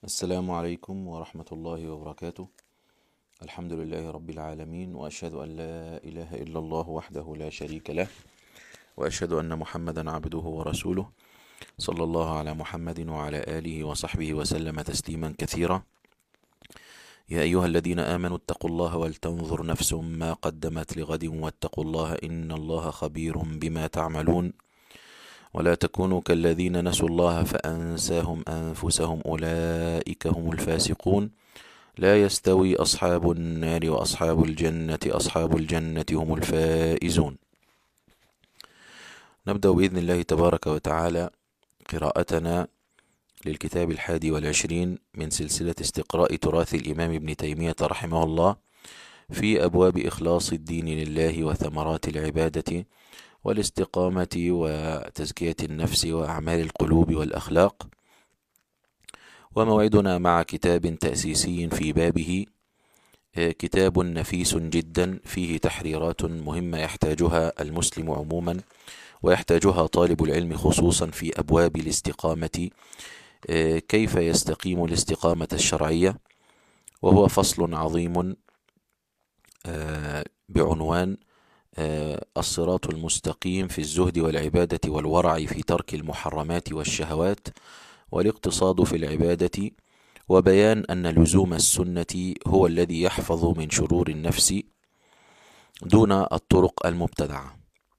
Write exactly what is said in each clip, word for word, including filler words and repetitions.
السلام عليكم ورحمة الله وبركاته. الحمد لله رب العالمين، وأشهد أن لا إله إلا الله وحده لا شريك له، وأشهد أن محمدا عبده ورسوله، صلى الله على محمد وعلى آله وصحبه وسلم تسليما كثيرا. يا أيها الذين آمنوا اتقوا الله ولتنظر نفس ما قدمت لغد واتقوا الله إن الله خبير بما تعملون. ولا تكونوا كالذين نسوا الله فأنساهم أنفسهم أولئك هم الفاسقون. لا يستوي أصحاب النار وأصحاب الجنة أصحاب الجنة هم الفائزون. نبدأ بإذن الله تبارك وتعالى قراءتنا للكتاب الحادي والعشرين من سلسلة استقراء تراث الإمام ابن تيمية رحمه الله في أبواب إخلاص الدين لله وثمرات العبادة والاستقامة وتزكية النفس وأعمال القلوب والأخلاق. وموعدنا مع كتاب تأسيسي في بابه، كتاب نفيس جدا فيه تحريرات مهمة يحتاجها المسلم عموما ويحتاجها طالب العلم خصوصا في أبواب الاستقامة، كيف يستقيم الاستقامة الشرعية. وهو فصل عظيم بعنوان الصراط المستقيم في الزهد والعبادة والورع في ترك المحرمات والشهوات والاقتصاد في العبادة، وبيان أن لزوم السنة هو الذي يحفظ من شرور النفس دون الطرق المبتدعة.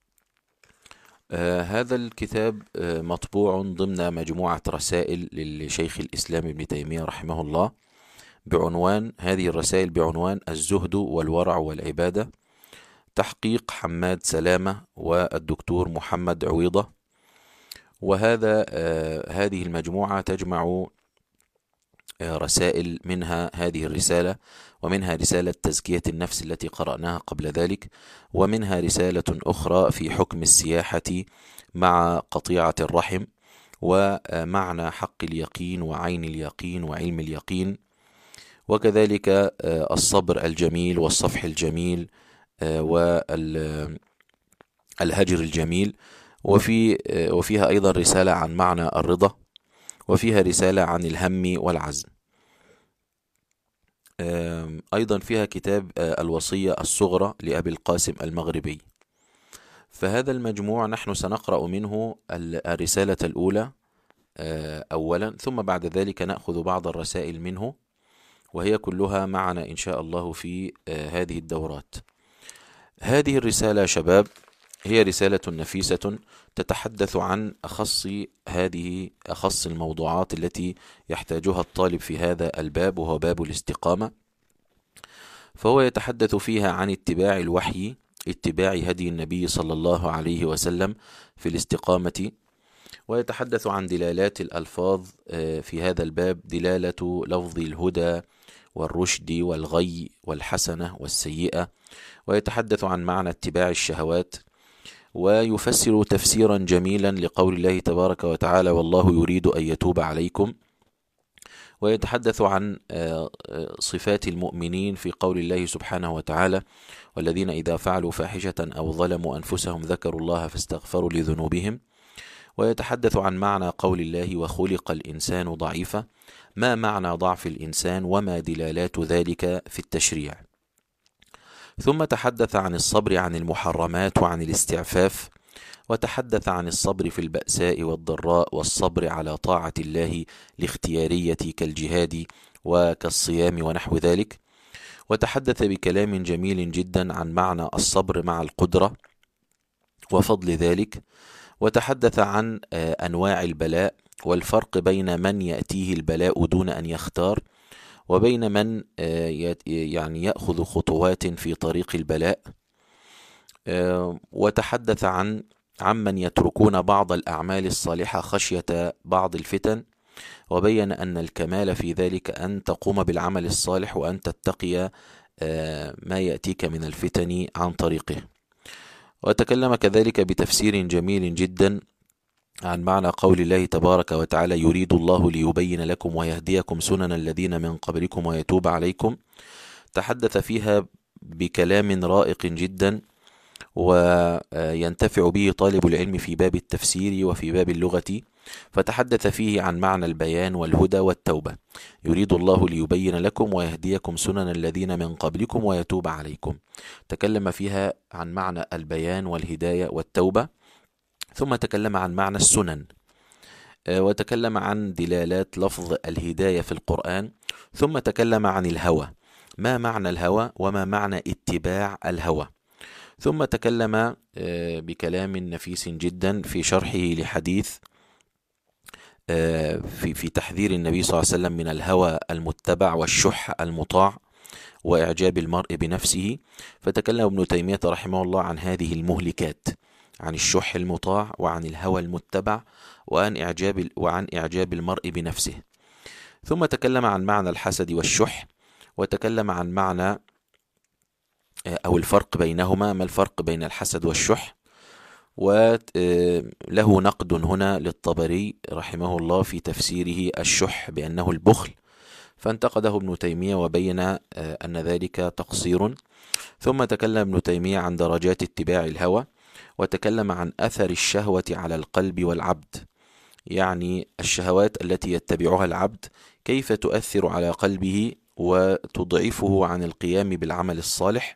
آه هذا الكتاب آه مطبوع ضمن مجموعة رسائل للشيخ الإسلام ابن تيمية رحمه الله بعنوان هذه الرسائل بعنوان الزهد والورع والعبادة، تحقيق حماد سلامة والدكتور محمد عويضة. وهذا آه هذه المجموعة تجمع آه رسائل، منها هذه الرسالة، ومنها رسالة تزكية النفس التي قرأناها قبل ذلك، ومنها رسالة أخرى في حكم السياحة مع قطيعة الرحم، ومعنى حق اليقين وعين اليقين وعلم اليقين، وكذلك آه الصبر الجميل والصفح الجميل والهجر الجميل. وفي وفيها أيضا رسالة عن معنى الرضا، وفيها رسالة عن الهم والعزم. أيضا فيها كتاب الوصية الصغرى لأبي القاسم المغربي. فهذا المجموع نحن سنقرأ منه الرسالة الأولى أولا، ثم بعد ذلك نأخذ بعض الرسائل منه، وهي كلها معنا إن شاء الله في هذه الدورات. هذه الرسالة شباب هي رسالة نفيسة تتحدث عن أخص هذه أخص الموضوعات التي يحتاجها الطالب في هذا الباب، وهو باب الاستقامة. فهو يتحدث فيها عن اتباع الوحي، اتباع هدي النبي صلى الله عليه وسلم في الاستقامة، ويتحدث عن دلالات الألفاظ في هذا الباب، دلالة لفظ الهدى والرشد والغي والحسنة والسيئة، ويتحدث عن معنى اتباع الشهوات، ويفسر تفسيرا جميلا لقول الله تبارك وتعالى والله يريد أن يتوب عليكم، ويتحدث عن صفات المؤمنين في قول الله سبحانه وتعالى والذين إذا فعلوا فاحشة أو ظلموا أنفسهم ذكروا الله فاستغفروا لذنوبهم، ويتحدث عن معنى قول الله وخلق الإنسان ضعيفا، ما معنى ضعف الإنسان وما دلالات ذلك في التشريع. ثم تحدث عن الصبر عن المحرمات وعن الاستعفاف، وتحدث عن الصبر في البأساء والضراء والصبر على طاعة الله لاختيارية كالجهاد وكالصيام ونحو ذلك، وتحدث بكلام جميل جدا عن معنى الصبر مع القدرة وفضل ذلك، وتحدث عن أنواع البلاء والفرق بين من يأتيه البلاء دون أن يختار، وبين من يعني يأخذ خطوات في طريق البلاء، وتحدث عن عمن يتركون بعض الأعمال الصالحة خشية بعض الفتن، وبين أن الكمال في ذلك أن تقوم بالعمل الصالح وأن تتقي ما يأتيك من الفتن عن طريقه. وتكلم كذلك بتفسير جميل جدا عن معنى قول الله تبارك وتعالى يريد الله ليبين لكم ويهديكم سنن الذين من قبلكم ويتوب عليكم. تحدث فيها بكلام رائق جدا وينتفع به طالب العلم في باب التفسير وفي باب اللغة، فتحدث فيه عن معنى البيان والهدى والتوبة. يريد الله ليبين لكم ويهديكم سنن الذين من قبلكم ويتوب عليكم. تكلم فيها عن معنى البيان والهداية والتوبة، ثم تكلم عن معنى السنن، وتكلم عن دلالات لفظ الهداية في القرآن، ثم تكلم عن الهوى، ما معنى الهوى وما معنى اتباع الهوى، ثم تكلم بكلام نفيس جدا في شرحه لحديث في في تحذير النبي صلى الله عليه وسلم من الهوى المتبع والشح المطاع وإعجاب المرء بنفسه. فتكلم ابن تيمية رحمه الله عن هذه المهلكات، عن الشح المطاع وعن الهوى المتبع وعن إعجاب وعن إعجاب المرء بنفسه. ثم تكلم عن معنى الحسد والشح، وتكلم عن معنى أو الفرق بينهما، ما الفرق بين الحسد والشح. وله نقد هنا للطبري رحمه الله في تفسيره الشح بأنه البخل، فانتقده ابن تيمية وبين أن ذلك تقصير. ثم تكلم ابن تيمية عن درجات اتباع الهوى، وتكلم عن أثر الشهوة على القلب والعبد، يعني الشهوات التي يتبعها العبد كيف تؤثر على قلبه وتضعفه عن القيام بالعمل الصالح.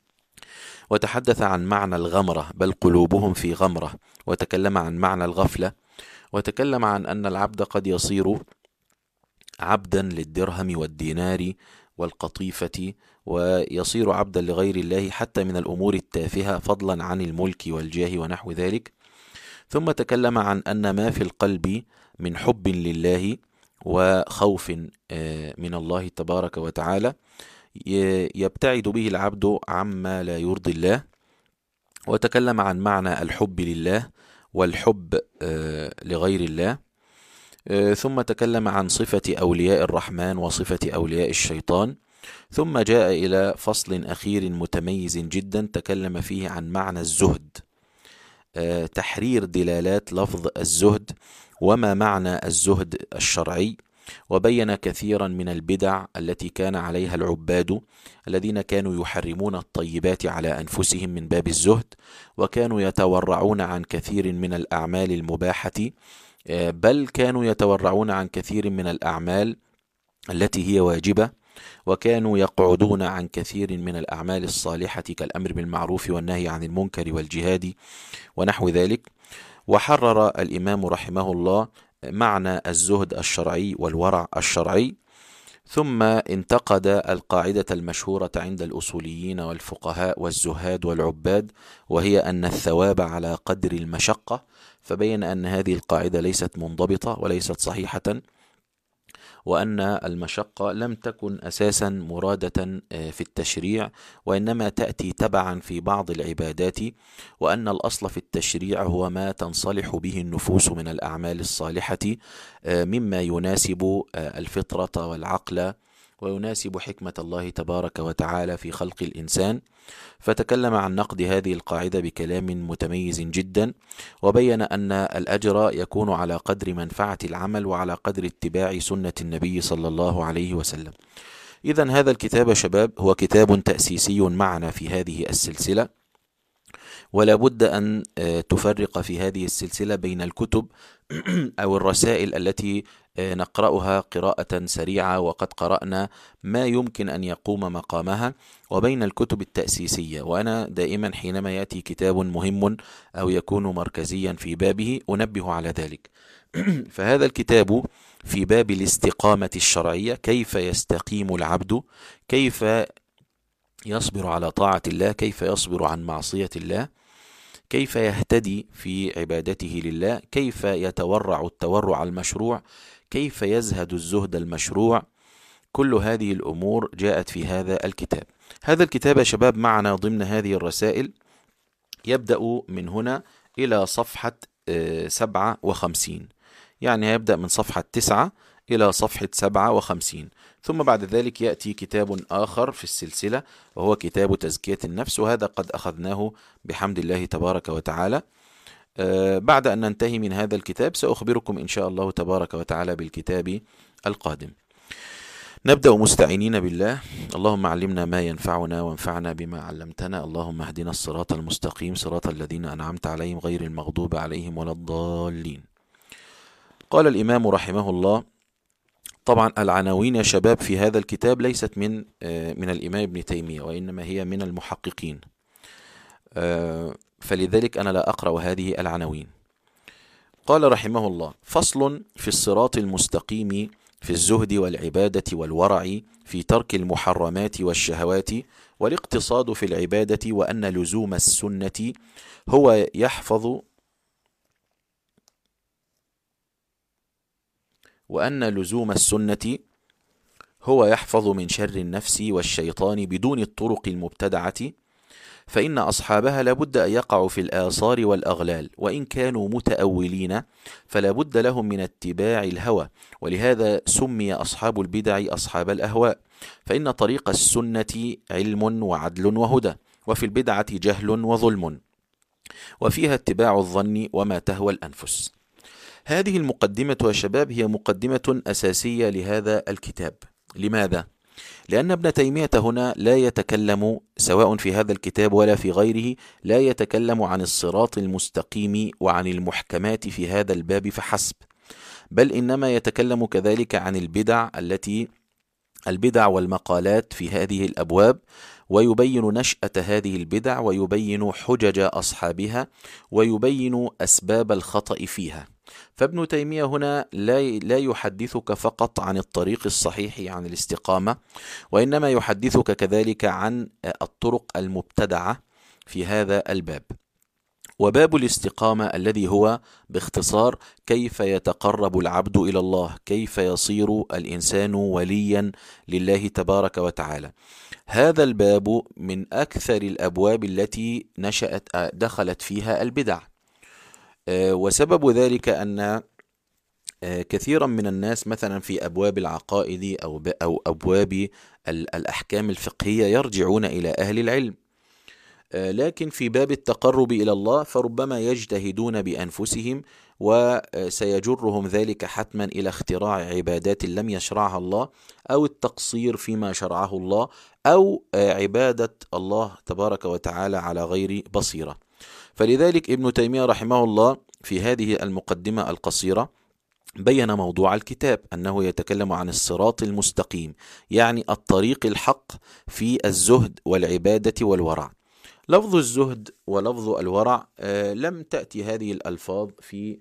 وتحدث عن معنى الغمرة، بل قلوبهم في غمرة، وتكلم عن معنى الغفلة، وتكلم عن أن العبد قد يصير عبدا للدرهم والدينار والقطيفة، ويصير عبدا لغير الله حتى من الأمور التافهة، فضلا عن الملك والجاه ونحو ذلك. ثم تكلم عن أن ما في القلب من حب لله وخوف من الله تبارك وتعالى يبتعد به العبد عما لا يرضي الله. وتكلم عن معنى الحب لله والحب لغير الله. ثم تكلم عن صفة أولياء الرحمن وصفة أولياء الشيطان. ثم جاء إلى فصل أخير متميز جدا تكلم فيه عن معنى الزهد، تحرير دلالات لفظ الزهد وما معنى الزهد الشرعي، وبين كثيرا من البدع التي كان عليها العباد الذين كانوا يحرمون الطيبات على أنفسهم من باب الزهد، وكانوا يتورعون عن كثير من الأعمال المباحة، بل كانوا يتورعون عن كثير من الأعمال التي هي واجبة، وكانوا يقعدون عن كثير من الأعمال الصالحة كالأمر بالمعروف والنهي عن المنكر والجهاد ونحو ذلك. وحرر الإمام رحمه الله معنى الزهد الشرعي والورع الشرعي. ثم انتقد القاعدة المشهورة عند الأصوليين والفقهاء والزهاد والعباد، وهي أن الثواب على قدر المشقة، فبين أن هذه القاعدة ليست منضبطة وليست صحيحة، وأن المشقة لم تكن أساسا مرادة في التشريع، وإنما تأتي تبعا في بعض العبادات، وأن الأصل في التشريع هو ما تنصلح به النفوس من الأعمال الصالحة مما يناسب الفطرة والعقل ويناسب حكمة الله تبارك وتعالى في خلق الإنسان. فتكلم عن نقد هذه القاعدة بكلام متميز جدا، وبين أن الأجر يكون على قدر منفعة العمل وعلى قدر اتباع سنة النبي صلى الله عليه وسلم. إذن هذا الكتاب شباب هو كتاب تأسيسي معنا في هذه السلسلة، ولا بد أن تفرق في هذه السلسلة بين الكتب أو الرسائل التي نقرأها قراءة سريعة وقد قرأنا ما يمكن أن يقوم مقامها، وبين الكتب التأسيسية. وأنا دائما حينما يأتي كتاب مهم أو يكون مركزيا في بابه أنبه على ذلك. فهذا الكتاب في باب الاستقامة الشرعية، كيف يستقيم العبد، كيف يصبر على طاعة الله، كيف يصبر عن معصية الله، كيف يهتدي في عبادته لله، كيف يتورع التورع المشروع، كيف يزهد الزهد المشروع. كل هذه الأمور جاءت في هذا الكتاب. هذا الكتاب يا شباب معنا ضمن هذه الرسائل يبدأ من هنا إلى صفحة سبعة وخمسين، يعني يبدأ من صفحة تسعة إلى صفحة سبعة وخمسين. ثم بعد ذلك يأتي كتاب آخر في السلسلة وهو كتاب تزكية النفس، وهذا قد أخذناه بحمد الله تبارك وتعالى. أه بعد أن ننتهي من هذا الكتاب سأخبركم إن شاء الله تبارك وتعالى بالكتاب القادم. نبدأ مستعينين بالله. اللهم علمنا ما ينفعنا وانفعنا بما علمتنا. اللهم اهدنا الصراط المستقيم، صراط الذين أنعمت عليهم غير المغضوب عليهم ولا الضالين. قال الإمام رحمه الله، طبعا العناوين يا شباب في هذا الكتاب ليست من من الإمام ابن تيمية، وإنما هي من المحققين، فلذلك أنا لا أقرأ هذه العناوين. قال رحمه الله: فصل في الصراط المستقيم في الزهد والعبادة والورع، في ترك المحرمات والشهوات، والاقتصاد في العبادة، وأن لزوم السنة هو يحفظ وأن لزوم السنة هو يحفظ من شر النفس والشيطان بدون الطرق المبتدعة، فإن أصحابها لابد أن يقعوا في الآثار والأغلال، وإن كانوا متأولين فلا بد لهم من اتباع الهوى، ولهذا سمي أصحاب البدع أصحاب الأهواء، فإن طريق السنة علم وعدل وهدى، وفي البدعة جهل وظلم، وفيها اتباع الظن وما تهوى الأنفس. هذه المقدمة يا شباب هي مقدمة أساسية لهذا الكتاب. لماذا؟ لأن ابن تيمية هنا لا يتكلم، سواء في هذا الكتاب ولا في غيره، لا يتكلم عن الصراط المستقيم وعن المحكمات في هذا الباب فحسب، بل إنما يتكلم كذلك عن البدع التي البدع والمقالات في هذه الأبواب، ويبين نشأة هذه البدع، ويبين حجج أصحابها، ويبين أسباب الخطأ فيها. فابن تيمية هنا لا لا يحدثك فقط عن الطريق الصحيح عن الاستقامة، وإنما يحدثك كذلك عن الطرق المبتدعة في هذا الباب. وباب الاستقامة الذي هو باختصار كيف يتقرب العبد إلى الله، كيف يصير الإنسان وليا لله تبارك وتعالى. هذا الباب من أكثر الأبواب التي نشأت دخلت فيها البدع، وسبب ذلك أن كثيرا من الناس مثلا في أبواب العقائد أو أو أبواب الأحكام الفقهية يرجعون إلى أهل العلم، لكن في باب التقرب إلى الله فربما يجتهدون بأنفسهم، وسيجرهم ذلك حتما إلى اختراع عبادات لم يشرعها الله، أو التقصير فيما شرعه الله، أو عبادة الله تبارك وتعالى على غير بصيرة. فلذلك ابن تيمية رحمه الله في هذه المقدمة القصيرة بين موضوع الكتاب أنه يتكلم عن الصراط المستقيم، يعني الطريق الحق في الزهد والعبادة والورع. لفظ الزهد ولفظ الورع لم تأتي هذه الألفاظ في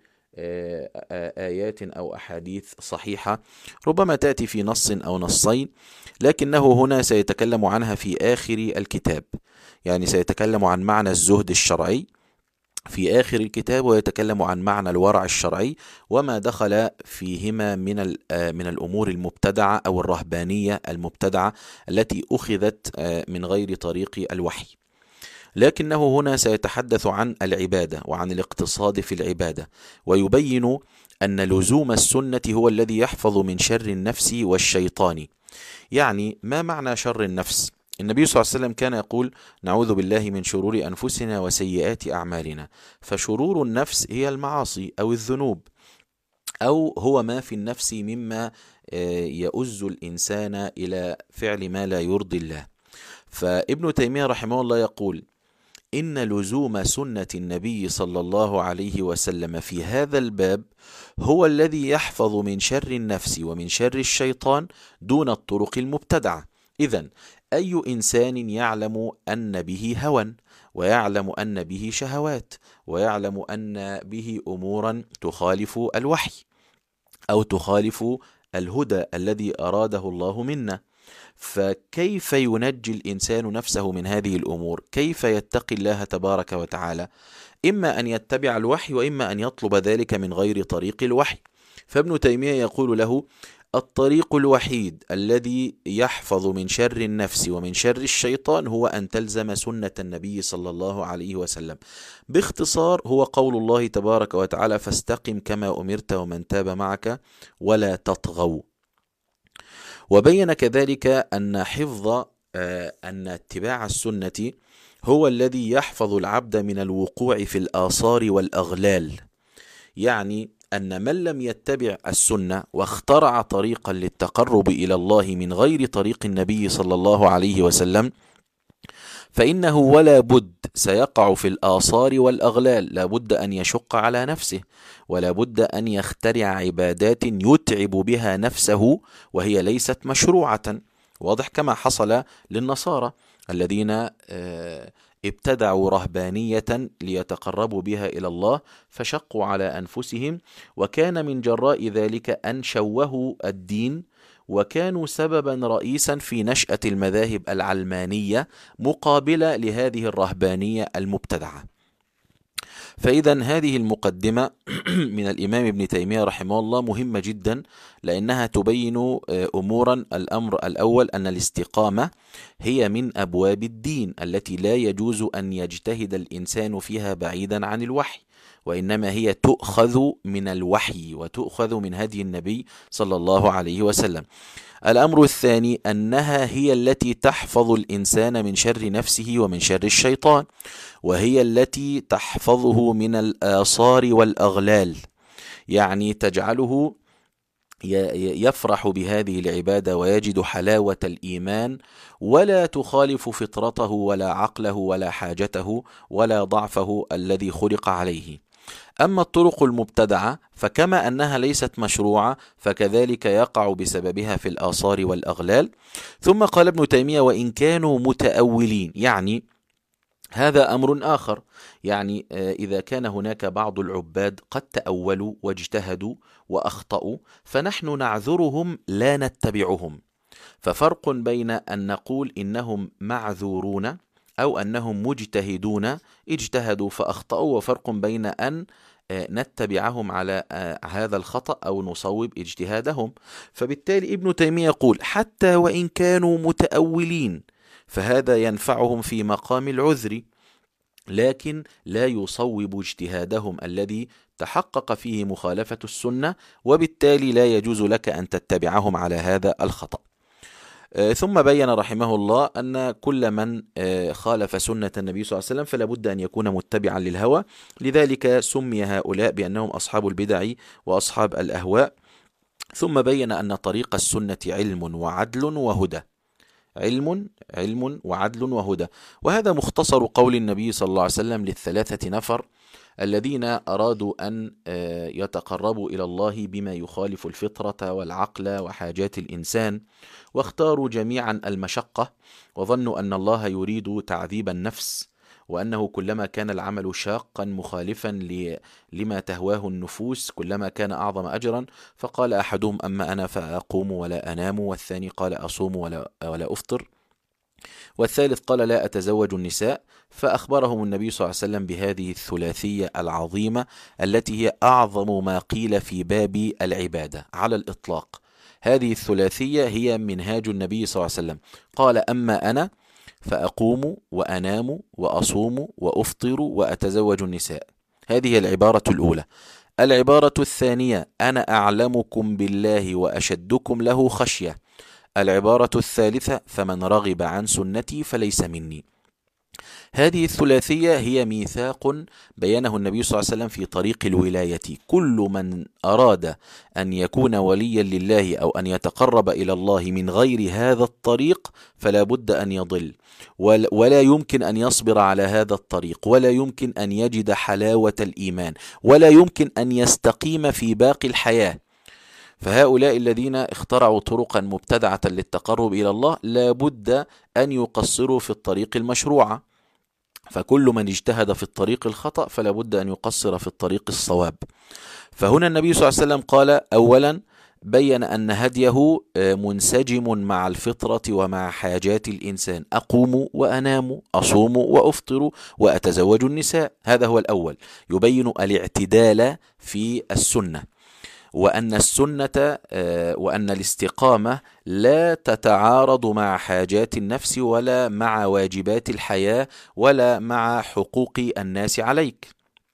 آيات أو أحاديث صحيحة، ربما تأتي في نص أو نصين، لكنه هنا سيتكلم عنها في آخر الكتاب، يعني سيتكلم عن معنى الزهد الشرعي في آخر الكتاب، ويتكلم عن معنى الورع الشرعي وما دخل فيهما من من الأمور المبتدعة أو الرهبانية المبتدعة التي أخذت من غير طريق الوحي. لكنه هنا سيتحدث عن العبادة وعن الاقتصاد في العبادة، ويبين أن لزوم السنة هو الذي يحفظ من شر النفس والشيطان. يعني ما معنى شر النفس؟ النبي صلى الله عليه وسلم كان يقول: نعوذ بالله من شرور أنفسنا وسيئات أعمالنا. فشرور النفس هي المعاصي أو الذنوب، أو هو ما في النفس مما يؤز الإنسان إلى فعل ما لا يرضي الله. فابن تيمية رحمه الله يقول إن لزوم سنة النبي صلى الله عليه وسلم في هذا الباب هو الذي يحفظ من شر النفس ومن شر الشيطان دون الطرق المبتدعة. إذن أي إنسان يعلم أن به هوى، ويعلم أن به شهوات، ويعلم أن به أمورا تخالف الوحي أو تخالف الهدى الذي أراده الله منا، فكيف ينجي الإنسان نفسه من هذه الأمور؟ كيف يتقي الله تبارك وتعالى؟ إما أن يتبع الوحي، وإما أن يطلب ذلك من غير طريق الوحي. فابن تيمية يقول له: الطريق الوحيد الذي يحفظ من شر النفس ومن شر الشيطان هو أن تلزم سنة النبي صلى الله عليه وسلم. باختصار هو قول الله تبارك وتعالى: فاستقم كما أمرت ومن تاب معك ولا تطغوا. وبين كذلك أن حفظ أن اتباع السنة هو الذي يحفظ العبد من الوقوع في الآثار والأغلال، يعني أن من لم يتبع السنة واخترع طريقا للتقرب إلى الله من غير طريق النبي صلى الله عليه وسلم، فإنه ولا بد سيقع في الآثار والأغلال، لا بد أن يشق على نفسه، ولا بد أن يخترع عبادات يتعب بها نفسه وهي ليست مشروعة. واضح؟ كما حصل للنصارى الذين ابتدعوا رهبانية ليتقربوا بها إلى الله فشقوا على أنفسهم، وكان من جراء ذلك أن شوهوا الدين، وكانوا سببا رئيسا في نشأة المذاهب العلمانية مقابلة لهذه الرهبانية المبتدعة. فإذا هذه المقدمة من الإمام ابن تيمية رحمه الله مهمة جدا، لأنها تبين أمورا. الأمر الأول أن الاستقامة هي من أبواب الدين التي لا يجوز أن يجتهد الإنسان فيها بعيدا عن الوحي، وإنما هي تؤخذ من الوحي وتؤخذ من هدي النبي صلى الله عليه وسلم. الأمر الثاني أنها هي التي تحفظ الإنسان من شر نفسه ومن شر الشيطان، وهي التي تحفظه من الآثار والأغلال، يعني تجعله يفرح بهذه العبادة ويجد حلاوة الإيمان، ولا تخالف فطرته ولا عقله ولا حاجته ولا ضعفه الذي خلق عليه. أما الطرق المبتدعة فكما أنها ليست مشروعة فكذلك يقع بسببها في الآثار والأغلال. ثم قال ابن تيمية: وإن كانوا متأولين، يعني هذا أمر آخر، يعني إذا كان هناك بعض العباد قد تأولوا واجتهدوا وأخطأوا فنحن نعذرهم لا نتبعهم. ففرق بين أن نقول إنهم معذورون أو أنهم مجتهدون اجتهدوا فأخطأوا، وفرق بين أن نتبعهم على هذا الخطأ أو نصوب اجتهادهم. فبالتالي ابن تيمية يقول: حتى وإن كانوا متأولين فهذا ينفعهم في مقام العذر، لكن لا يصوب اجتهادهم الذي تحقق فيه مخالفة السنة، وبالتالي لا يجوز لك أن تتبعهم على هذا الخطأ. ثم بين رحمه الله أن كل من خالف سنة النبي صلى الله عليه وسلم فلا بد أن يكون متبعا للهوى، لذلك سمي هؤلاء بأنهم أصحاب البدع وأصحاب الأهواء. ثم بين أن طريق السنة علم وعدل وهدى، علم علم وعدل وهدى. وهذا مختصر قول النبي صلى الله عليه وسلم للثلاثة نفر الذين أرادوا أن يتقربوا إلى الله بما يخالف الفطرة والعقل وحاجات الإنسان، واختاروا جميعا المشقة، وظنوا أن الله يريد تعذيب النفس، وأنه كلما كان العمل شاقا مخالفا لما تهواه النفوس كلما كان أعظم أجرا. فقال أحدهم: أما أنا فأقوم ولا أنام، والثاني قال: أصوم ولا, ولا أفطر، والثالث قال: لا أتزوج النساء. فأخبرهم النبي صلى الله عليه وسلم بهذه الثلاثية العظيمة التي هي أعظم ما قيل في باب العبادة على الإطلاق. هذه الثلاثية هي منهاج النبي صلى الله عليه وسلم. قال: أما أنا فأقوم وأنام وأصوم وأفطر وأتزوج النساء. هذه العبارة الأولى. العبارة الثانية: أنا أعلمكم بالله وأشدكم له خشية. العبارة الثالثة: فمن رغب عن سنتي فليس مني. هذه الثلاثية هي ميثاق بينه النبي صلى الله عليه وسلم في طريق الولاية. كل من أراد أن يكون وليا لله أو أن يتقرب إلى الله من غير هذا الطريق فلا بد أن يضل، ولا يمكن أن يصبر على هذا الطريق، ولا يمكن أن يجد حلاوة الإيمان، ولا يمكن أن يستقيم في باقي الحياة. فهؤلاء الذين اخترعوا طرقا مبتدعة للتقرب إلى الله لا بد أن يقصروا في الطريق المشروعة، فكل من اجتهد في الطريق الخطأ فلا بد أن يقصر في الطريق الصواب. فهنا النبي صلى الله عليه وسلم قال: أولا بين أن هديه منسجم مع الفطرة ومع حاجات الإنسان. أقوم وأنام، أصوم وأفطر وأتزوج النساء. هذا هو الأول، يبين الاعتدال في السنة، وأن السنة وأن الاستقامة لا تتعارض مع حاجات النفس ولا مع واجبات الحياة ولا مع حقوق الناس عليك.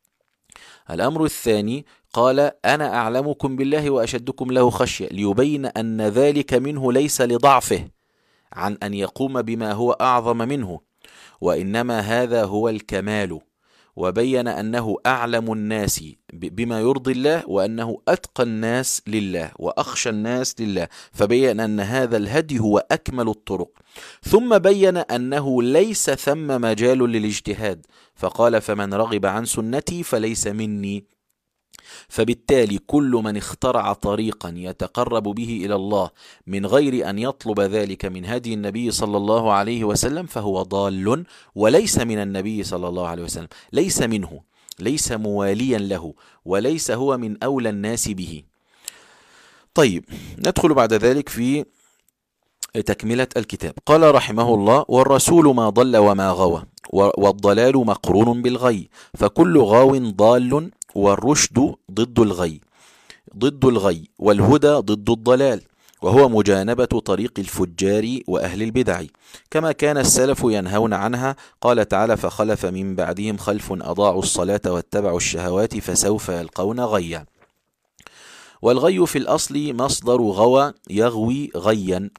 الأمر الثاني: قال: أنا أعلمكم بالله وأشدكم له خشية، ليبين أن ذلك منه ليس لضعفه عن أن يقوم بما هو أعظم منه، وإنما هذا هو الكمال، وبين أنه أعلم الناس بما يرضي الله، وأنه أتقى الناس لله وأخشى الناس لله، فبين أن هذا الهدي هو أكمل الطرق. ثم بين أنه ليس ثم مجال للاجتهاد، فقال: فمن رغب عن سنتي فليس مني. فبالتالي كل من اخترع طريقا يتقرب به إلى الله من غير أن يطلب ذلك من هدي النبي صلى الله عليه وسلم فهو ضال وليس من النبي صلى الله عليه وسلم، ليس منه، ليس مواليا له، وليس هو من أولى الناس به. طيب، ندخل بعد ذلك في تكملة الكتاب. قال رحمه الله: والرسول ما ضل وما غوى، والضلال مقرون بالغي، فكل غاو ضال، والرشد ضد الغي ضد الغي والهدى ضد الضلال، وهو مجانبة طريق الفجار وأهل البدع، كما كان السلف ينهون عنها. قال تعالى: فخلف من بعدهم خلف أضاعوا الصلاة واتبعوا الشهوات فسوف يلقون غيا. والغي في الأصل مصدر غوى يغوي غيا،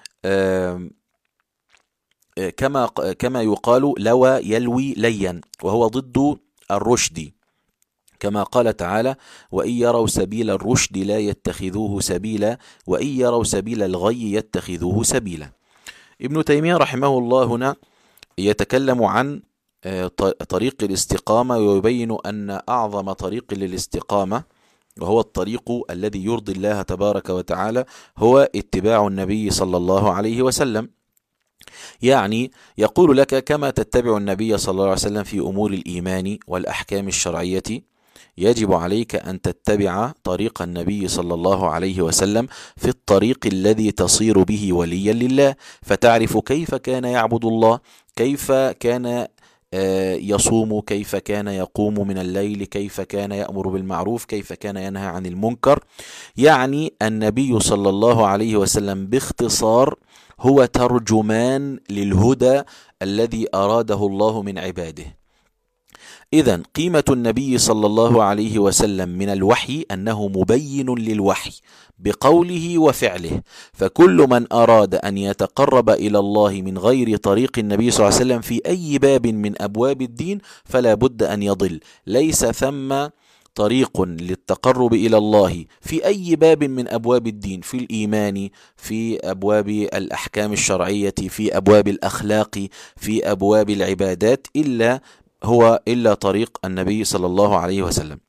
كما كما يقال لوى يلوي ليا، وهو ضد الرشد، كما قال تعالى: وإن يروا سبيل الرشد لا يتخذوه سبيلا وإن يروا سبيل الغي يتخذوه سبيلا. ابن تيمية رحمه الله هنا يتكلم عن طريق الاستقامة، ويبين أن أعظم طريق للاستقامة وهو الطريق الذي يرضي الله تبارك وتعالى هو اتباع النبي صلى الله عليه وسلم. يعني يقول لك: كما تتبع النبي صلى الله عليه وسلم في أمور الإيمان والأحكام الشرعية، يجب عليك أن تتبع طريق النبي صلى الله عليه وسلم في الطريق الذي تصير به وليا لله، فتعرف كيف كان يعبد الله، كيف كان يصوم، كيف كان يقوم من الليل، كيف كان يأمر بالمعروف، كيف كان ينهى عن المنكر. يعني النبي صلى الله عليه وسلم باختصار هو ترجمان للهدى الذي أراده الله من عباده. إذن قيمة النبي صلى الله عليه وسلم من الوحي أنه مبين للوحي بقوله وفعله، فكل من أراد أن يتقرب إلى الله من غير طريق النبي صلى الله عليه وسلم في أي باب من أبواب الدين فلا بد أن يضل. ليس ثم طريق للتقرب إلى الله في أي باب من أبواب الدين، في الإيمان، في أبواب الأحكام الشرعية، في أبواب الأخلاق، في أبواب العبادات، إلا هو إلا طريق النبي صلى الله عليه وسلم.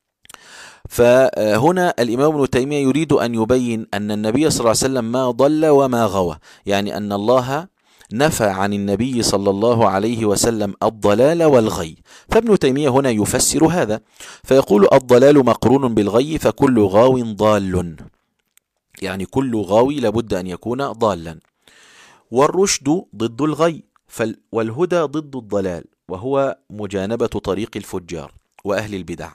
فهنا الإمام ابن تيمية يريد أن يبين أن النبي صلى الله عليه وسلم ما ضل وما غوى، يعني أن الله نفى عن النبي صلى الله عليه وسلم الضلال والغي. فابن تيمية هنا يفسر هذا فيقول: الضلال مقرون بالغي، فكل غاو ضال، يعني كل غاوي لابد أن يكون ضالا. والرشد ضد الغي، والهدى ضد الضلال، وهو مجانبة طريق الفجار وأهل البدع.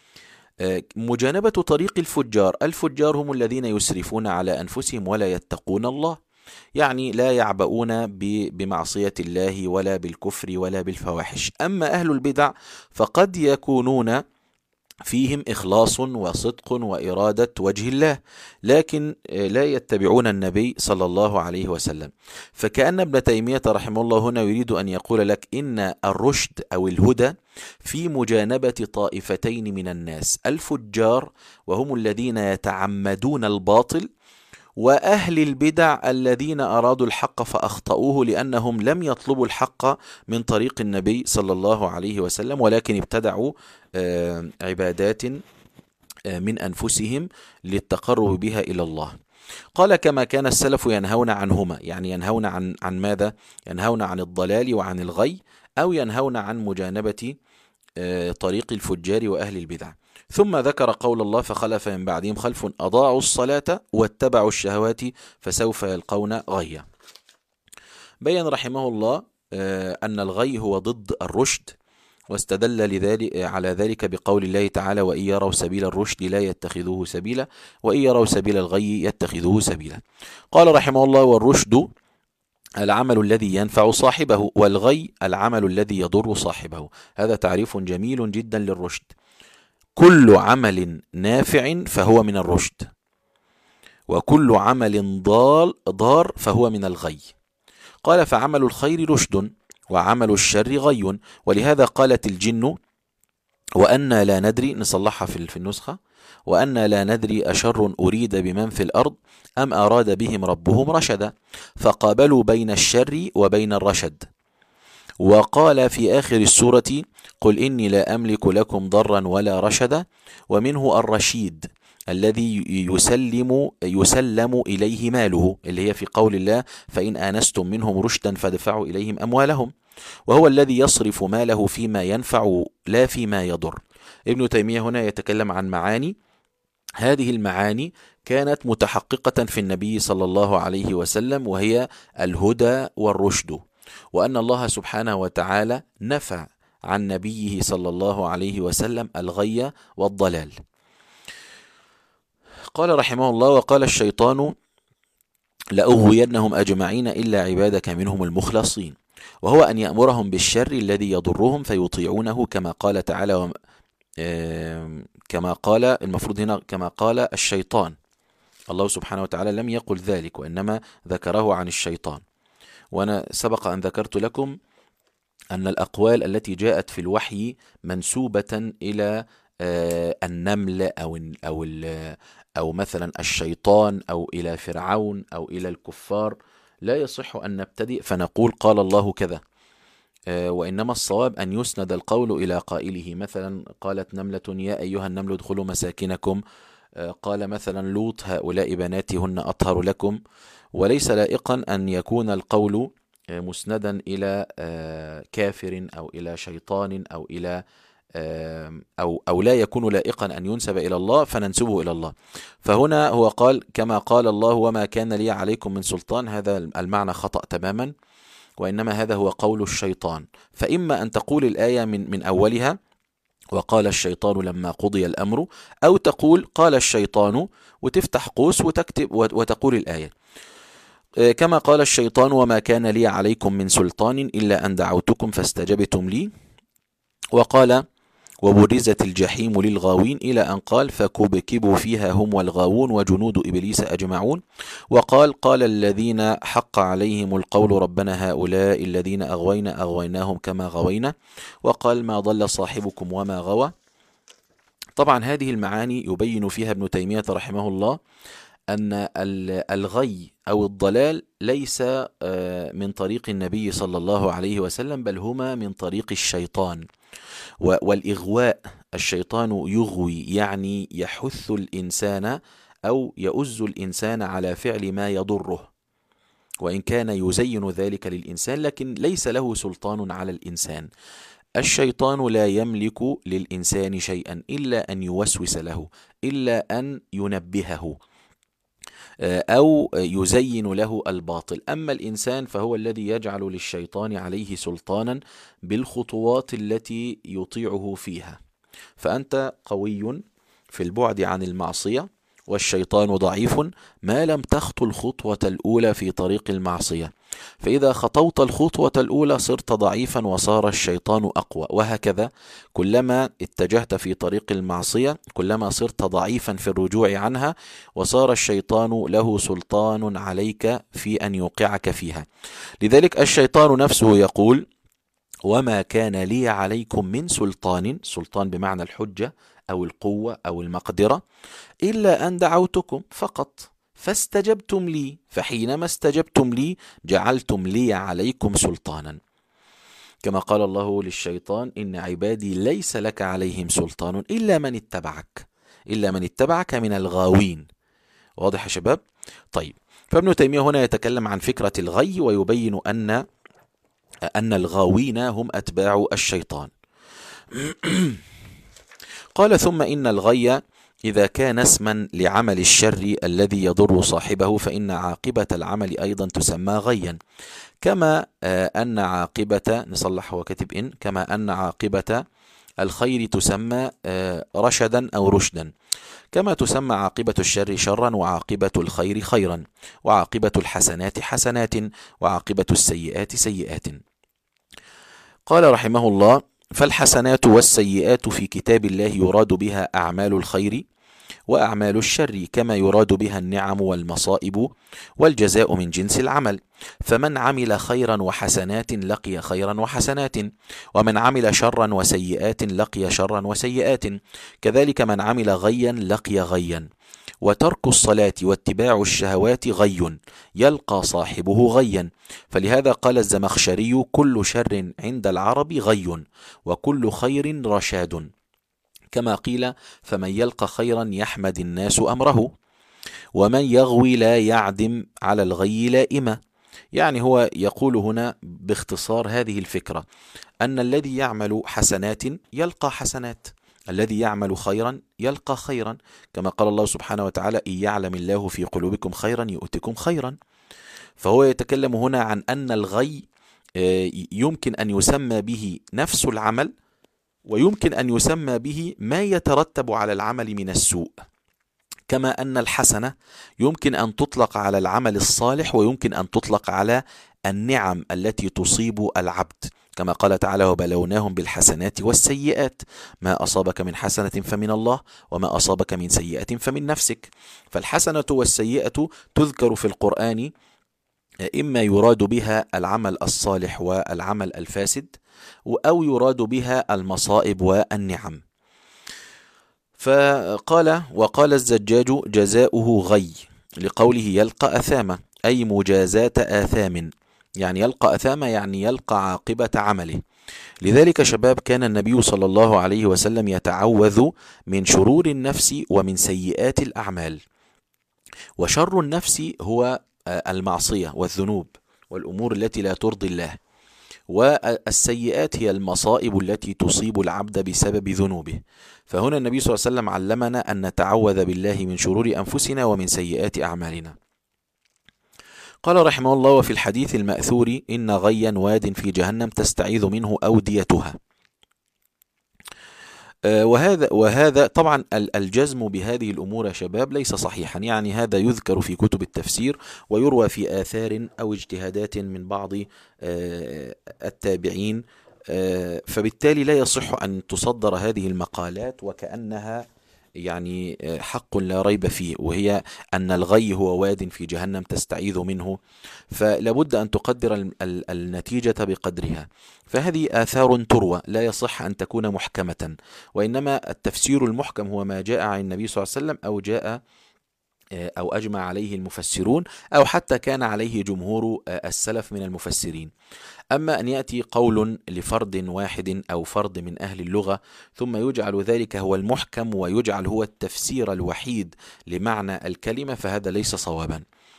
مجانبة طريق الفجار، الفجار هم الذين يسرفون على أنفسهم ولا يتقون الله، يعني لا يعبؤون بمعصية الله ولا بالكفر ولا بالفواحش. أما أهل البدع فقد يكونون فيهم إخلاص وصدق وإرادة وجه الله، لكن لا يتبعون النبي صلى الله عليه وسلم. فكأن ابن تيمية رحمه الله هنا يريد أن يقول لك إن الرشد أو الهدى في مجانبة طائفتين من الناس: الفجار وهم الذين يتعمدون الباطل، وأهل البدع الذين أرادوا الحق فأخطأوه لأنهم لم يطلبوا الحق من طريق النبي صلى الله عليه وسلم، ولكن ابتدعوا عبادات من أنفسهم للتقرب بها إلى الله. قال: كما كان السلف ينهون عنهما، يعني ينهون عن عن ماذا؟ ينهون عن الضلال وعن الغي، أو ينهون عن مجانبة طريق الفجار وأهل البدع. ثم ذكر قول الله: فخلف من بعدهم خلف أضاعوا الصلاة واتبعوا الشهوات فسوف يلقون غيا. بين رحمه الله أن الغي هو ضد الرشد، واستدل لذلك على ذلك بقول الله تعالى: وإن يروا سبيل الرشد لا يتخذوه سبيلا وإن يروا سبيل الغي يتخذوه سبيلا. قال رحمه الله: والرشد العمل الذي ينفع صاحبه، والغي العمل الذي يضر صاحبه. هذا تعريف جميل جدا للرشد: كل عمل نافع فهو من الرشد، وكل عمل ضال ضار فهو من الغي. قال: فعمل الخير رشد وعمل الشر غي، ولهذا قالت الجن وأنا لا ندري، نصلحها في في النسخة، وأنا لا ندري أشر أريد بمن في الأرض أم أراد بهم ربهم رشدا، فقابلوا بين الشر وبين الرشد. وقال في آخر السورة: قل إني لا أملك لكم ضرا ولا رشدا. ومنه الرشيد الذي يسلم يسلم إليه ماله، اللي هي في قول الله: فإن آنستم منهم رشدا فادفعوا إليهم أموالهم، وهو الذي يصرف ماله فيما ينفع لا فيما يضر. ابن تيمية هنا يتكلم عن معاني، هذه المعاني كانت متحققة في النبي صلى الله عليه وسلم، وهي الهدى والرشد، وأن الله سبحانه وتعالى نفى عن نبيه صلى الله عليه وسلم الغي والضلال. قال رحمه الله: وقال الشيطان لأغوينهم أجمعين إلا عبادك منهم المخلصين، وهو أن يأمرهم بالشر الذي يضرهم فيطيعونه، كما قال تعالى وم... كما قال المفروض هنا كما قال الشيطان. الله سبحانه وتعالى لم يقل ذلك، وإنما ذكره عن الشيطان. وأنا سبق أن ذكرت لكم أن الأقوال التي جاءت في الوحي منسوبة إلى النمل أو أو أو مثلا الشيطان أو إلى فرعون أو إلى الكفار، لا يصح أن نبتدئ فنقول قال الله كذا، وإنما الصواب أن يسند القول إلى قائله. مثلا قالت نملة يا أيها النمل ادخلوا مساكنكم، قال مثلا لوط هؤلاء بناتي هن أطهر لكم. وليس لائقا أن يكون القول مسندا إلى كافر أو إلى شيطان أو إلى أو أو لا يكون لائقا أن ينسب إلى الله فننسبه إلى الله. فهنا هو قال كما قال الله وما كان لي عليكم من سلطان، هذا المعنى خطأ تماما، وإنما هذا هو قول الشيطان. فإما أن تقول الآية من من أولها وقال الشيطان لما قضي الأمر، أو تقول قال الشيطان وتفتح قوس وتكتب وتقول الآية كما قال الشيطان وما كان لي عليكم من سلطان إلا أن دعوتكم فاستجبتم لي. وقال وبرزت الجحيم للغاوين إلى أن قال فكبكبوا فيها هم والغاوون وجنود إبليس أجمعون. وقال قال الذين حق عليهم القول ربنا هؤلاء الذين أغوينا أغويناهم كما غوينا. وقال ما ضل صاحبكم وما غوى. طبعا هذه المعاني يبين فيها ابن تيمية رحمه الله أن الغي أو الضلال ليس من طريق النبي صلى الله عليه وسلم، بل هما من طريق الشيطان. والإغواء، الشيطان يغوي يعني يحث الإنسان أو يؤز الإنسان على فعل ما يضره، وإن كان يزين ذلك للإنسان لكن ليس له سلطان على الإنسان. الشيطان لا يملك للإنسان شيئا إلا أن يوسوس له، إلا أن ينبهه أو يزين له الباطل. أما الإنسان فهو الذي يجعل للشيطان عليه سلطانا بالخطوات التي يطيعه فيها. فأنت قوي في البعد عن المعصية، والشيطان ضعيف ما لم تخطو الخطوة الأولى في طريق المعصية. فإذا خطوت الخطوة الأولى صرت ضعيفا وصار الشيطان أقوى، وهكذا كلما اتجهت في طريق المعصية كلما صرت ضعيفا في الرجوع عنها، وصار الشيطان له سلطان عليك في أن يوقعك فيها. لذلك الشيطان نفسه يقول وما كان لي عليكم من سلطان، سلطان بمعنى الحجة أو القوة أو المقدرة، إلا أن دعوتكم فقط فاستجبتم لي، فحينما استجبتم لي جعلتم لي عليكم سلطانا، كما قال الله للشيطان إن عبادي ليس لك عليهم سلطان إلا من اتبعك، إلا من اتبعك من الغاوين. واضح يا شباب؟ طيب، فابن تيمية هنا يتكلم عن فكرة الغي، ويبين أن أن الغاوين هم أتباع الشيطان. قال ثم إن الغي إذا كان اسما لعمل الشر الذي يضر صاحبه فإن عاقبة العمل أيضا تسمى غيا، كما أن عاقبة نصلح وكتب إن كما أن عاقبة الخير تسمى رشدا أو رشدا، كما تسمى عاقبة الشر شرا وعاقبة الخير خيرا، وعاقبة الحسنات حسنات، وعاقبة السيئات سيئات. قال رحمه الله فالحسنات والسيئات في كتاب الله يراد بها أعمال الخير وأعمال الشر كما يراد بها النعم والمصائب والجزاء من جنس العمل. فمن عمل خيرا وحسنات لقي خيرا وحسنات، ومن عمل شرا وسيئات لقي شرا وسيئات، كذلك من عمل غيا لقي غيا. وترك الصلاة واتباع الشهوات غي يلقى صاحبه غيا. فلهذا قال الزمخشري: كل شر عند العرب غي، وكل خير رشاد. كما قيل: فمن يلقى خيرا يحمد الناس أمره، ومن يغوي لا يعدم على الغي لائمة. يعني هو يقول هنا باختصار هذه الفكرة، أن الذي يعمل حسنات يلقى حسنات، الذي يعمل خيرا يلقى خيرا، كما قال الله سبحانه وتعالى: إن يعلم الله في قلوبكم خيرا يؤتكم خيرا. فهو يتكلم هنا عن أن الغي يمكن أن يسمى به نفس العمل، ويمكن أن يسمى به ما يترتب على العمل من السوء، كما أن الحسنة يمكن أن تطلق على العمل الصالح، ويمكن أن تطلق على النعم التي تصيب العبد، كما قال تعالى: وبلوناهم بالحسنات والسيئات، ما أصابك من حسنة فمن الله، وما أصابك من سيئة فمن نفسك. فالحسنة والسيئة تذكر في القرآن إما يراد بها العمل الصالح والعمل الفاسد، أو يراد بها المصائب والنعم. فقال: وقال الزجاج: جزاؤه غي، لقوله يلقى أثاما، أي مجازاة آثام، يعني يلقى أثاما يعني يلقى عاقبة عمله. لذلك شباب كان النبي صلى الله عليه وسلم يتعوذ من شرور النفس ومن سيئات الأعمال. وشر النفس هو المعصية والذنوب والأمور التي لا ترضي الله، والسيئات هي المصائب التي تصيب العبد بسبب ذنوبه. فهنا النبي صلى الله عليه وسلم علمنا أن نتعوذ بالله من شرور أنفسنا ومن سيئات أعمالنا. قال رحمه الله: وفي الحديث المأثور: إن غيا واد في جهنم تستعيذ منه أوديتها. وهذا وهذا طبعا الجزم بهذه الأمور يا شباب ليس صحيحا، يعني هذا يذكر في كتب التفسير ويروى في آثار أو اجتهادات من بعض التابعين، فبالتالي لا يصح أن تصدر هذه المقالات وكأنها يعني حق لا ريب فيه، وهي أن الغي هو واد في جهنم تستعيذ منه، فلابد أن تقدر النتيجة بقدرها. فهذه آثار تروى لا يصح أن تكون محكمة، وإنما التفسير المحكم هو ما جاء عن النبي صلى الله عليه وسلم، أو جاء أو أجمع عليه المفسرون، أو حتى كان عليه جمهور السلف من المفسرين. أما أن يأتي قول لفرد واحد أو فرد من أهل اللغة ثم يجعل ذلك هو المحكم ويجعل هو التفسير الوحيد لمعنى الكلمة، فهذا ليس صوابا.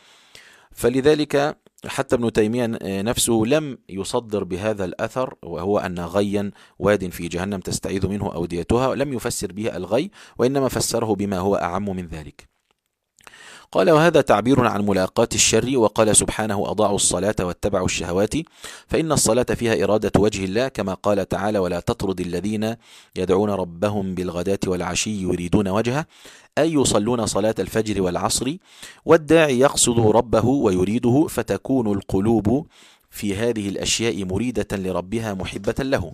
فلذلك حتى ابن تيمية نفسه لم يصدر بهذا الأثر، وهو أن غيا واد في جهنم تستعيذ منه أوديتها، لم يفسر به الغي، وإنما فسره بما هو أعم من ذلك. قال: وهذا تعبير عن ملاقاة الشر. وقال سبحانه: أضاعوا الصلاة واتبعوا الشهوات، فإن الصلاة فيها إرادة وجه الله، كما قال تعالى: ولا تطرد الذين يدعون ربهم بالغداة والعشي يريدون وجهه، أي يصلون صلاة الفجر والعصر. والداعي يقصد ربه ويريده، فتكون القلوب في هذه الأشياء مريدة لربها محبة له.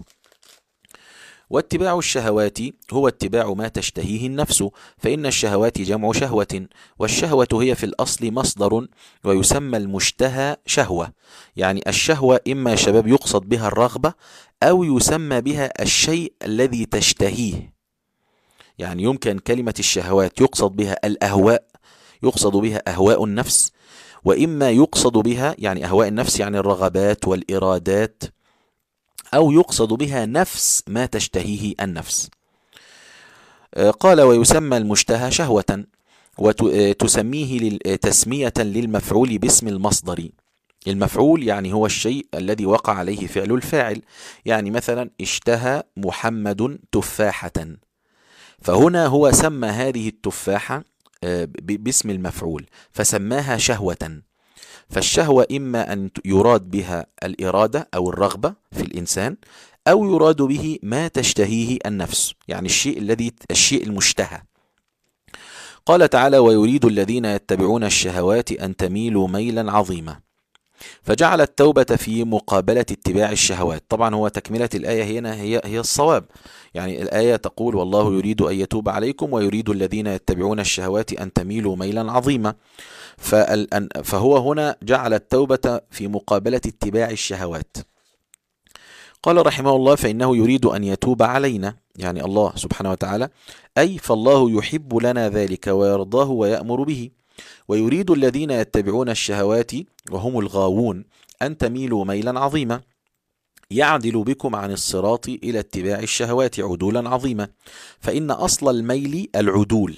واتباع الشهوات هو اتباع ما تشتهيه النفس، فإن الشهوات جمع شهوة، والشهوة هي في الأصل مصدر، ويسمى المشتهى شهوة. يعني الشهوة إما شباب يقصد بها الرغبة، أو يسمى بها الشيء الذي تشتهيه. يعني يمكن كلمة الشهوات يقصد بها الأهواء، يقصد بها أهواء النفس، وإما يقصد بها يعني أهواء النفس يعني الرغبات والإرادات، أو يقصد بها نفس ما تشتهيه النفس. قال: ويسمى المشتهى شهوة، وتسميه تسمية للمفعول باسم المصدر. المفعول يعني هو الشيء الذي وقع عليه فعل الفاعل، يعني مثلا اشتهى محمد تفاحة، فهنا هو سمى هذه التفاحة باسم المفعول فسماها شهوة. فالشهوة إما أن يراد بها الإرادة أو الرغبة في الإنسان، أو يراد به ما تشتهيه النفس، يعني الشيء الذي الشيء المشتهى. قال تعالى: ويريد الذين يتبعون الشهوات أن تميلوا ميلا عظيما. فجعل التوبة في مقابلة اتباع الشهوات. طبعا هو تكملة الآية هنا هي هي الصواب، يعني الآية تقول والله يريد أن يتوب عليكم ويريد الذين يتبعون الشهوات أن تميلوا ميلا عظيما. فهو هنا جعل التوبة في مقابلة اتباع الشهوات. قال رحمه الله فإنه يريد أن يتوب علينا، يعني الله سبحانه وتعالى، أي فالله يحب لنا ذلك ويرضاه ويأمر به، ويريد الذين يتبعون الشهوات وهم الغاوون أن تميلوا ميلا عظيما يعدل بكم عن الصراط إلى اتباع الشهوات عدولا عظيما، فإن أصل الميل العدول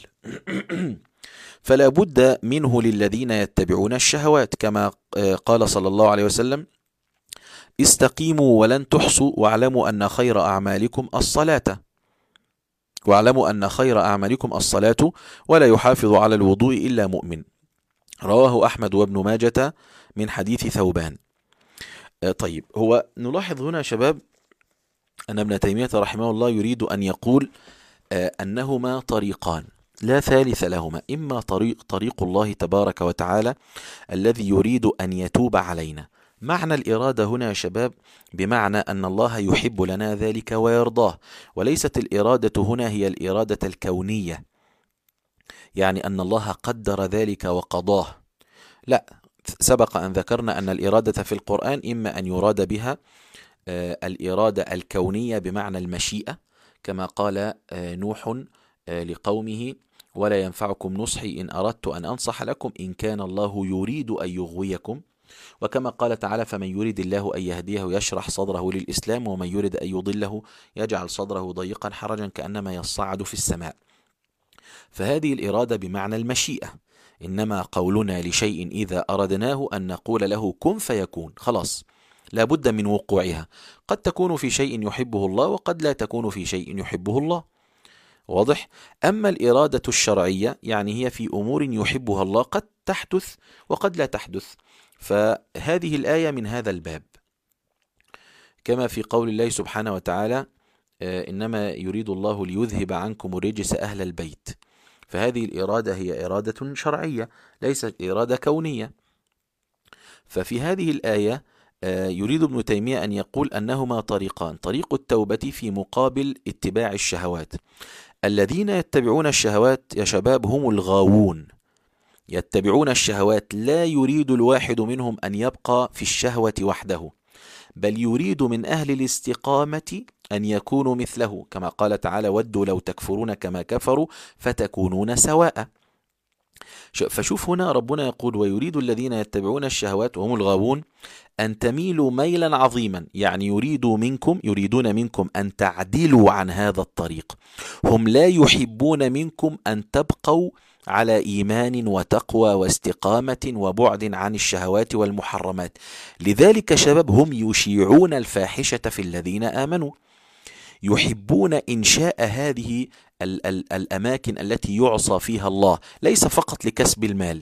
فلا بد منه للذين يتبعون الشهوات، كما قال صلى الله عليه وسلم استقيموا ولن تحصوا واعلموا أن خير أعمالكم الصلاة واعلموا أن خير أعمالكم الصلاة ولا يحافظ على الوضوء إلا مؤمن. رواه أحمد وابن ماجة من حديث ثوبان. طيب، هو نلاحظ هنا شباب أن ابن تيمية رحمه الله يريد أن يقول أنهما طريقان لا ثالث لهما، إما طريق طريق الله تبارك وتعالى الذي يريد أن يتوب علينا. معنى الإرادة هنا يا شباب بمعنى أن الله يحب لنا ذلك ويرضاه، وليست الإرادة هنا هي الإرادة الكونية، يعني أن الله قدر ذلك وقضاه، لا. سبق أن ذكرنا أن الإرادة في القرآن إما أن يراد بها الإرادة الكونية بمعنى المشيئة، كما قال نوح لقومه ولا ينفعكم نصحي إن أردت أن أنصح لكم إن كان الله يريد أن يغويكم، وكما قال تعالى فمن يريد الله أن يهديه يشرح صدره للإسلام ومن يريد أن يضله يجعل صدره ضيقا حرجا كأنما يصعد في السماء. فهذه الإرادة بمعنى المشيئة، إنما قولنا لشيء إذا أردناه أن نقول له كن فيكون، خلاص لا بد من وقوعها. قد تكون في شيء يحبه الله وقد لا تكون في شيء يحبه الله، واضح؟ أما الإرادة الشرعية يعني هي في أمور يحبها الله قد تحدث وقد لا تحدث، فهذه الآية من هذا الباب، كما في قول الله سبحانه وتعالى إنما يريد الله ليذهب عنكم الرجس أهل البيت، فهذه الإرادة هي إرادة شرعية ليست إرادة كونية. ففي هذه الآية يريد ابن تيمية أن يقول أنهما طريقان، طريق التوبة في مقابل اتباع الشهوات. الذين يتبعون الشهوات يا شباب هم الغاوون، يتبعون الشهوات، لا يريد الواحد منهم أن يبقى في الشهوة وحده، بل يريد من أهل الاستقامة أن يكونوا مثله، كما قال تعالى ودوا لو تكفرون كما كفروا فتكونون سواء. فشوف هنا ربنا يقول ويريد الذين يتبعون الشهوات وهم الغاوون أن تميلوا ميلا عظيما، يعني يريدوا منكم يريدون منكم أن تعدلوا عن هذا الطريق. هم لا يحبون منكم أن تبقوا على إيمان وتقوى واستقامة وبعد عن الشهوات والمحرمات. لذلك شباب هم يشيعون الفاحشة في الذين آمنوا، يحبون إنشاء هذه ال ال الأماكن التي يعصى فيها الله، ليس فقط لكسب المال.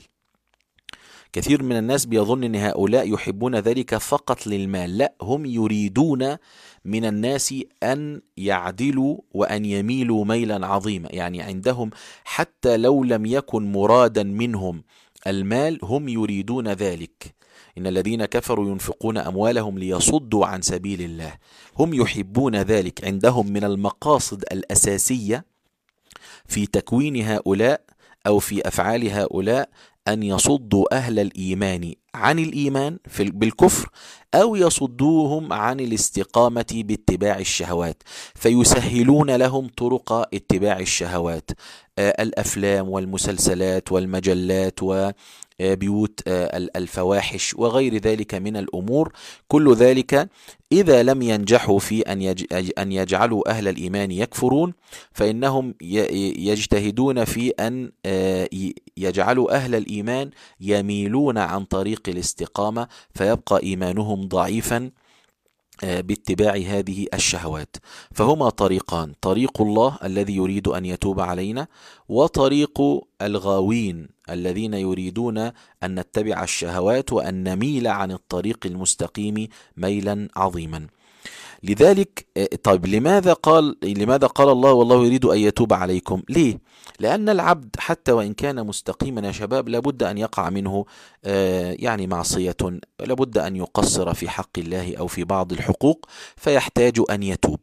كثير من الناس بيظن أن هؤلاء يحبون ذلك فقط للمال، لا، هم يريدون من الناس أن يعدلوا وأن يميلوا ميلا عظيما، يعني عندهم حتى لو لم يكن مرادا منهم المال هم يريدون ذلك. إن الذين كفروا ينفقون أموالهم ليصدوا عن سبيل الله، هم يحبون ذلك، عندهم من المقاصد الأساسية في تكوين هؤلاء أو في أفعال هؤلاء أن يصدوا أهل الإيمان عن الإيمان بالكفر أو يصدوهم عن الاستقامة باتباع الشهوات، فيسهلون لهم طرق اتباع الشهوات، الأفلام والمسلسلات والمجلات وبيوت الفواحش وغير ذلك من الأمور. كل ذلك إذا لم ينجحوا في أن يجعلوا أهل الإيمان يكفرون، فإنهم يجتهدون في أن يجعلوا أهل الإيمان يميلون عن طريق الاستقامة، فيبقى إيمانهم ضعيفا باتباع هذه الشهوات. فهما طريقان، طريق الله الذي يريد أن يتوب علينا، وطريق الغاوين الذين يريدون أن نتبع الشهوات وأن نميل عن الطريق المستقيم ميلا عظيما. لذلك طيب لماذا قال لماذا قال الله والله يريد أن يتوب عليكم؟ ليه؟ لأن العبد حتى وإن كان مستقيما يا شباب لابد أن يقع منه يعني معصية، لابد أن يقصر في حق الله أو في بعض الحقوق، فيحتاج أن يتوب.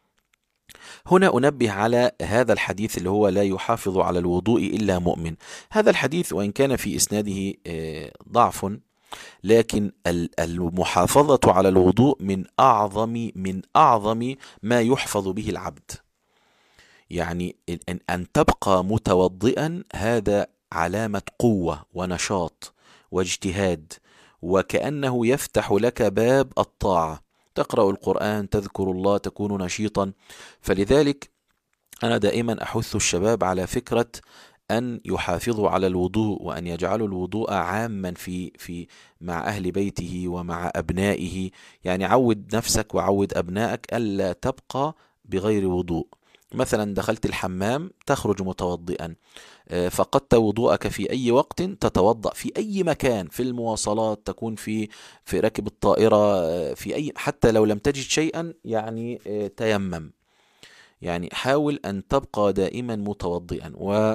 هنا أنبه على هذا الحديث اللي هو لا يحافظ على الوضوء إلا مؤمن. هذا الحديث وإن كان في إسناده ضعف، لكن المحافظة على الوضوء من أعظم من أعظم ما يحفظ به العبد. يعني أن تبقى متوضئا هذا علامة قوة ونشاط واجتهاد، وكأنه يفتح لك باب الطاعة، تقرأ القرآن، تذكر الله، تكون نشيطا. فلذلك أنا دائما أحث الشباب على فكرة أن يحافظوا على الوضوء، وأن يجعلوا الوضوء عاما في في مع أهل بيته ومع أبنائه. يعني عود نفسك وعود أبنائك ألا تبقى بغير وضوء. مثلا دخلت الحمام تخرج متوضئا، فقدت وضوءك في أي وقت تتوضأ في أي مكان، في المواصلات، تكون في في راكب الطائرة، في أي، حتى لو لم تجد شيئا يعني تيمم. يعني حاول أن تبقى دائما متوضئا.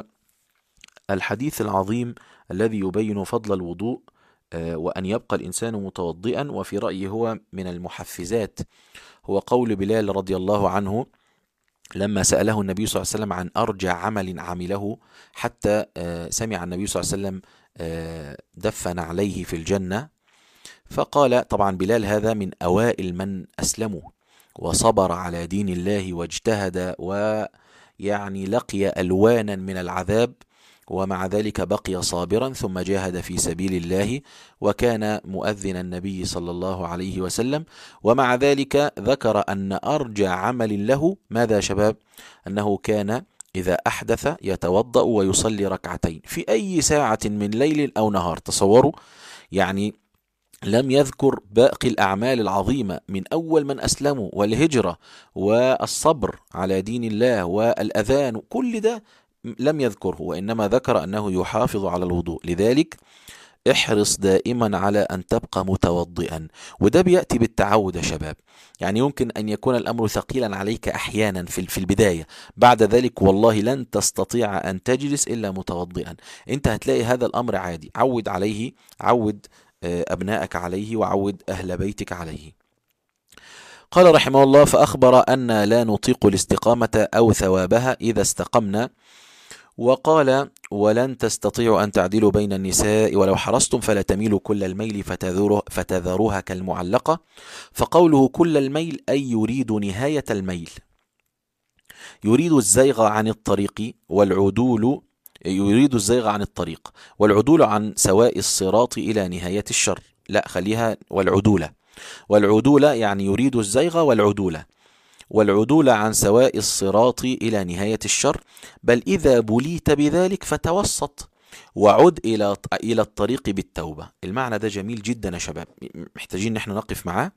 والحديث العظيم الذي يبين فضل الوضوء وأن يبقى الإنسان متوضئا، وفي رأيي هو من المحفزات، هو قول بلال رضي الله عنه لما سأله النبي صلى الله عليه وسلم عن أرجى عمل عمله حتى سمع النبي صلى الله عليه وسلم دفن عليه في الجنة، فقال، طبعا بلال هذا من أوائل من أسلموا وصبر على دين الله واجتهد ويعني لقي ألوانا من العذاب، ومع ذلك بقي صابرا ثم جاهد في سبيل الله، وكان مؤذن النبي صلى الله عليه وسلم. ومع ذلك ذكر أن أرجى عمل له ماذا شباب؟ أنه كان إذا أحدث يتوضأ ويصلي ركعتين في أي ساعة من ليل أو نهار. تصوروا، يعني لم يذكر باقي الأعمال العظيمة من أول من أسلموا والهجرة والصبر على دين الله والأذان، كل ده لم يذكره، وإنما ذكر أنه يحافظ على الوضوء. لذلك احرص دائما على أن تبقى متوضئا، وده بيأتي بالتعود يا شباب. يعني يمكن أن يكون الأمر ثقيلا عليك أحيانا في البداية، بعد ذلك والله لن تستطيع أن تجلس إلا متوضئا. أنت هتلاقي هذا الأمر عادي. عود عليه، عود أبنائك عليه، وعود أهل بيتك عليه. قال رحمه الله: فأخبر أن لا نطيق الاستقامة أو ثوابها إذا استقمنا، وقال: ولن تستطيعوا أن تعدلوا بين النساء ولو حرصتم فلا تميلوا كل الميل فتذروها كالمعلقة. فقوله كل الميل أي يريد نهاية الميل، يريد الزيغ عن الطريق والعدول يريد الزيغ عن الطريق والعدول عن سواء الصراط إلى نهاية الشر. لا، خليها والعدولة. والعدولة يعني يريد الزيغ والعدولة والعدول عن سواء الصراط إلى نهاية الشر. بل إذا بليت بذلك فتوسط وعد إلى إلى الطريق بالتوبة. المعنى ده جميل جدا يا شباب، محتاجين نحن نقف معاه.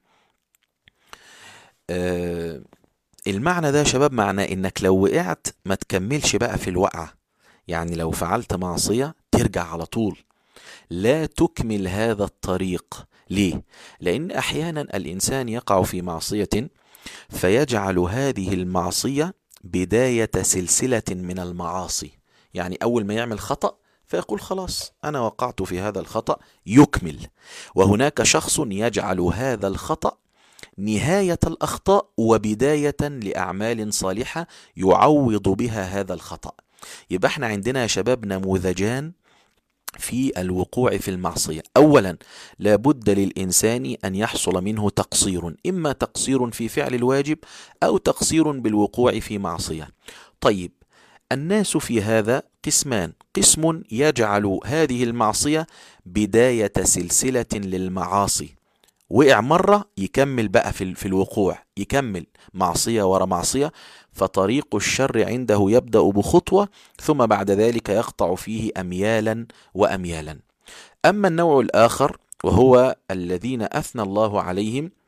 آه المعنى ده يا شباب معناه إنك لو وقعت ما تكملش بقى في الوقعة. يعني لو فعلت معصية ترجع على طول، لا تكمل هذا الطريق. ليه؟ لأن أحيانا الإنسان يقع في معصية فيجعل هذه المعصية بداية سلسلة من المعاصي. يعني أول ما يعمل خطأ فيقول خلاص أنا وقعت في هذا الخطأ، يكمل. وهناك شخص يجعل هذا الخطأ نهاية الأخطاء وبداية لأعمال صالحة يعوض بها هذا الخطأ. يبقى احنا عندنا يا شباب نموذجان في الوقوع في المعصية. أولا، لابد للإنسان أن يحصل منه تقصير، إما تقصير في فعل الواجب أو تقصير بالوقوع في معصية. طيب، الناس في هذا قسمان: قسم يجعل هذه المعصية بداية سلسلة للمعاصي، وقع مرة يكمل بقى في في الوقوع، يكمل معصية ورا معصية، فطريق الشر عنده يبدأ بخطوة ثم بعد ذلك يقطع فيه أميالا وأميالا. أما النوع الآخر وهو الذين أثنى الله عليهم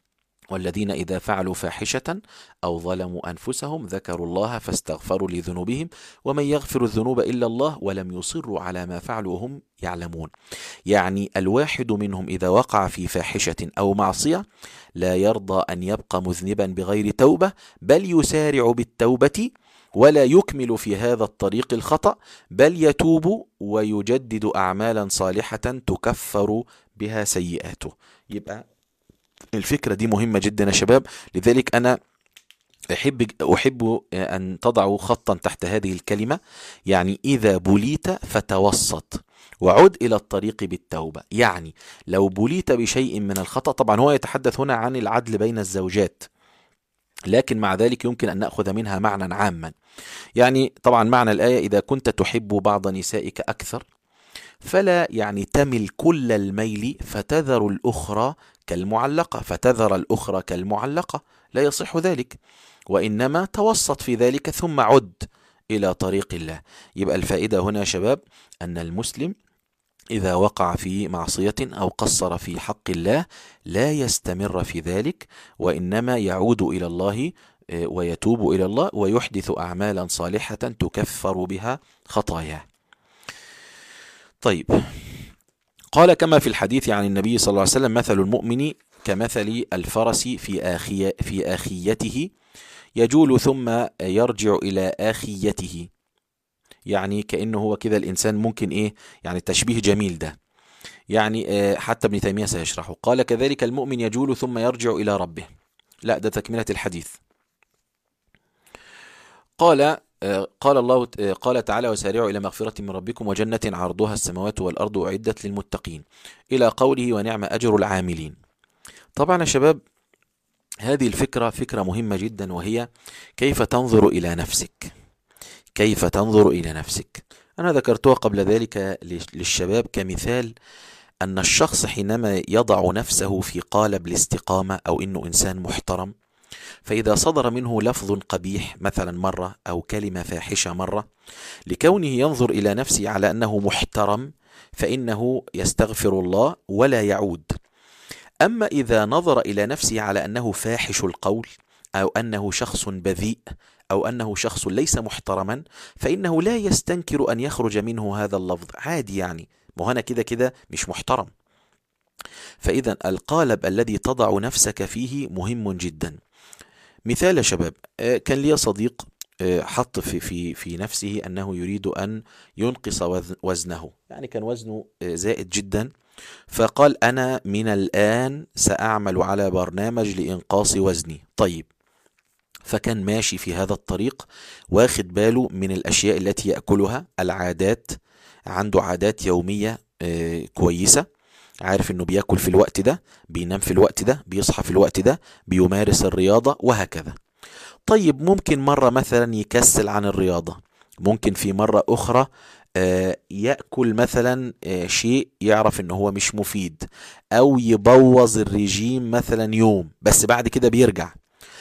والذين إذا فعلوا فاحشة أو ظلموا أنفسهم ذكروا الله فاستغفروا لذنوبهم ومن يغفر الذنوب إلا الله ولم يصروا على ما فعلوا وهم يعلمون. يعني الواحد منهم إذا وقع في فاحشة أو معصية لا يرضى أن يبقى مذنبا بغير توبة، بل يسارع بالتوبة ولا يكمل في هذا الطريق الخطأ، بل يتوب ويجدد أعمالا صالحة تكفر بها سيئاته. يبقى الفكرة دي مهمة جدا يا شباب، لذلك أنا أحب, أحب أن تضعوا خطا تحت هذه الكلمة. يعني إذا بليت فتوسط وعد إلى الطريق بالتوبة. يعني لو بليت بشيء من الخطأ، طبعا هو يتحدث هنا عن العدل بين الزوجات، لكن مع ذلك يمكن أن نأخذ منها معنى عاما. يعني طبعا معنى الآية إذا كنت تحب بعض نسائك أكثر فلا يعني تمل كل الميل فتذر الأخرى كالمعلقة، فتذر الأخرى كالمعلقة، لا يصح ذلك، وإنما توسط في ذلك ثم عد إلى طريق الله. يبقى الفائدة هنا يا شباب أن المسلم إذا وقع في معصية أو قصر في حق الله لا يستمر في ذلك، وإنما يعود إلى الله ويتوب إلى الله ويحدث أعمالا صالحة تكفر بها خطاياه. طيب، قال كما في الحديث عن النبي صلى الله عليه وسلم مثل المؤمن كمثل الفرس في آخية في آخيته يجول ثم يرجع إلى آخيته. يعني كأنه هو كده الإنسان ممكن إيه، يعني تشبيه جميل ده، يعني حتى ابن تيمية سيشرحه. قال كذلك المؤمن يجول ثم يرجع إلى ربه. لا، ده تكملة الحديث. قال قال الله قال تعالى وسارعوا إلى مغفرة من ربكم وجنة عرضها السماوات والأرض أعدت للمتقين، إلى قوله ونعم أجر العاملين. طبعا يا شباب هذه الفكرة فكرة مهمة جدا، وهي كيف تنظر إلى نفسك، كيف تنظر إلى نفسك. أنا ذكرتها قبل ذلك للشباب كمثال أن الشخص حينما يضع نفسه في قالب الاستقامة أو إنه إنسان محترم، فإذا صدر منه لفظ قبيح مثلا مرة أو كلمة فاحشة مرة، لكونه ينظر إلى نفسه على أنه محترم فإنه يستغفر الله ولا يعود. أما إذا نظر إلى نفسه على أنه فاحش القول أو أنه شخص بذيء أو أنه شخص ليس محترما، فإنه لا يستنكر أن يخرج منه هذا اللفظ عادي، يعني مهنا كده كده مش محترم. فإذا القالب الذي تضع نفسك فيه مهم جدا. مثال يا شباب، كان لي صديق حط في في في نفسه أنه يريد أن ينقص وزنه، يعني كان وزنه زائد جدا، فقال أنا من الآن سأعمل على برنامج لإنقاص وزني. طيب، فكان ماشي في هذا الطريق واخد باله من الأشياء التي يأكلها، العادات، عنده عادات يومية كويسة، عارف انه بياكل في الوقت ده، بينام في الوقت ده، بيصحى في الوقت ده، بيمارس الرياضة وهكذا. طيب، ممكن مرة مثلا يكسل عن الرياضة، ممكن في مرة أخرى يأكل مثلا شيء يعرف انه هو مش مفيد، أو يبوظ الرجيم مثلا يوم، بس بعد كده بيرجع.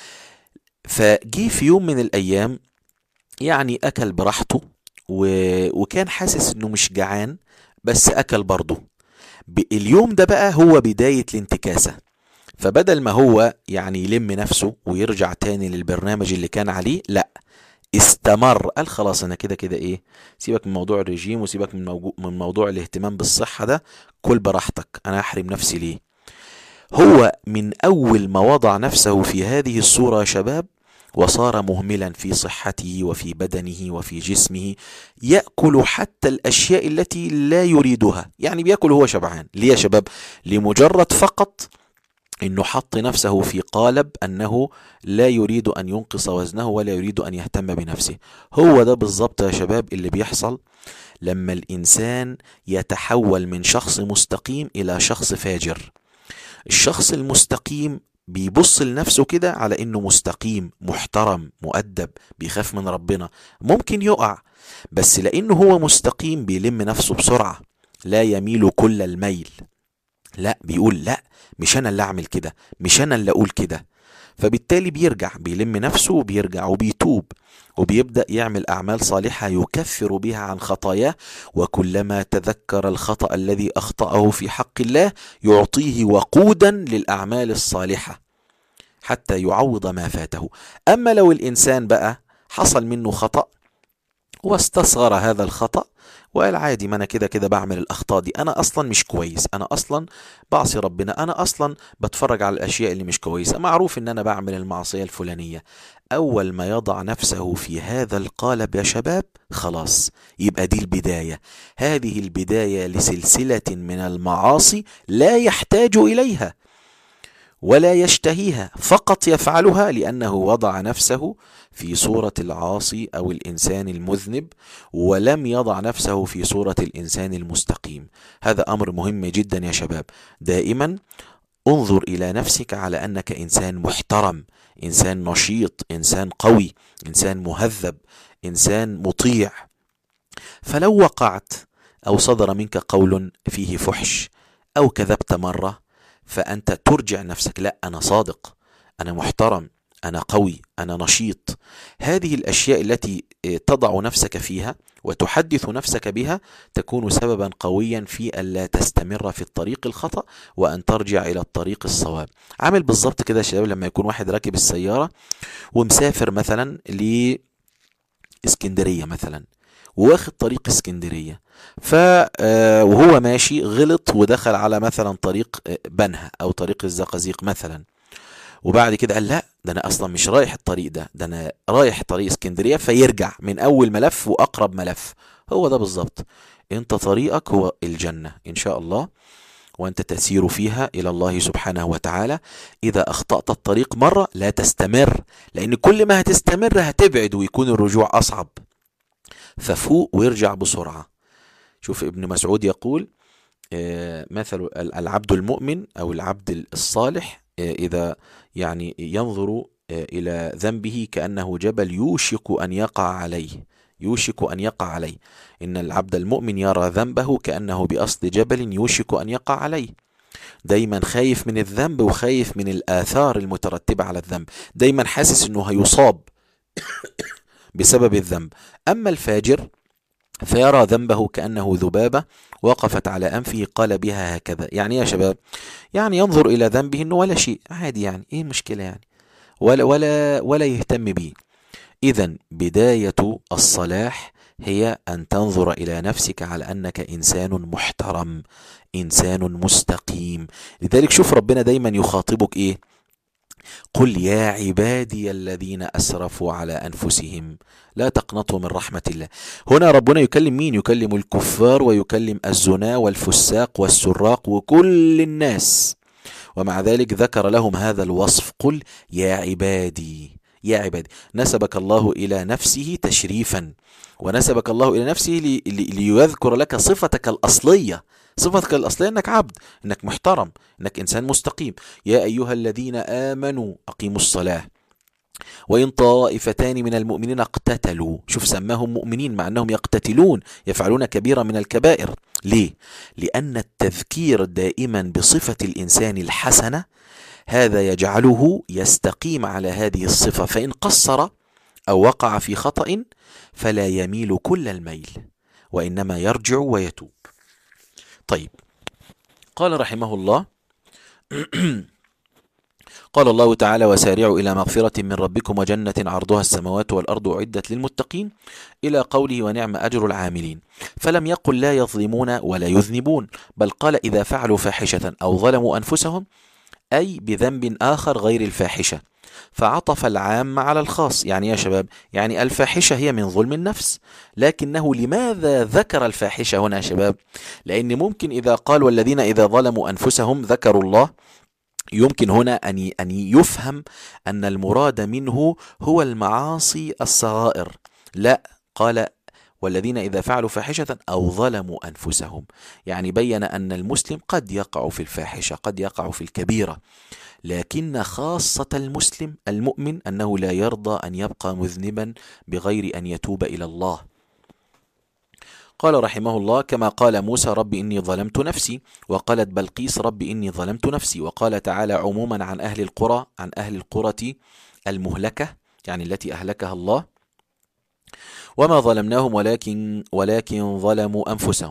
فجي في يوم من الأيام يعني أكل براحته وكان حاسس انه مش جعان، بس أكل برضه. اليوم ده بقى هو بداية الانتكاسة، فبدل ما هو يعني يلم نفسه ويرجع تاني للبرنامج اللي كان عليه، لا، استمر، قال خلاص انا كده كده ايه، سيبك من موضوع الرجيم وسيبك من, موضوع من موضوع الاهتمام بالصحة ده، كل براحتك، انا احرم نفسي ليه؟ هو من اول ما وضع نفسه في هذه الصورة يا شباب وصار مهملا في صحته وفي بدنه وفي جسمه، يأكل حتى الأشياء التي لا يريدها، يعني بيأكل هو شبعان. ليه يا شباب؟ لمجرد فقط انه حط نفسه في قالب انه لا يريد ان ينقص وزنه ولا يريد ان يهتم بنفسه. هو ده بالضبط يا شباب اللي بيحصل لما الانسان يتحول من شخص مستقيم الى شخص فاجر. الشخص المستقيم بيبص لنفسه كده على انه مستقيم، محترم، مؤدب، بيخاف من ربنا، ممكن يقع، بس لانه هو مستقيم بيلم نفسه بسرعة، لا يميل كل الميل، لا، بيقول لا، مش انا اللي اعمل كده، مش انا اللي اقول كده. فبالتالي بيرجع، بيلم نفسه وبيرجع وبيتوب وبيبدأ يعمل أعمال صالحة يكفر بها عن خطاياه، وكلما تذكر الخطأ الذي أخطأه في حق الله يعطيه وقودا للأعمال الصالحة. حتى يعوض ما فاته. أما لو الإنسان بقى حصل منه خطأ واستصغر هذا الخطأ وقال عادي، ما أنا كده كده بعمل الأخطاء دي، أنا أصلا مش كويس، أنا أصلا بعصي ربنا، أنا أصلا بتفرج على الأشياء اللي مش كويسة، معروف إن أنا بعمل المعصية الفلانية. أول ما يضع نفسه في هذا القالب يا شباب، خلاص يبقى دي البداية. هذه البداية لسلسلة من المعاصي لا يحتاج إليها ولا يشتهيها، فقط يفعلها لأنه وضع نفسه في صورة العاصي أو الإنسان المذنب، ولم يضع نفسه في صورة الإنسان المستقيم. هذا أمر مهم جدا يا شباب. دائما انظر إلى نفسك على أنك إنسان محترم، إنسان نشيط، إنسان قوي، إنسان مهذب، إنسان مطيع. فلو وقعت أو صدر منك قول فيه فحش أو كذبت مرة، فأنت ترجع نفسك، لا أنا صادق، أنا محترم، أنا قوي، أنا نشيط. هذه الأشياء التي تضع نفسك فيها وتحدث نفسك بها تكون سببا قويا في ألا تستمر في الطريق الخطأ وأن ترجع إلى الطريق الصواب. عامل بالضبط كده يا شباب لما يكون واحد راكب السيارة ومسافر مثلا لإسكندرية مثلا، واخد طريق اسكندرية، ف وهو ماشي غلط ودخل على مثلا طريق بنها أو طريق الزقازيق مثلا، وبعد كده قال لا ده أنا أصلا مش رايح الطريق ده، ده أنا رايح طريق اسكندرية، فيرجع من أول ملف وأقرب ملف. هو ده بالضبط، أنت طريقك هو الجنة إن شاء الله، وأنت تسير فيها إلى الله سبحانه وتعالى. إذا أخطأت الطريق مرة لا تستمر، لأن كل ما هتستمر هتبعد ويكون الرجوع أصعب، ففوق ويرجع بسرعة. شوف ابن مسعود يقول مثل العبد المؤمن أو العبد الصالح إذا يعني ينظر إلى ذنبه كأنه جبل يوشك أن يقع عليه، يوشك أن يقع عليه. إن العبد المؤمن يرى ذنبه كأنه بأصل جبل يوشك أن يقع عليه، دايما خايف من الذنب وخايف من الآثار المترتبة على الذنب، دايما حاسس أنه هيصاب بسبب الذنب. أما الفاجر فيرى ذنبه كأنه ذبابة وقفت على أنفه قال بها هكذا. يعني يا شباب، يعني ينظر إلى ذنبه أنه ولا شيء، عادي، يعني إيه المشكلة يعني، ولا, ولا, ولا يهتم به. إذن بداية الصلاح هي أن تنظر إلى نفسك على أنك إنسان محترم، إنسان مستقيم. لذلك شوف ربنا دايما يخاطبك إيه؟ قل يا عبادي الذين أسرفوا على أنفسهم لا تقنطوا من رحمة الله. هنا ربنا يكلم مين؟ يكلم الكفار ويكلم الزنا والفساق والسراق وكل الناس، ومع ذلك ذكر لهم هذا الوصف، قل يا عبادي. يا عبادي نسبك الله إلى نفسه تشريفا، ونسبك الله إلى نفسه لي لي ليذكر لك صفتك الأصلية. صفتك الأصلية أنك عبد، أنك محترم، أنك إنسان مستقيم. يا أيها الذين آمنوا أقيموا الصلاة وإن طائفتان من المؤمنين اقتتلوا. شوف سماهم مؤمنين مع أنهم يقتتلون، يفعلون كبيرة من الكبائر. ليه؟ لأن التذكير دائما بصفة الإنسان الحسنة هذا يجعله يستقيم على هذه الصفة، فإن قصر أو وقع في خطأ فلا يميل كل الميل وإنما يرجع ويتوب. طيب، قال رحمه الله قال الله تعالى وسارعوا إلى مغفرة من ربكم وجنة عرضها السماوات والأرض أعدت للمتقين إلى قوله ونعم أجر العاملين. فلم يقل لا يظلمون ولا يذنبون، بل قال إذا فعلوا فاحشة أو ظلموا أنفسهم، أي بذنب آخر غير الفاحشة، فعطف العام على الخاص. يعني يا شباب، يعني الفاحشة هي من ظلم النفس، لكنه لماذا ذكر الفاحشة هنا يا شباب؟ لأن ممكن إذا قال والذين إذا ظلموا أنفسهم ذكروا الله، يمكن هنا أن أن يفهم أن المراد منه هو المعاصي الصغائر. لا، قال والذين إذا فعلوا فاحشة أو ظلموا أنفسهم، يعني بين أن المسلم قد يقع في الفاحشة، قد يقع في الكبيرة، لكن خاصة المسلم المؤمن أنه لا يرضى أن يبقى مذنبا بغير أن يتوب إلى الله. قال رحمه الله كما قال موسى رب إني ظلمت نفسي، وقالت بلقيس رب إني ظلمت نفسي. وقال تعالى عموما عن أهل القرى، عن أهل القرى المهلكة، يعني التي أهلكها الله، وما ظلمناهم ولكن ولكن ظلموا أنفسهم.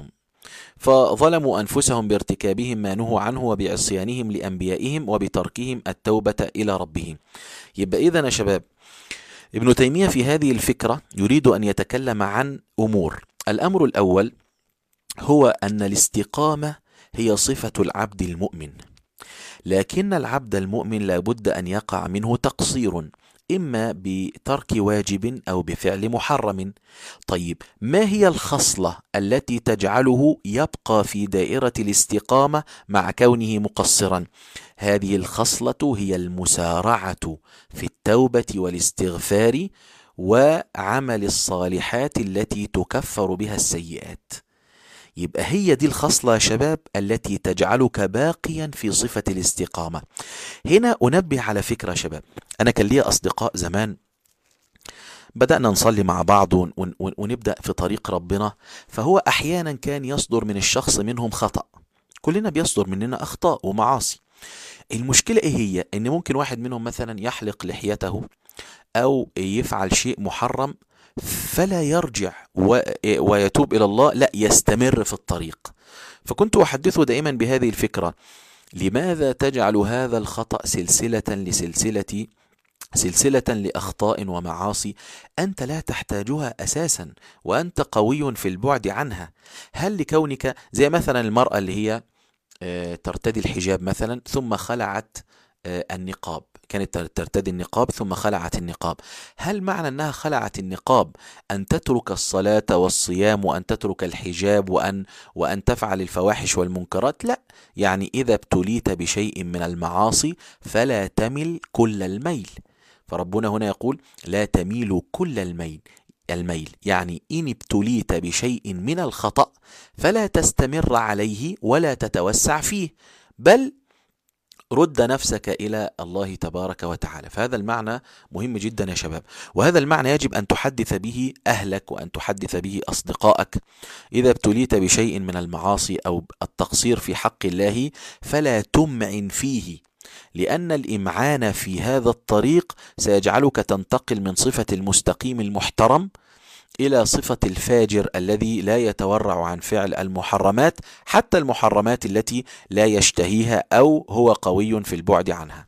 فظلموا أنفسهم بارتكابهم ما نهوا عنه وبعصيانهم لأنبيائهم وبتركهم التوبة إلى ربهم. يبقى إذن يا شباب ابن تيمية في هذه الفكرة يريد أن يتكلم عن أمور. الأمر الأول هو أن الاستقامة هي صفة العبد المؤمن، لكن العبد المؤمن لابد أن يقع منه تقصير، إما بترك واجب أو بفعل محرم. طيب ما هي الخصلة التي تجعله يبقى في دائرة الاستقامة مع كونه مقصرا؟ هذه الخصلة هي المسارعة في التوبة والاستغفار وعمل الصالحات التي تكفر بها السيئات. يبقى هي دي الخصلة يا شباب التي تجعلك باقيا في صفة الاستقامة. هنا أنبه على فكرة يا شباب، أنا كان لي أصدقاء زمان بدأنا نصلي مع بعض ونبدأ في طريق ربنا، فهو أحيانا كان يصدر من الشخص منهم خطأ. كلنا بيصدر مننا أخطاء ومعاصي. المشكلة إيه هي؟ إن ممكن واحد منهم مثلا يحلق لحيته أو يفعل شيء محرم فلا يرجع ويتوب إلى الله، لا يستمر في الطريق. فكنت أحدثه دائما بهذه الفكرة: لماذا تجعل هذا الخطأ سلسلة لسلسلة سلسلة لأخطاء ومعاصي أنت لا تحتاجها أساسا وأنت قوي في البعد عنها؟ هل لكونك زي مثلا المرأة اللي هي ترتدي الحجاب مثلا ثم خلعت النقاب، كانت ترتدي النقاب ثم خلعت النقاب، هل معنى أنها خلعت النقاب أن تترك الصلاة والصيام وأن تترك الحجاب وأن وأن تفعل الفواحش والمنكرات؟ لا، يعني إذا ابتليت بشيء من المعاصي فلا تمل كل الميل. فربنا هنا يقول: لا تميلوا كل الميل الميل يعني إن ابتليت بشيء من الخطأ فلا تستمر عليه ولا تتوسع فيه، بل رد نفسك إلى الله تبارك وتعالى. فهذا المعنى مهم جدا يا شباب، وهذا المعنى يجب أن تحدث به أهلك وأن تحدث به أصدقائك. إذا ابتليت بشيء من المعاصي أو التقصير في حق الله فلا تمعن فيه، لأن الإمعان في هذا الطريق سيجعلك تنتقل من صفة المستقيم المحترم إلى صفة الفاجر الذي لا يتورع عن فعل المحرمات، حتى المحرمات التي لا يشتهيها أو هو قوي في البعد عنها.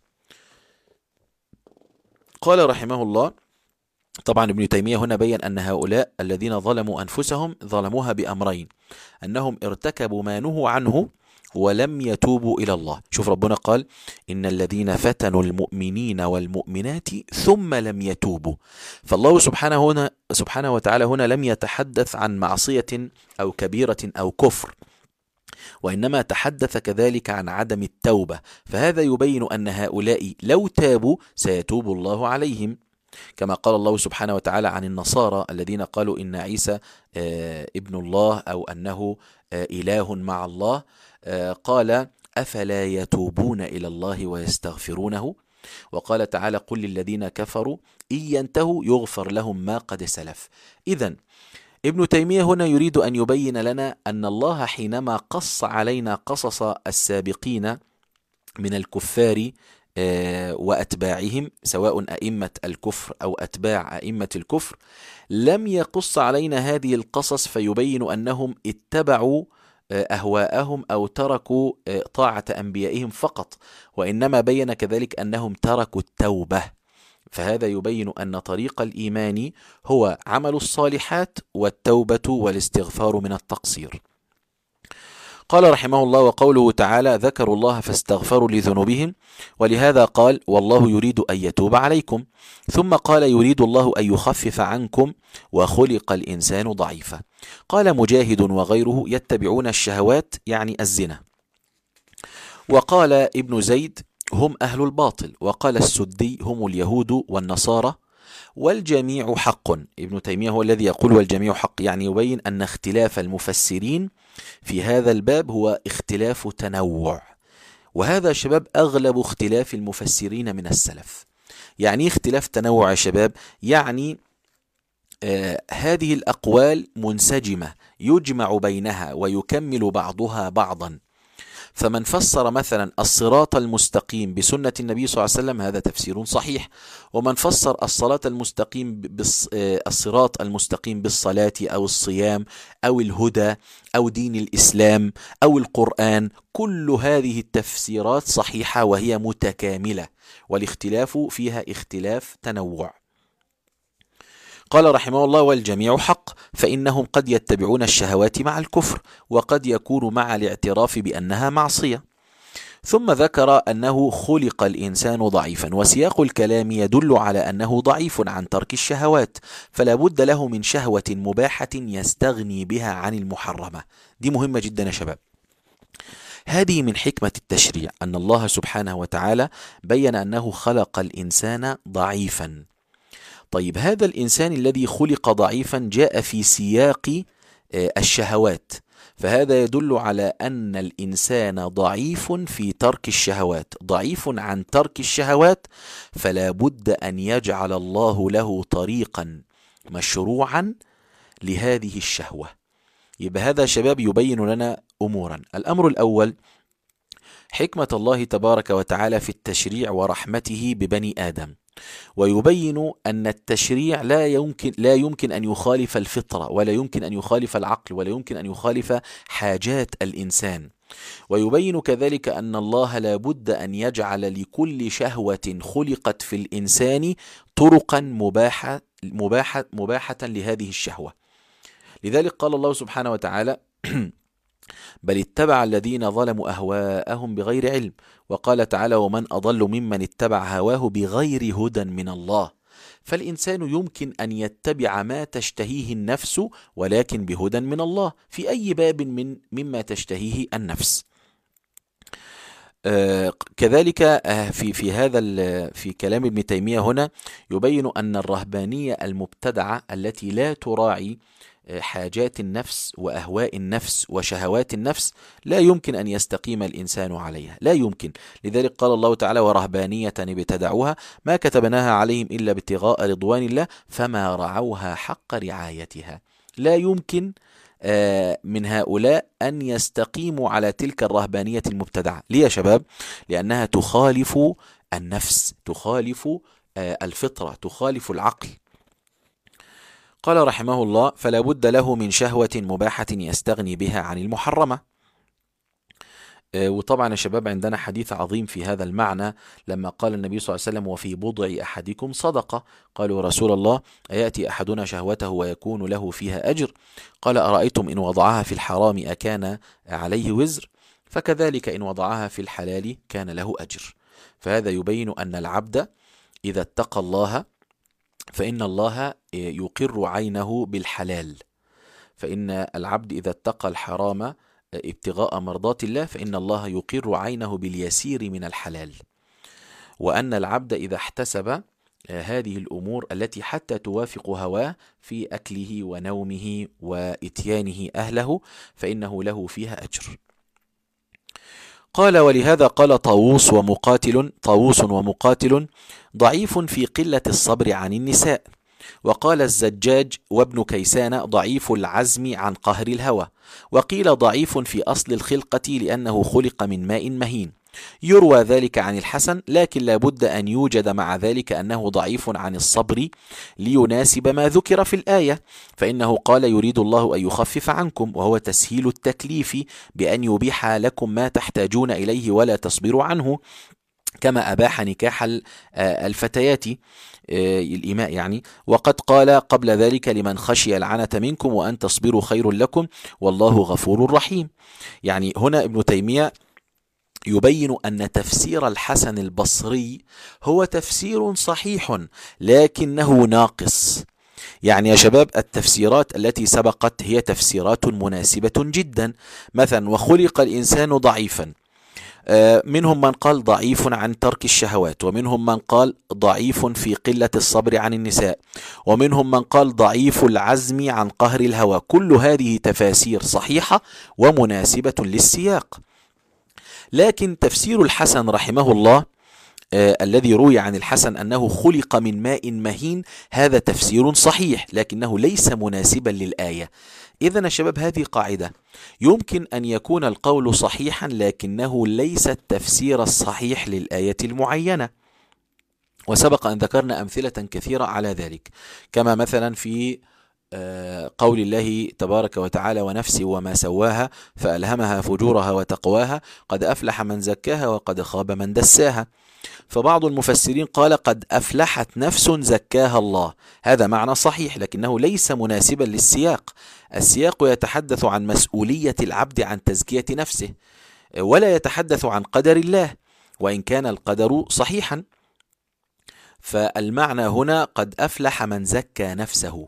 قال رحمه الله، طبعا ابن تيمية هنا بيّن أن هؤلاء الذين ظلموا أنفسهم ظلموها بأمرين: أنهم ارتكبوا ما نهوا عنه ولم يتوبوا إلى الله. شوف ربنا قال: إن الذين فتنوا المؤمنين والمؤمنات ثم لم يتوبوا. فالله سبحانه هنا سبحانه وتعالى هنا لم يتحدث عن معصية أو كبيرة أو كفر، وإنما تحدث كذلك عن عدم التوبة. فهذا يبين أن هؤلاء لو تابوا سيتوب الله عليهم، كما قال الله سبحانه وتعالى عن النصارى الذين قالوا إن عيسى ابن الله أو أنه إله مع الله، قال: أفلا يتوبون إلى الله ويستغفرونه؟ وقال تعالى: قل للذين كفروا إن ينتهوا يغفر لهم ما قد سلف. إذن ابن تيمية هنا يريد أن يبين لنا أن الله حينما قص علينا قصص السابقين من الكفار وأتباعهم، سواء أئمة الكفر أو أتباع أئمة الكفر، لم يقص علينا هذه القصص فيبين أنهم اتبعوا أهواءهم أو تركوا طاعة أنبيائهم فقط، وإنما بين كذلك أنهم تركوا التوبة. فهذا يبين أن طريق الإيمان هو عمل الصالحات والتوبة والاستغفار من التقصير. قال رحمه الله: وقوله تعالى: ذكروا الله فاستغفروا لذنوبهم، ولهذا قال: والله يريد أن يتوب عليكم. ثم قال: يريد الله أن يخفف عنكم وخلق الإنسان ضعيفا. قال مجاهد وغيره: يتبعون الشهوات يعني الزنا. وقال ابن زيد: هم أهل الباطل. وقال السدي: هم اليهود والنصارى. والجميع حق. ابن تيمية هو الذي يقول والجميع حق، يعني يبين أن اختلاف المفسرين في هذا الباب هو اختلاف تنوع، وهذا شباب أغلب اختلاف المفسرين من السلف. يعني اختلاف تنوع يا شباب، يعني آه هذه الأقوال منسجمة يجمع بينها ويكمل بعضها بعضا. فمن فسر مثلا الصراط المستقيم بسنة النبي صلى الله عليه وسلم هذا تفسير صحيح، ومن فسر الصلاة المستقيم بالص... الصراط المستقيم بالصلاة أو الصيام أو الهدى أو دين الإسلام أو القرآن، كل هذه التفسيرات صحيحة وهي متكاملة، والاختلاف فيها اختلاف تنوع. قال رحمه الله: والجميع حق، فإنهم قد يتبعون الشهوات مع الكفر، وقد يكون مع الاعتراف بأنها معصية. ثم ذكر أنه خلق الإنسان ضعيفا، وسياق الكلام يدل على أنه ضعيف عن ترك الشهوات، فلا بد له من شهوة مباحة يستغني بها عن المحرمة. دي مهمة جدا يا شباب. هذه من حكمة التشريع، أن الله سبحانه وتعالى بين أنه خلق الإنسان ضعيفا. طيب هذا الإنسان الذي خلق ضعيفا جاء في سياق الشهوات، فهذا يدل على أن الإنسان ضعيف في ترك الشهوات، ضعيف عن ترك الشهوات، فلا بد أن يجعل الله له طريقا مشروعا لهذه الشهوة. يبقى هذا شباب يبين لنا أمورا. الأمر الأول حكمة الله تبارك وتعالى في التشريع ورحمته ببني آدم، ويبين أن التشريع لا يمكن لا يمكن أن يخالف الفطرة، ولا يمكن أن يخالف العقل، ولا يمكن أن يخالف حاجات الإنسان. ويبين كذلك أن الله لا بد أن يجعل لكل شهوة خلقت في الإنسان طرقا مباحة مباحة مباحة لهذه الشهوة. لذلك قال الله سبحانه وتعالى: بل اتبع الذين ظلموا أهواءهم بغير علم. وقال تعالى: ومن أضل ممن اتبع هواه بغير هدى من الله. فالإنسان يمكن أن يتبع ما تشتهيه النفس ولكن بهدى من الله في أي باب من مما تشتهيه النفس. آه كذلك آه في في هذا في كلام ابن تيمية هنا يبين أن الرهبانية المبتدعة التي لا تراعي حاجات النفس وأهواء النفس وشهوات النفس لا يمكن أن يستقيم الإنسان عليها، لا يمكن. لذلك قال الله تعالى: ورهبانية ابتدعوها ما كتبناها عليهم إلا ابتغاء رضوان الله فما رعوها حق رعايتها. لا يمكن من هؤلاء أن يستقيموا على تلك الرهبانية المبتدعة. ليه يا شباب؟ لأنها تخالف النفس، تخالف الفطرة، تخالف العقل. قال رحمه الله: فلا بد له من شهوة مباحة يستغني بها عن المحرمة. وطبعا يا شباب عندنا حديث عظيم في هذا المعنى لما قال النبي صلى الله عليه وسلم: وفي بضع أحدكم صدقة. قالوا: رسول الله أيأتي أحدنا شهوته ويكون له فيها أجر؟ قال: أرأيتم إن وضعها في الحرام أكان عليه وزر؟ فكذلك إن وضعها في الحلال كان له أجر. فهذا يبين أن العبد إذا اتقى الله فإن الله يقر عينه بالحلال، فإن العبد إذا اتقى الحرام ابتغاء مرضات الله فإن الله يقر عينه باليسير من الحلال. وأن العبد إذا احتسب هذه الأمور التي حتى توافق هواه في أكله ونومه وإتيانه أهله فإنه له فيها أجر. قال: ولهذا قال طاووس ومقاتل طاووس ومقاتل ضعيف في قلة الصبر عن النساء. وقال الزجاج وابن كيسان ضعيف العزم عن قهر الهوى. وقيل ضعيف في أصل الخلقة لأنه خلق من ماء مهين. يروى ذلك عن الحسن، لكن لا بد أن يوجد مع ذلك أنه ضعيف عن الصبر ليناسب ما ذكر في الآية، فإنه قال: يريد الله أن يخفف عنكم، وهو تسهيل التكليف بأن يبيح لكم ما تحتاجون إليه ولا تصبروا عنه، كما أباح نكاح الفتيات الإماء يعني. وقد قال قبل ذلك: لمن خشي العنة منكم وأن تصبروا خير لكم والله غفور رحيم. يعني هنا ابن تيمية يبين أن تفسير الحسن البصري هو تفسير صحيح لكنه ناقص. يعني يا شباب التفسيرات التي سبقت هي تفسيرات مناسبة جدا. مثلا: وخلق الإنسان ضعيفا، منهم من قال ضعيف عن ترك الشهوات، ومنهم من قال ضعيف في قلة الصبر عن النساء، ومنهم من قال ضعيف العزم عن قهر الهوى. كل هذه تفاسير صحيحة ومناسبة للسياق. لكن تفسير الحسن رحمه الله آه الذي روي عن الحسن أنه خلق من ماء مهين، هذا تفسير صحيح لكنه ليس مناسبا للآية. إذن يا شباب هذه قاعدة، يمكن أن يكون القول صحيحا لكنه ليس التفسير الصحيح للآية المعينة، وسبق أن ذكرنا أمثلة كثيرة على ذلك، كما مثلا في قول الله تبارك وتعالى: ونفس وما سواها فألهمها فجورها وتقواها قد أفلح من زكاها وقد خاب من دساها. فبعض المفسرين قال قد أفلحت نفس زكاها الله، هذا معنى صحيح لكنه ليس مناسبا للسياق. السياق يتحدث عن مسؤولية العبد عن تزكية نفسه، ولا يتحدث عن قدر الله وإن كان القدر صحيحا. فالمعنى هنا قد أفلح من زكى نفسه.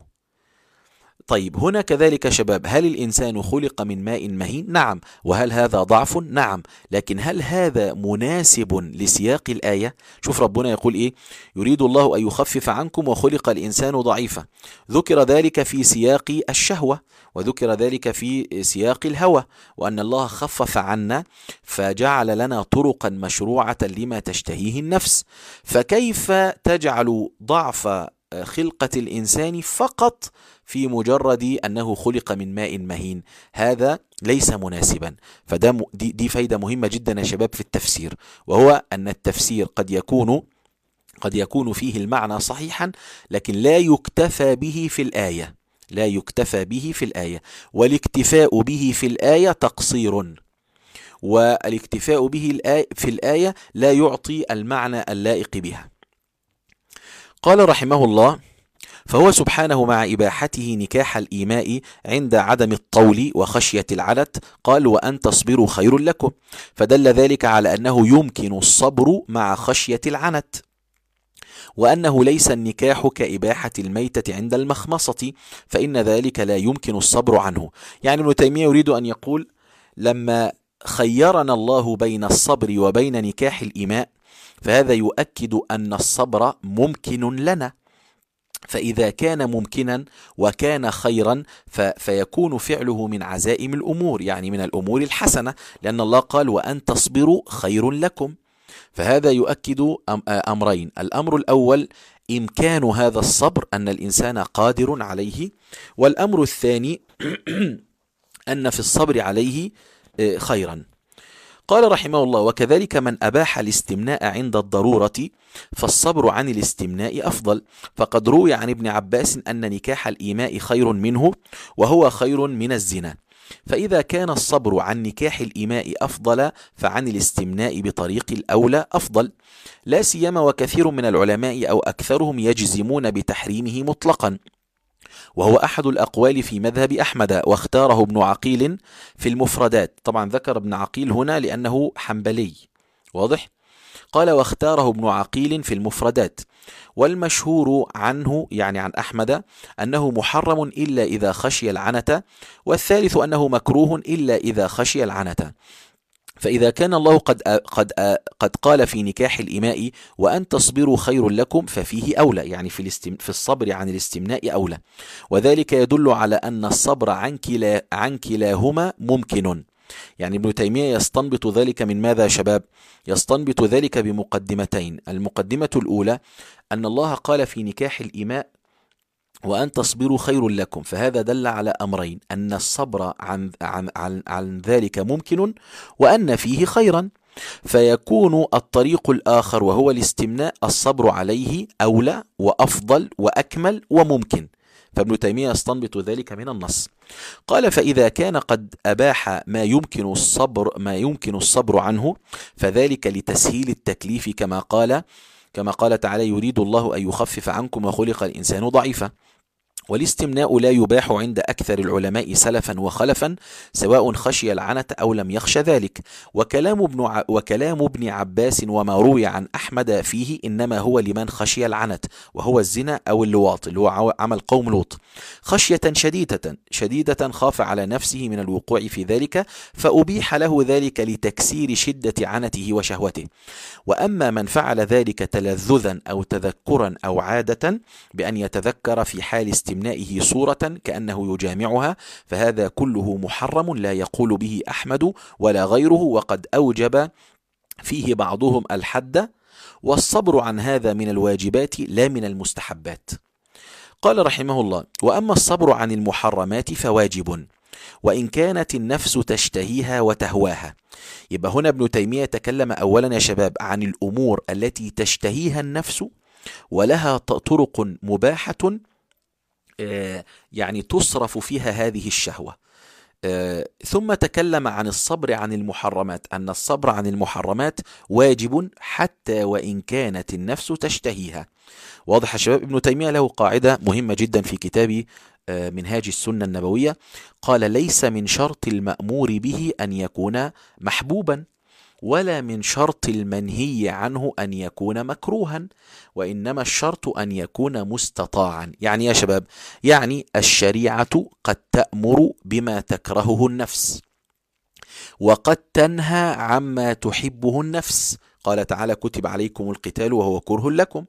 طيب هنا كذلك شباب، هل الإنسان خلق من ماء مهين؟ نعم. وهل هذا ضعف؟ نعم. لكن هل هذا مناسب لسياق الآية؟ شوف ربنا يقول إيه: يريد الله أن يخفف عنكم وخلق الإنسان ضعيفا. ذكر ذلك في سياق الشهوة، وذكر ذلك في سياق الهوى، وأن الله خفف عنا فجعل لنا طرقا مشروعة لما تشتهيه النفس. فكيف تجعل ضعف خلقة الإنسان فقط في مجرد أنه خلق من ماء مهين؟ هذا ليس مناسبا. فده دي, دي فايدة مهمة جدا يا شباب في التفسير، وهو أن التفسير قد يكون قد يكون فيه المعنى صحيحا لكن لا يكتفى به في الآية، لا يكتفى به في الآية، والاكتفاء به في الآية تقصير، والاكتفاء به في الآية لا يعطي المعنى اللائق بها. قال رحمه الله: فهو سبحانه مع إباحته نكاح الإيماء عند عدم الطول وخشية العنت قال: وأن تصبروا خير لكم، فدل ذلك على أنه يمكن الصبر مع خشية العنت، وأنه ليس النكاح كإباحة الميتة عند المخمصة، فإن ذلك لا يمكن الصبر عنه. يعني ابن تيمية يريد أن يقول لما خيرنا الله بين الصبر وبين نكاح الإيماء فهذا يؤكد أن الصبر ممكن لنا، فإذا كان ممكنا وكان خيرا فيكون فعله من عزائم الأمور، يعني من الأمور الحسنة، لأن الله قال: وأن تصبروا خير لكم. فهذا يؤكد أمرين: الأمر الأول إمكان هذا الصبر، أن الإنسان قادر عليه، والأمر الثاني أن في الصبر عليه خيرا. قال رحمه الله: وكذلك من أباح الاستمناء عند الضرورة فالصبر عن الاستمناء أفضل، فقد روي عن ابن عباس أن نكاح الإيماء خير منه وهو خير من الزنا. فإذا كان الصبر عن نكاح الإيماء أفضل فعن الاستمناء بطريق الأولى أفضل، لا سيما وكثير من العلماء أو أكثرهم يجزمون بتحريمه مطلقا، وهو أحد الأقوال في مذهب أحمد، واختاره ابن عقيل في المفردات. طبعا ذكر ابن عقيل هنا لأنه حنبلي، واضح؟ قال: واختاره ابن عقيل في المفردات. والمشهور عنه يعني عن أحمد أنه محرم إلا إذا خشي العنة، والثالث أنه مكروه إلا إذا خشي العنة. فإذا كان الله قد قد قد قال في نكاح الإماء: وأن تصبروا خير لكم، ففيه أولى، يعني في في الصبر عن الاستمناء أولى، وذلك يدل على أن الصبر عن كلا عن كلاهما ممكن. يعني ابن تيمية يستنبط ذلك من ماذا يا شباب؟ يستنبط ذلك بمقدمتين. المقدمة الأولى أن الله قال في نكاح الإماء: وأن تصبروا خير لكم، فهذا دل على أمرين: أن الصبر عن, عن, عن, عن ذلك ممكن، وأن فيه خيرا، فيكون الطريق الآخر وهو الاستمناء الصبر عليه أولى وأفضل وأكمل وممكن. فابن تيمية يستنبط ذلك من النص. قال: فإذا كان قد أباح ما يمكن الصبر ما يمكن الصبر عنه فذلك لتسهيل التكليف، كما قال كما قال تعالى: يريد الله أن يخفف عنكم وخلق الإنسان ضعيفا. والاستمناء لا يباح عند أكثر العلماء سلفا وخلفا، سواء خشي العنة أو لم يخش ذلك. وكلام ابن, ع... وكلام ابن عباس وما روي عن أحمد فيه إنما هو لمن خشي العنة، وهو الزنا أو اللواط اللي هو عمل قوم لوط، خشية شديدة شديدة خاف على نفسه من الوقوع في ذلك، فأبيح له ذلك لتكسير شدة عنته وشهوته. وأما من فعل ذلك تلذذا أو تذكرا أو عادة بأن يتذكر في حال استمنائه صورة كأنه يجامعها، فهذا كله محرم لا يقول به أحمد ولا غيره، وقد أوجب فيه بعضهم الحد والصبر عن هذا من الواجبات لا من المستحبات. قال رحمه الله: وأما الصبر عن المحرمات فواجب، وإن كانت النفس تشتهيها وتهواها. يبقى هنا ابن تيمية تكلم أولا يا شباب عن الأمور التي تشتهيها النفس ولها طرق مباحة يعني تصرف فيها هذه الشهوة، ثم تكلم عن الصبر عن المحرمات، أن الصبر عن المحرمات واجب حتى وإن كانت النفس تشتهيها. واضح يا شباب؟ ابن تيمية له قاعدة مهمة جدا في كتاب منهاج السنة النبوية، قال: ليس من شرط المأمور به أن يكون محبوبا، ولا من شرط المنهي عنه أن يكون مكروها، وإنما الشرط أن يكون مستطاعا. يعني يا شباب، يعني الشريعة قد تأمر بما تكرهه النفس، وقد تنهى عما تحبه النفس. قال تعالى: كتب عليكم القتال وهو كره لكم.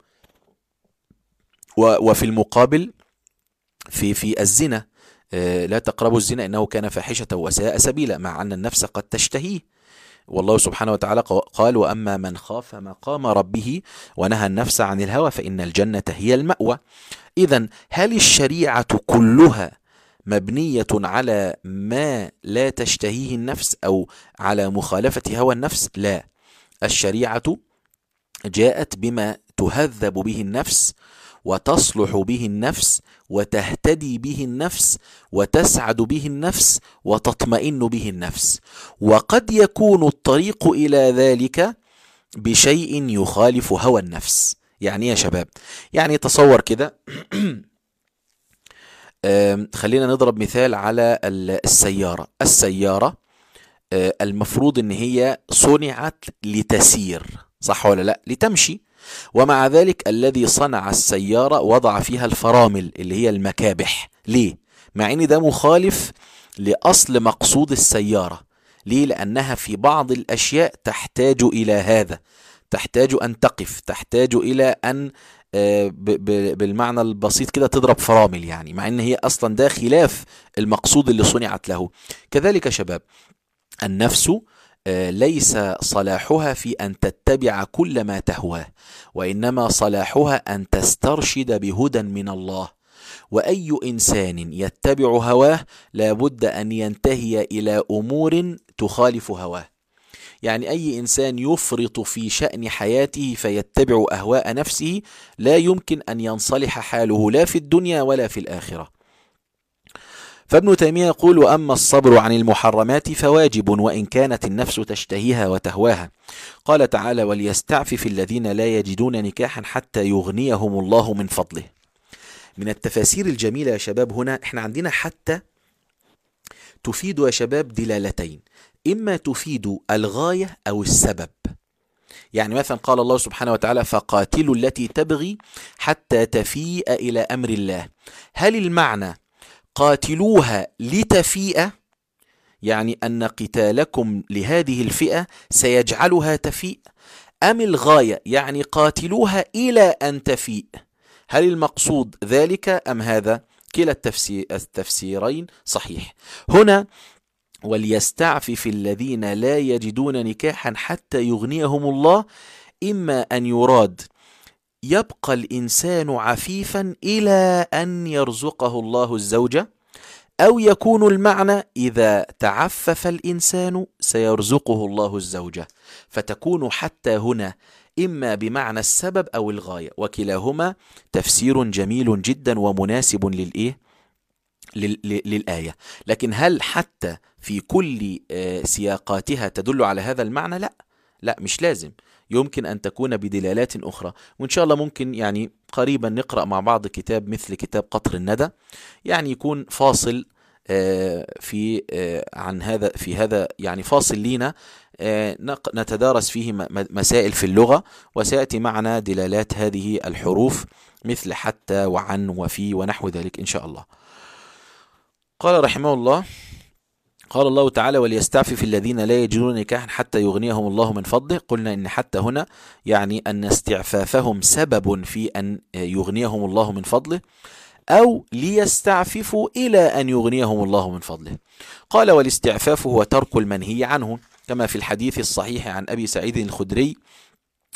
وفي المقابل في في الزنا، لا تقربوا الزنا إنه كان فاحشة وساء سبيلا، مع أن النفس قد تشتهيه. والله سبحانه وتعالى قال: وأما من خاف مقام ربه ونهى النفس عن الهوى فإن الجنة هي المأوى. إذن هل الشريعة كلها مبنية على ما لا تشتهيه النفس أو على مخالفة هوى النفس؟ لا، الشريعة جاءت بما تهذب به النفس وتصلح به النفس وتهتدي به النفس وتسعد به النفس وتطمئن به النفس، وقد يكون الطريق إلى ذلك بشيء يخالف هوى النفس. يعني يا شباب، يعني تصور كده خلينا نضرب مثال على السيارة. السيارة المفروض ان هي صنعت لتسير، صح ولا لا؟ لتمشي. ومع ذلك الذي صنع السيارة وضع فيها الفرامل اللي هي المكابح. ليه؟ مع ان ده مخالف لأصل مقصود السيارة. ليه؟ لأنها في بعض الأشياء تحتاج إلى هذا، تحتاج أن تقف، تحتاج إلى أن بالمعنى البسيط كده تضرب فرامل، يعني مع ان هي أصلا ده خلاف المقصود اللي صنعت له. كذلك شباب، النفس ليس صلاحها في أن تتبع كل ما تهواه، وإنما صلاحها أن تسترشد بهدى من الله. وأي إنسان يتبع هواه لابد أن ينتهي إلى أمور تخالف هواه. يعني أي إنسان يفرط في شأن حياته فيتبع أهواء نفسه لا يمكن أن ينصلح حاله لا في الدنيا ولا في الآخرة. فابن تيمية يقول: وأما الصبر عن المحرمات فواجب وإن كانت النفس تشتهيها وتهواها. قال تعالى: وليستعفف الذين لا يجدون نكاحا حتى يغنيهم الله من فضله. من التفاسير الجميلة يا شباب، هنا احنا عندنا حتى تفيد يا شباب دلالتين، إما تفيد الغاية أو السبب. يعني مثلا قال الله سبحانه وتعالى: فقاتلوا التي تبغي حتى تفيء إلى أمر الله. هل المعنى قاتلوها لتفيء، يعني أن قتالكم لهذه الفئة سيجعلها تفيء، أم الغاية يعني قاتلوها إلى أن تفيء؟ هل المقصود ذلك أم هذا؟ كلا التفسير التفسيرين صحيح. هنا وليستعفف الذين لا يجدون نكاحا حتى يغنيهم الله، إما أن يراد يبقى الإنسان عفيفا إلى أن يرزقه الله الزوجة، أو يكون المعنى إذا تعفف الإنسان سيرزقه الله الزوجة، فتكون حتى هنا إما بمعنى السبب أو الغاية، وكلاهما تفسير جميل جدا ومناسب للإيه؟ للآية. لكن هل حتى في كل سياقاتها تدل على هذا المعنى؟ لا لا، مش لازم، يمكن أن تكون بدلالات أخرى. وإن شاء الله ممكن يعني قريبا نقرأ مع بعض كتاب مثل كتاب قطر الندى، يعني يكون فاصل في عن هذا في هذا يعني فاصل لينا نتدارس فيه مسائل في اللغة، وسيأتي معنا دلالات هذه الحروف مثل حتى وعن وفي ونحو ذلك إن شاء الله. قال رحمه الله: قال الله تعالى: وليستعفف الذين لا يجدون نكاحا حتى يغنيهم الله من فضله. قلنا إن حتى هنا يعني أن استعفافهم سبب في أن يغنيهم الله من فضله، أو ليستعففوا إلى أن يغنيهم الله من فضله. قال: والاستعفاف هو ترك المنهي عنه، كما في الحديث الصحيح عن أبي سعيد الخدري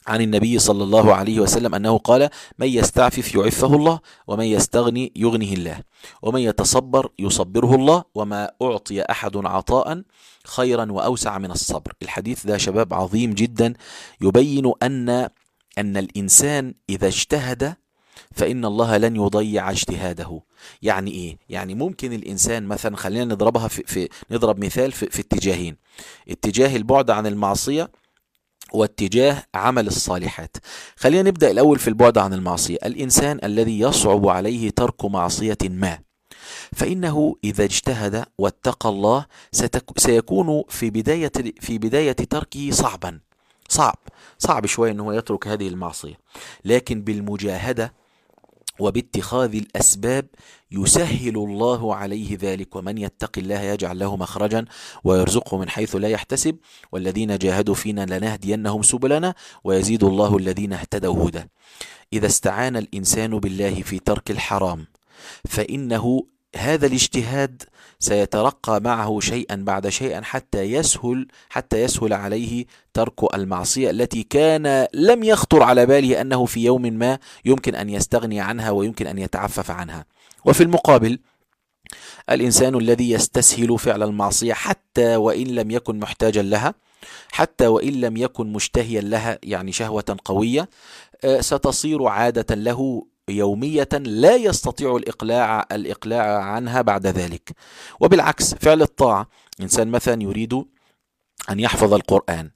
عن النبي صلى الله عليه وسلم أنه قال: من يستعفف يعفه الله، ومن يستغني يغنه الله، ومن يتصبر يصبره الله، وما أعطي أحد عطاء خيرا وأوسع من الصبر. الحديث ده شباب عظيم جدا، يبين أن أن الإنسان إذا اجتهد فإن الله لن يضيع اجتهاده. يعني إيه؟ يعني ممكن الإنسان مثلا، خلينا نضربها في, في نضرب مثال في, في اتجاهين: اتجاه البعد عن المعصية واتجاه عمل الصالحات. خلينا نبدأ الأول في البعد عن المعصية. الإنسان الذي يصعب عليه ترك معصية ما، فإنه إذا اجتهد واتقى الله سيكون في بداية في بداية تركه صعبا صعب صعب شوية أنه يترك هذه المعصية، لكن بالمجاهدة وباتخاذ الأسباب يسهل الله عليه ذلك. ومن يتق الله يجعل له مخرجا ويرزقه من حيث لا يحتسب، والذين جاهدوا فينا لنهدينهم سبلنا ويزيد الله الذين اهتدوا هدى. إذا استعان الإنسان بالله في ترك الحرام فإنه هذا الاجتهاد سيترقى معه شيئا بعد شيئا حتى يسهل حتى يسهل عليه ترك المعصية التي كان لم يخطر على باله أنه في يوم ما يمكن أن يستغني عنها ويمكن أن يتعفف عنها. وفي المقابل الإنسان الذي يستسهل فعل المعصية حتى وإن لم يكن محتاجا لها، حتى وإن لم يكن مشتهيا لها، يعني شهوة قوية، ستصير عادة له يومية لا يستطيع الإقلاع الإقلاع عنها بعد ذلك. وبالعكس فعل الطاعة، إنسان مثلا يريد أن يحفظ القرآن،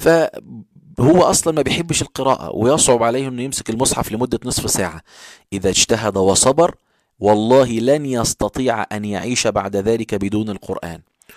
فهو أصلا ما بيحبش القراءة ويصعب عليه أنه يمسك المصحف لمدة نصف ساعة. إذا اجتهد وصبر والله لن يستطيع أن يعيش بعد ذلك بدون القرآن،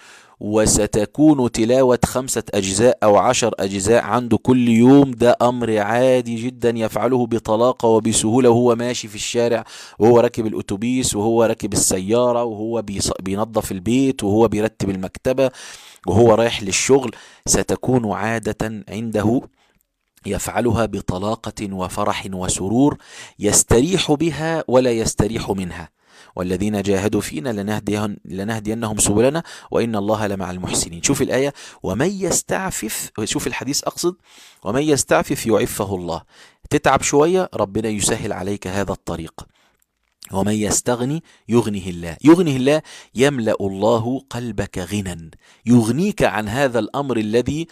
وستكون تلاوة خمسة أجزاء أو عشر أجزاء عنده كل يوم. ده أمر عادي جدا يفعله بطلاقة وبسهولة، وهو ماشي في الشارع، وهو راكب الأتوبيس، وهو راكب السيارة، وهو بينظف البيت، وهو بيرتب المكتبة، وهو رايح للشغل. ستكون عادة عنده يفعلها بطلاقة وفرح وسرور، يستريح بها ولا يستريح منها. والذين جاهدوا فينا لنهدين لنهدينهم سبلنا وإن الله لمع المحسنين. شوف الآية: ومن يستعفف، شوف الحديث أقصد، ومن يستعفف يعفه الله. تتعب شوية ربنا يسهل عليك هذا الطريق. ومن يستغني يغنه الله. يغنه الله يملأ الله قلبك غنى، يغنيك عن هذا الأمر الذي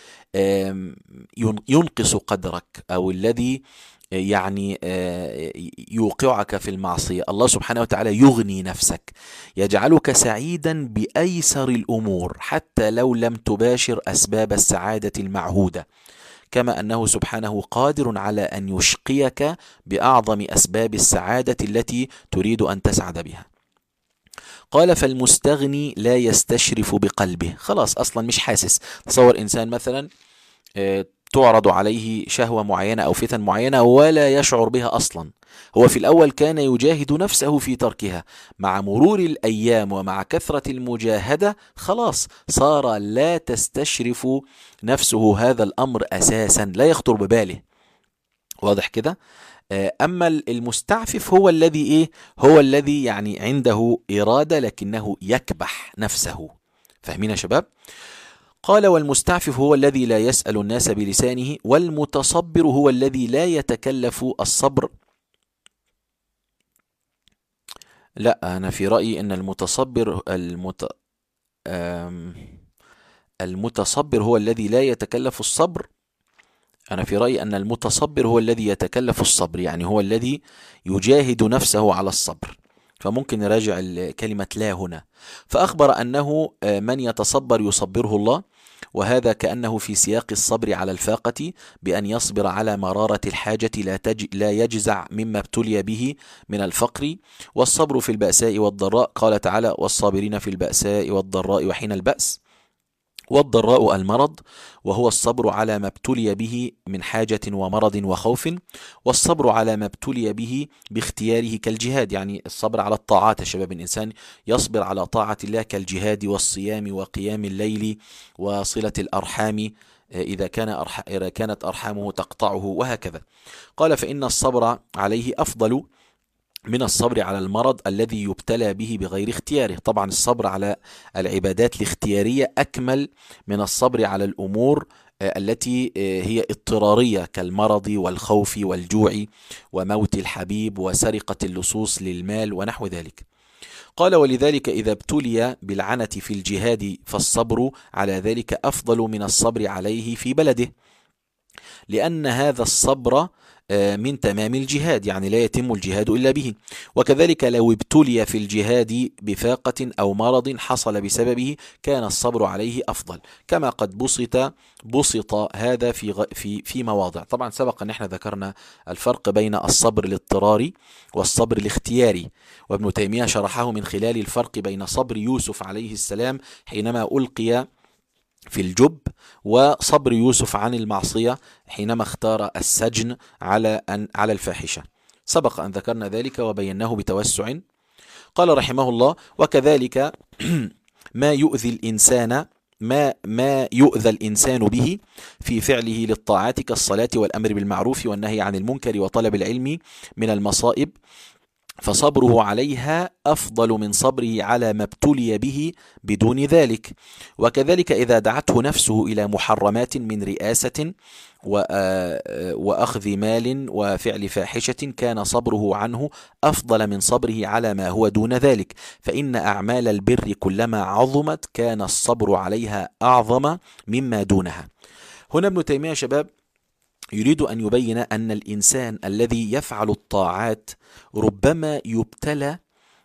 ينقص قدرك أو الذي يعني يوقعك في المعصية. الله سبحانه وتعالى يغني نفسك، يجعلك سعيدا بأيسر الأمور حتى لو لم تباشر أسباب السعادة المعهودة، كما أنه سبحانه قادر على أن يشقيك بأعظم أسباب السعادة التي تريد أن تسعد بها. قال: فالمستغني لا يستشرف بقلبه. خلاص أصلا مش حاسس. تصور إنسان مثلا تعرض عليه شهوة معينة أو فتن معينة ولا يشعر بها أصلا. هو في الأول كان يجاهد نفسه في تركها، مع مرور الأيام ومع كثرة المجاهدة خلاص صار لا تستشرف نفسه هذا الأمر أساسا، لا يخطر بباله. واضح كده؟ أما المستعفف هو الذي إيه؟ هو الذي يعني عنده إرادة لكنه يكبح نفسه. فاهمين يا شباب؟ قال: والمستعفف هو الذي لا يسأل الناس بلسانه، والمتصبر هو الذي لا يتكلف الصبر. لا، أنا في رأيي أن المتصبر المت... المتصبر هو الذي لا يتكلف الصبر. أنا في رأيي أن المتصبر هو الذي يتكلف الصبر، يعني هو الذي يجاهد نفسه على الصبر. فممكن نراجع كلمة لا هنا. فأخبر أنه من يتصبر يصبره الله، وهذا كأنه في سياق الصبر على الفاقة، بأن يصبر على مرارة الحاجة لا, تج... لا يجزع مما ابتلي به من الفقر. والصبر في البأساء والضراء، قال تعالى: والصابرين في البأساء والضراء وحين البأس. والضراء المرض، وهو الصبر على ما ابتلي به من حاجة ومرض وخوف. والصبر على ما ابتلي به باختياره كالجهاد، يعني الصبر على الطاعات يا شباب. الإنسان يصبر على طاعة الله كالجهاد والصيام وقيام الليل وصلة الأرحام إذا كان أرح... إذا كانت أرحامه تقطعه وهكذا. قال: فإن الصبر عليه أفضل من الصبر على المرض الذي يبتلى به بغير اختياره. طبعا الصبر على العبادات الاختيارية أكمل من الصبر على الأمور التي هي اضطرارية كالمرض والخوف والجوع وموت الحبيب وسرقة اللصوص للمال ونحو ذلك. قال: ولذلك إذا ابتلي بالعنة في الجهاد فالصبر على ذلك أفضل من الصبر عليه في بلده، لأن هذا الصبر من تمام الجهاد، يعني لا يتم الجهاد إلا به. وكذلك لو ابتلي في الجهاد بفاقة أو مرض حصل بسببه كان الصبر عليه أفضل، كما قد بسط بسط هذا في غ... في في مواضع. طبعا سبق أن احنا ذكرنا الفرق بين الصبر الاضطراري والصبر الاختياري، وابن تيمية شرحه من خلال الفرق بين صبر يوسف عليه السلام حينما ألقي في الجب، وصبر يوسف عن المعصية حينما اختار السجن على أن على الفاحشة. سبق أن ذكرنا ذلك وبيناه بتوسع. قال رحمه الله: وكذلك ما يؤذي الإنسان ما ما يؤذى الإنسان به في فعله للطاعات كالصلاة والأمر بالمعروف والنهي عن المنكر وطلب العلم من المصائب، فصبره عليها أفضل من صبره على ما ابتلي به بدون ذلك. وكذلك إذا دعته نفسه إلى محرمات من رئاسة وأخذ مال وفعل فاحشة كان صبره عنه أفضل من صبره على ما هو دون ذلك، فإن أعمال البر كلما عظمت كان الصبر عليها أعظم مما دونها. هنا ابن تيمية شباب يريد أن يبين أن الإنسان الذي يفعل الطاعات ربما يبتلى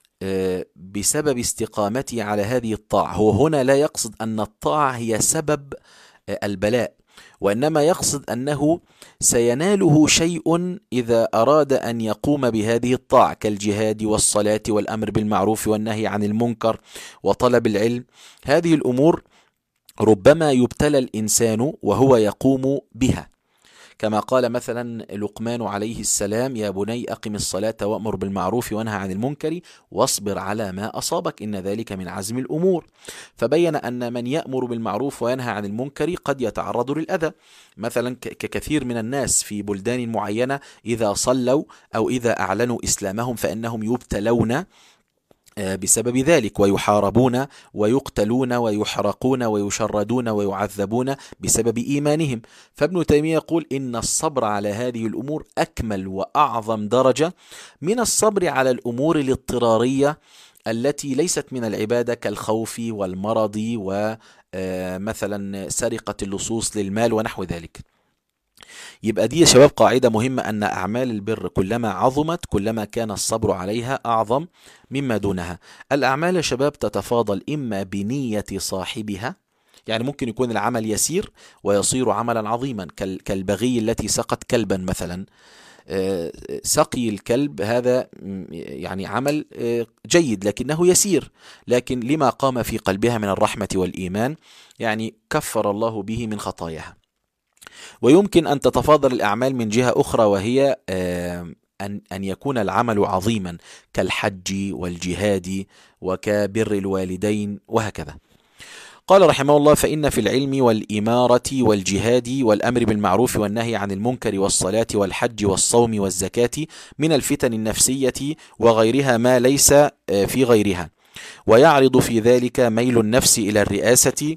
بسبب استقامته على هذه الطاعة. هو هنا لا يقصد أن الطاعة هي سبب البلاء، وإنما يقصد أنه سيناله شيء إذا أراد أن يقوم بهذه الطاعة كالجهاد والصلاة والأمر بالمعروف والنهي عن المنكر وطلب العلم. هذه الأمور ربما يبتلى الإنسان وهو يقوم بها، كما قال مثلا لقمان عليه السلام: يا بني أقم الصلاة وأمر بالمعروف وانهى عن المنكر واصبر على ما أصابك إن ذلك من عزم الأمور. فبين أن من يأمر بالمعروف وينهى عن المنكر قد يتعرض للأذى، مثلا ككثير من الناس في بلدان معينة إذا صلوا أو إذا أعلنوا إسلامهم فإنهم يبتلون بسبب ذلك ويحاربون ويقتلون ويحرقون ويشردون ويعذبون بسبب إيمانهم. فابن تيمية يقول إن الصبر على هذه الأمور أكمل وأعظم درجة من الصبر على الأمور الاضطرارية التي ليست من العبادة كالخوف والمرض ومثلا سرقة اللصوص للمال ونحو ذلك. يبقى دي يا شباب قاعدة مهمة، أن أعمال البر كلما عظمت كلما كان الصبر عليها أعظم مما دونها. الأعمال يا شباب تتفاضل إما بنية صاحبها، يعني ممكن يكون العمل يسير ويصير عملا عظيما كالبغي التي سقت كلبا مثلا. سقي الكلب هذا يعني عمل جيد لكنه يسير، لكن لما قام في قلبها من الرحمة والإيمان يعني كفر الله به من خطاياها. ويمكن أن تتفاضل الأعمال من جهة أخرى، وهي أن أن يكون العمل عظيما كالحج والجهاد وكبر الوالدين وهكذا. قال رحمه الله: فإن في العلم والإمارة والجهاد والأمر بالمعروف والنهي عن المنكر والصلاة والحج والصوم والزكاة من الفتن النفسية وغيرها ما ليس في غيرها، ويعرض في ذلك ميل النفس إلى الرئاسة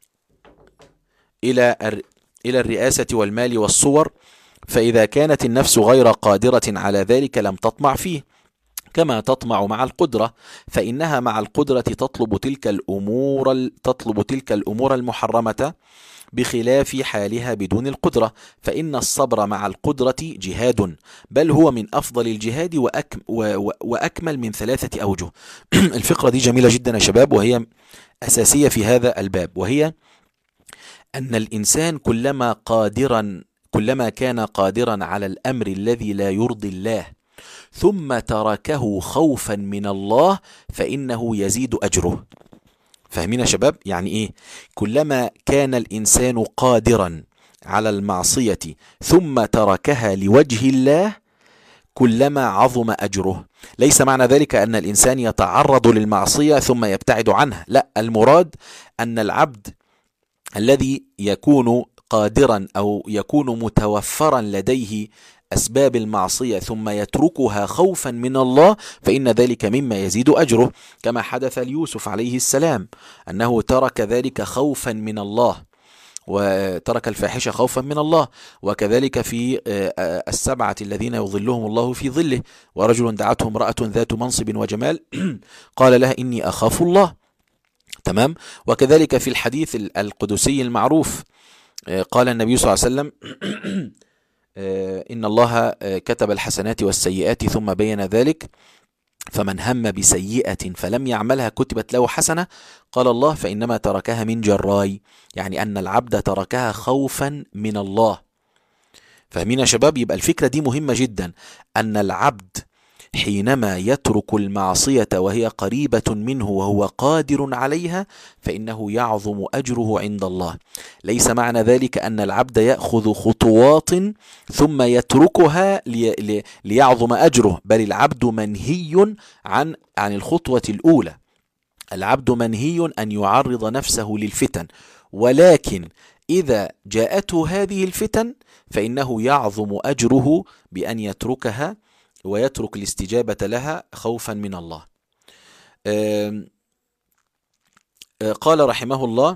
إلى إلى الرئاسة والمال والصور، فإذا كانت النفس غير قادرة على ذلك لم تطمع فيه، كما تطمع مع القدرة، فإنها مع القدرة تطلب تلك الأمور تطلب تلك الأمور المحرمة بخلاف حالها بدون القدرة، فإن الصبر مع القدرة جهاد، بل هو من أفضل الجهاد وأك وأكمل من ثلاثة أوجه. الفقرة دي جميلة جدا يا شباب، وهي أساسية في هذا الباب، وهي أن الإنسان كلما قادرا كلما كان قادرا على الأمر الذي لا يرضي الله ثم تركه خوفا من الله فإنه يزيد أجره. فاهمين يا شباب؟ يعني إيه؟ كلما كان الإنسان قادرا على المعصية ثم تركها لوجه الله كلما عظم أجره. ليس معنى ذلك أن الإنسان يتعرض للمعصية ثم يبتعد عنها، لا، المراد أن العبد الذي يكون قادرا أو يكون متوفرا لديه أسباب المعصية ثم يتركها خوفا من الله فإن ذلك مما يزيد أجره، كما حدث ليوسف عليه السلام أنه ترك ذلك خوفا من الله. وترك الفاحشة خوفا من الله. وكذلك في السبعة الذين يظلهم الله في ظله، ورجل دعته امرأة ذات منصب وجمال قال لها إني أخاف الله. تمام. وكذلك في الحديث القدسي المعروف قال النبي صلى الله عليه وسلم إن الله كتب الحسنات والسيئات ثم بين ذلك، فمن هم بسيئة فلم يعملها كتبت له حسنة. قال الله فإنما تركها من جراي، يعني أن العبد تركها خوفا من الله. فاهمين يا شباب؟ يبقى الفكرة دي مهمة جدا، أن العبد حينما يترك المعصية وهي قريبة منه وهو قادر عليها فإنه يعظم أجره عند الله. ليس معنى ذلك أن العبد يأخذ خطوات ثم يتركها لي لي ليعظم أجره، بل العبد منهي عن عن الخطوة الأولى. العبد منهي أن يعرض نفسه للفتن، ولكن إذا جاءته هذه الفتن فإنه يعظم أجره بأن يتركها ويترك الاستجابة لها خوفا من الله. قال رحمه الله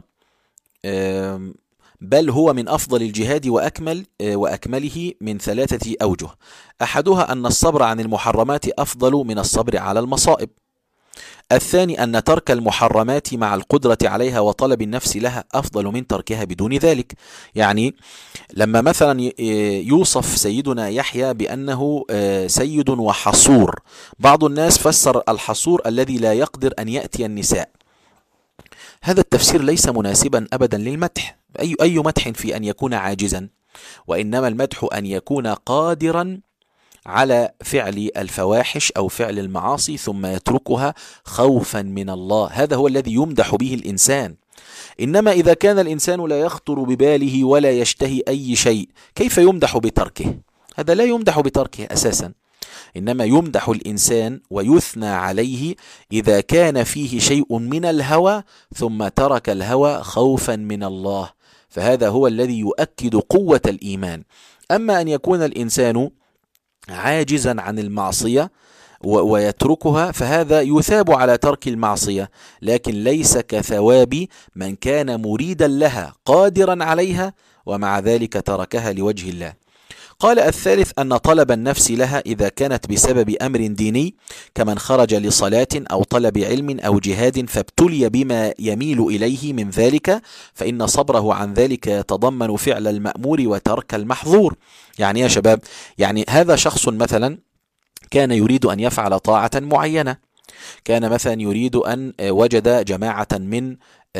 بل هو من أفضل الجهاد وأكمل وأكمله من ثلاثة أوجه. أحدها أن الصبر عن المحرمات أفضل من الصبر على المصائب. الثاني أن ترك المحرمات مع القدرة عليها وطلب النفس لها أفضل من تركها بدون ذلك. يعني لما مثلا يوصف سيدنا يحيى بأنه سيد وحصور، بعض الناس فسر الحصور الذي لا يقدر أن يأتي النساء. هذا التفسير ليس مناسبا أبدا للمدح. أي أي مدح في أن يكون عاجزا، وإنما المدح أن يكون قادرا على فعل الفواحش أو فعل المعاصي ثم يتركها خوفا من الله. هذا هو الذي يمدح به الإنسان. إنما إذا كان الإنسان لا يخطر بباله ولا يشتهي أي شيء، كيف يمدح بتركه؟ هذا لا يمدح بتركه أساسا. إنما يمدح الإنسان ويثنى عليه إذا كان فيه شيء من الهوى ثم ترك الهوى خوفا من الله، فهذا هو الذي يؤكد قوة الإيمان. أما أن يكون الإنسان عاجزا عن المعصية ويتركها فهذا يثاب على ترك المعصية، لكن ليس كثواب من كان مريدا لها قادرا عليها ومع ذلك تركها لوجه الله. قال الثالث أن طلب النفس لها إذا كانت بسبب أمر ديني كمن خرج لصلاة أو طلب علم أو جهاد فابتلي بما يميل إليه من ذلك، فإن صبره عن ذلك يتضمن فعل المأمور وترك المحظور. يعني يا شباب، يعني هذا شخص مثلا كان يريد أن يفعل طاعة معينة، كان مثلا يريد أن وجد جماعة من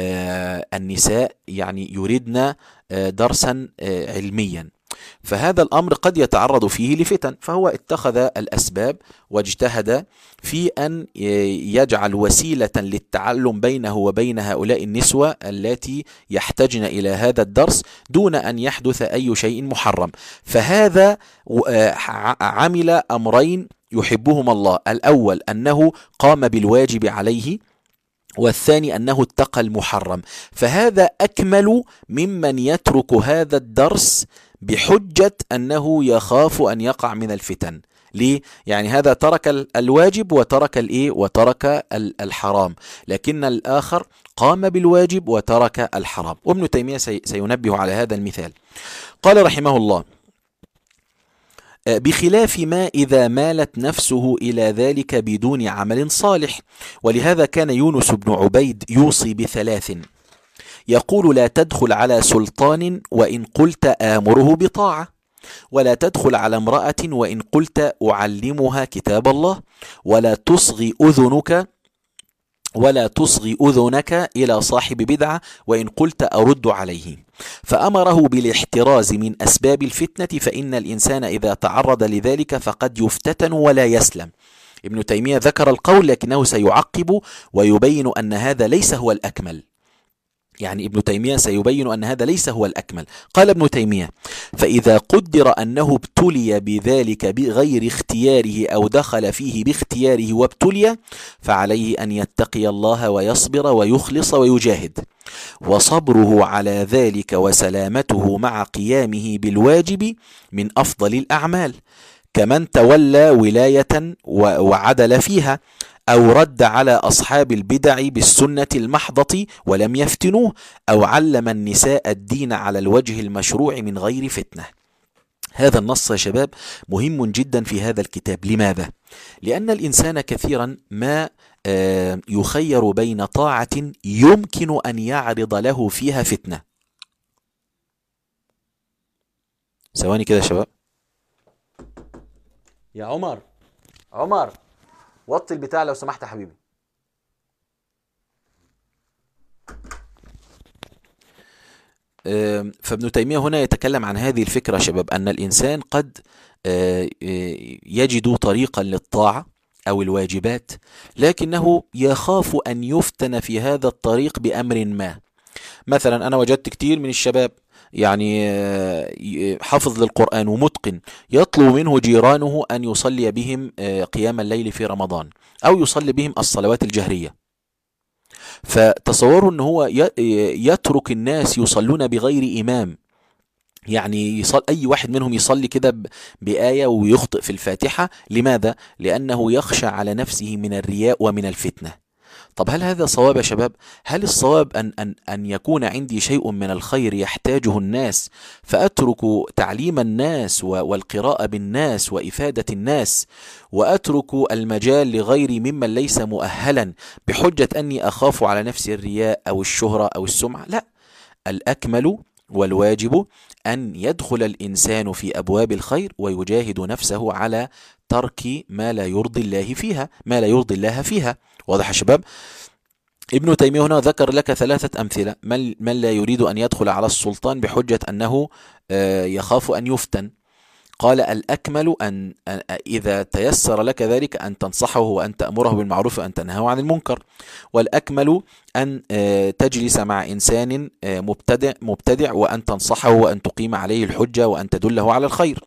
النساء يعني يريدن درسا علميا، فهذا الأمر قد يتعرض فيه لفتن، فهو اتخذ الأسباب واجتهد في أن يجعل وسيلة للتعلم بينه وبين هؤلاء النسوة التي يحتاجن إلى هذا الدرس دون أن يحدث أي شيء محرم. فهذا عمل أمرين يحبهما الله، الأول أنه قام بالواجب عليه، والثاني أنه اتقى المحرم. فهذا أكمل ممن يترك هذا الدرس بحجة أنه يخاف أن يقع من الفتن. ليه؟ يعني هذا ترك الواجب وترك الإيه وترك الحرام، لكن الآخر قام بالواجب وترك الحرام. وابن تيمية سينبه على هذا المثال. قال رحمه الله بخلاف ما إذا مالت نفسه إلى ذلك بدون عمل صالح. ولهذا كان يونس بن عبيد يوصي بثلاث، يقول لا تدخل على سلطان وإن قلت آمره بطاعة، ولا تدخل على امرأة وإن قلت أعلمها كتاب الله، ولا تصغي أذنك ولا تصغي أذنك إلى صاحب بدعة وإن قلت أرد عليه. فأمره بالاحتراز من أسباب الفتنة، فإن الإنسان إذا تعرض لذلك فقد يفتتن ولا يسلم. ابن تيمية ذكر القول لكنه سيعقب ويبين أن هذا ليس هو الأكمل. يعني ابن تيمية سيبين أن هذا ليس هو الأكمل. قال ابن تيمية فإذا قدر أنه ابتلي بذلك بغير اختياره أو دخل فيه باختياره وابتلي، فعليه أن يتقي الله ويصبر ويخلص ويجاهد، وصبره على ذلك وسلامته مع قيامه بالواجب من أفضل الأعمال، كمن تولى ولاية وعدل فيها أو رد على أصحاب البدع بالسنة المحضة ولم يفتنوه، أو علم النساء الدين على الوجه المشروع من غير فتنة. هذا النص يا شباب مهم جدا في هذا الكتاب. لماذا؟ لأن الإنسان كثيرا ما يخير بين طاعة يمكن أن يعرض له فيها فتنة. ثواني كده يا شباب. يا عمر عمر وطي البتاع لو سمحت يا حبيبي. فابن تيمية هنا يتكلم عن هذه الفكرة يا شباب، أن الإنسان قد يجد طريقا للطاعة أو الواجبات، لكنه يخاف أن يفتن في هذا الطريق بأمر ما. مثلا أنا وجدت كتير من الشباب يعني حافظ للقرآن ومتقن، يطلب منه جيرانه أن يصلي بهم قيام الليل في رمضان، أو يصلي بهم الصلوات الجهرية. فتصوروا أنه هو يترك الناس يصلون بغير إمام، يعني يصل أي واحد منهم يصلي كده بآية ويخطئ في الفاتحة. لماذا؟ لأنه يخشى على نفسه من الرياء ومن الفتنة. طب هل هذا صواب يا شباب؟ هل الصواب أن, أن, أن يكون عندي شيء من الخير يحتاجه الناس فأترك تعليم الناس والقراءة بالناس وإفادة الناس، وأترك المجال لغيري ممن ليس مؤهلا بحجة أني أخاف على نفسي الرياء أو الشهرة أو السمعة؟ لا، الأكمل والواجب أن يدخل الإنسان في أبواب الخير ويجاهد نفسه على ترك ما لا يرضي الله فيها ما لا يرضي الله فيها. واضح يا شباب؟ ابن تيمية هنا ذكر لك ثلاثة أمثلة. من, من لا يريد أن يدخل على السلطان بحجة أنه يخاف أن يفتن، قال الأكمل أن إذا تيسر لك ذلك أن تنصحه وأن تأمره بالمعروف وأن تنهاه عن المنكر، والأكمل أن تجلس مع إنسان مبتدع مبتدع وأن تنصحه وأن تقيم عليه الحجة وأن تدله على الخير،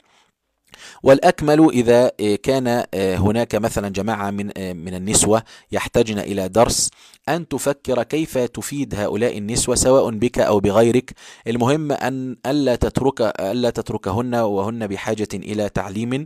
والأكمل إذا كان هناك مثلا جماعة من من النسوة يحتاجن إلى درس أن تفكر كيف تفيد هؤلاء النسوة سواء بك أو بغيرك. المهم أن ألا تترك ألا تتركهن وهن بحاجة إلى تعليم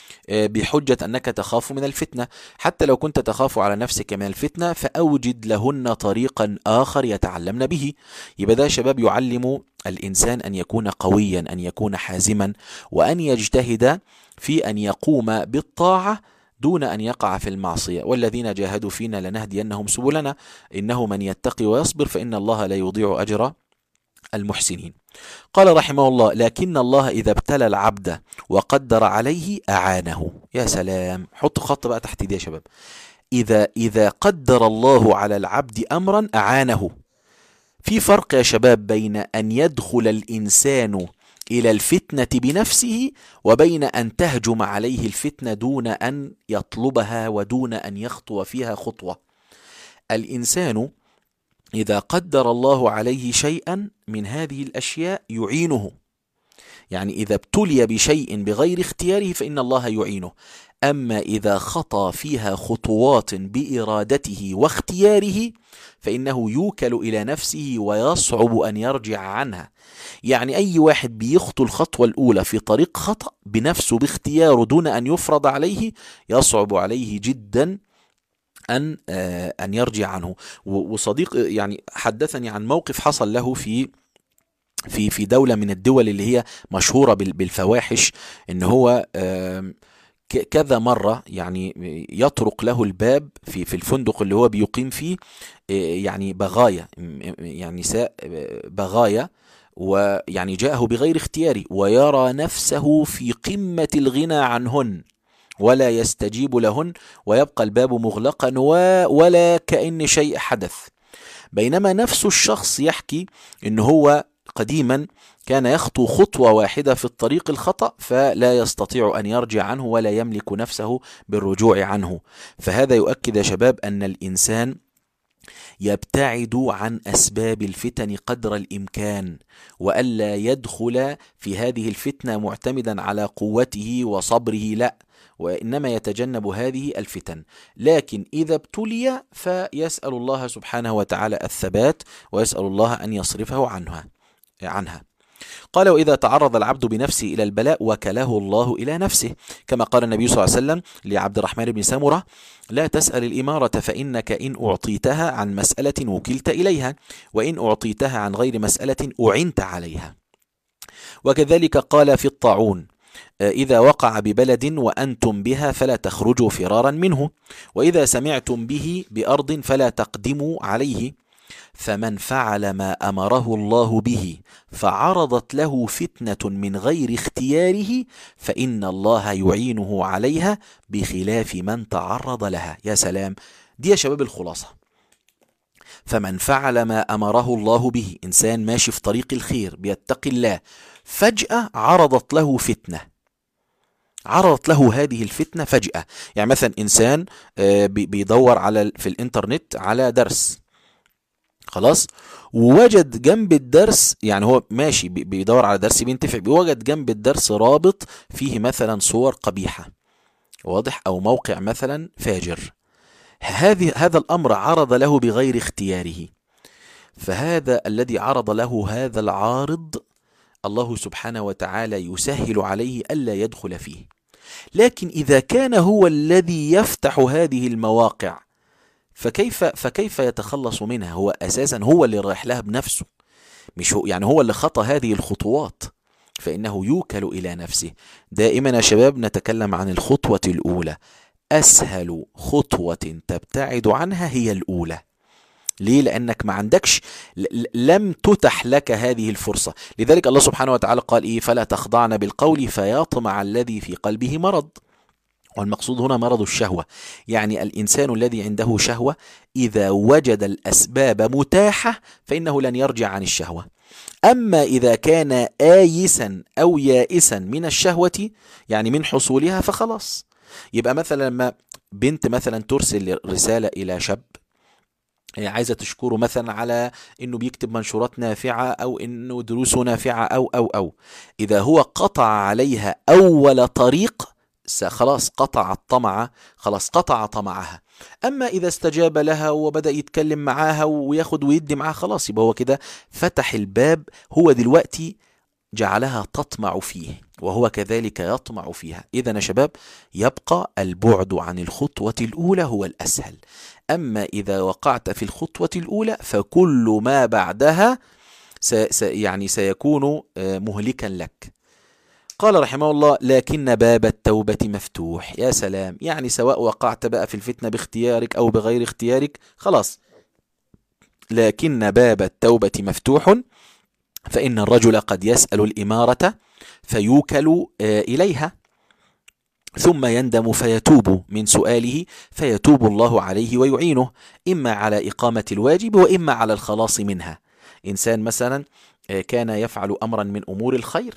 بحجة أنك تخاف من الفتنة. حتى لو كنت تخاف على نفسك من الفتنة فأوجد لهن طريقا آخر يتعلمن به. يبقى ده شباب يعلم الإنسان أن يكون قويا، أن يكون حازما، وأن يجتهد في أن يقوم بالطاعة دون أن يقع في المعصية. والذين جاهدوا فينا لنهدينهم سبلنا إنه من يتقي ويصبر فإن الله لا يضيع أجر المحسنين. قال رحمه الله: لكن الله إذا ابتلى العبد وقدر عليه أعانه. يا سلام، حط خط بقى تحت دي يا شباب. إذا إذا قدر الله على العبد أمرا أعانه. في فرق يا شباب بين أن يدخل الإنسان إلى الفتنة بنفسه وبين أن تهجم عليه الفتنة دون أن يطلبها ودون أن يخطو فيها خطوة. الإنسان إذا قدر الله عليه شيئا من هذه الأشياء يعينه، يعني إذا ابتلي بشيء بغير اختياره فإن الله يعينه. أما إذا خطى فيها خطوات بإرادته واختياره فإنه يوكل إلى نفسه ويصعب أن يرجع عنها. يعني أي واحد بيخطو الخطوة الأولى في طريق خطأ بنفسه باختياره دون أن يفرض عليه يصعب عليه جدا أن أن يرجع عنه. وصديق يعني حدثني عن موقف حصل له في في في دولة من الدول اللي هي مشهورة بالفواحش، إن هو كذا مرة يعني يطرق له الباب في في الفندق اللي هو بيقيم فيه يعني بغايا، يعني نساء بغايا، ويعني جاءه بغير اختياري ويرى نفسه في قمة الغنى عنهن ولا يستجيب لهن ويبقى الباب مغلقا ولا كأن شيء حدث. بينما نفس الشخص يحكي إن هو قديما كان يخطو خطوة واحدة في الطريق الخطأ فلا يستطيع أن يرجع عنه ولا يملك نفسه بالرجوع عنه. فهذا يؤكد يا شباب أن الإنسان يبتعد عن أسباب الفتن قدر الإمكان، وألا يدخل في هذه الفتنة معتمدا على قوته وصبره، لا، وإنما يتجنب هذه الفتن. لكن إذا ابتلي فيسأل الله سبحانه وتعالى الثبات ويسأل الله أن يصرفه عنها عنها قال: وإذا تعرض العبد بنفسه إلى البلاء وكله الله إلى نفسه، كما قال النبي صلى الله عليه وسلم لعبد الرحمن بن سمرة: لا تسأل الإمارة فإنك إن أعطيتها عن مسألة وكلت إليها، وإن أعطيتها عن غير مسألة أعنت عليها. وكذلك قال في الطاعون: إذا وقع ببلد وأنتم بها فلا تخرجوا فرارا منه، وإذا سمعتم به بأرض فلا تقدموا عليه، فمن فعل ما أمره الله به فعرضت له فتنة من غير اختياره فإن الله يعينه عليها بخلاف من تعرض لها. يا سلام، دي يا شباب الخلاصة. فمن فعل ما أمره الله به، إنسان ماشي في طريق الخير بيتقي الله، فجأة عرضت له فتنة، عرضت له هذه الفتنة فجأة. يعني مثلا إنسان بيدور على في الإنترنت على درس، خلاص، ووجد جنب الدرس، يعني هو ماشي بيدور على درس بينتفع، بيوجد جنب الدرس رابط فيه مثلا صور قبيحة، واضح، أو موقع مثلا فاجر. هذه هذا الأمر عرض له بغير اختياره، فهذا الذي عرض له هذا العارض الله سبحانه وتعالى يسهل عليه ألا يدخل فيه. لكن إذا كان هو الذي يفتح هذه المواقع فكيف فكيف يتخلص منها؟ هو أساسا هو اللي رايح لها بنفسه، مش هو، يعني هو اللي خطى هذه الخطوات، فإنه يوكل إلى نفسه. دائما يا شباب نتكلم عن الخطوة الأولى، أسهل خطوة تبتعد عنها هي الأولى. ليه؟ لأنك ما عندكش، لم تتح لك هذه الفرصة. لذلك الله سبحانه وتعالى قال إيه؟ فلا تخضعن بالقول فيطمع الذي في قلبه مرض. والمقصود هنا مرض الشهوة، يعني الإنسان الذي عنده شهوة إذا وجد الأسباب متاحة فإنه لن يرجع عن الشهوة. أما إذا كان آيسا أو يائسا من الشهوة، يعني من حصولها، فخلاص. يبقى مثلا لما بنت مثلا ترسل رسالة إلى شاب عايزة تشكره مثلا على انه بيكتب منشورات نافعة او انه دروسه نافعة او او او اذا هو قطع عليها اول طريق خلاص قطع الطمع، خلاص قطع طمعها. اما اذا استجاب لها وبدأ يتكلم معاها وياخد ويدي معاها، خلاص يبقى هو كده فتح الباب، هو دلوقتي جعلها تطمع فيه وهو كذلك يطمع فيها. إذا يا شباب يبقى البعد عن الخطوة الأولى هو الأسهل. أما إذا وقعت في الخطوة الأولى فكل ما بعدها سي يعني سيكون مهلكا لك. قال رحمه الله: لكن باب التوبة مفتوح. يا سلام، يعني سواء وقعت بقى في الفتنة باختيارك أو بغير اختيارك، خلاص، لكن باب التوبة مفتوح، فإن الرجل قد يسأل الإمارة فيوكل إليها ثم يندم فيتوب من سؤاله فيتوب الله عليه ويعينه، إما على إقامة الواجب وإما على الخلاص منها. إنسان مثلا كان يفعل أمرا من أمور الخير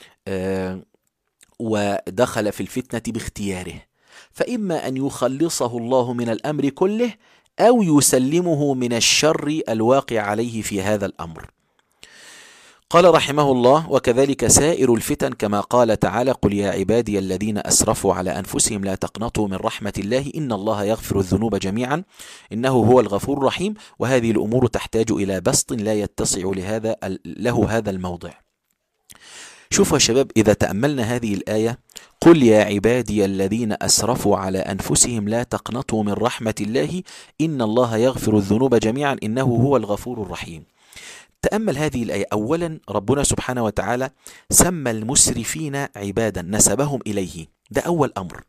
ودخل في الفتنة باختياره، فإما أن يخلصه الله من الأمر كله أو يسلمه من الشر الواقع عليه في هذا الأمر. قال رحمه الله: وكذلك سائر الفتن، كما قال تعالى: قل يا عبادي الذين أسرفوا على أنفسهم لا تقنطوا من رحمة الله إن الله يغفر الذنوب جميعا إنه هو الغفور الرحيم. وهذه الأمور تحتاج إلى بسط لا يتسع لهذا له هذا الموضع. شوفوا يا شباب، إذا تأملنا هذه الآية: قل يا عبادي الذين أسرفوا على أنفسهم لا تقنطوا من رحمة الله إن الله يغفر الذنوب جميعا إنه هو الغفور الرحيم. تأمل هذه الآية. أولا ربنا سبحانه وتعالى سمى المسرفين عبادا، نسبهم إليه، ده أول أمر.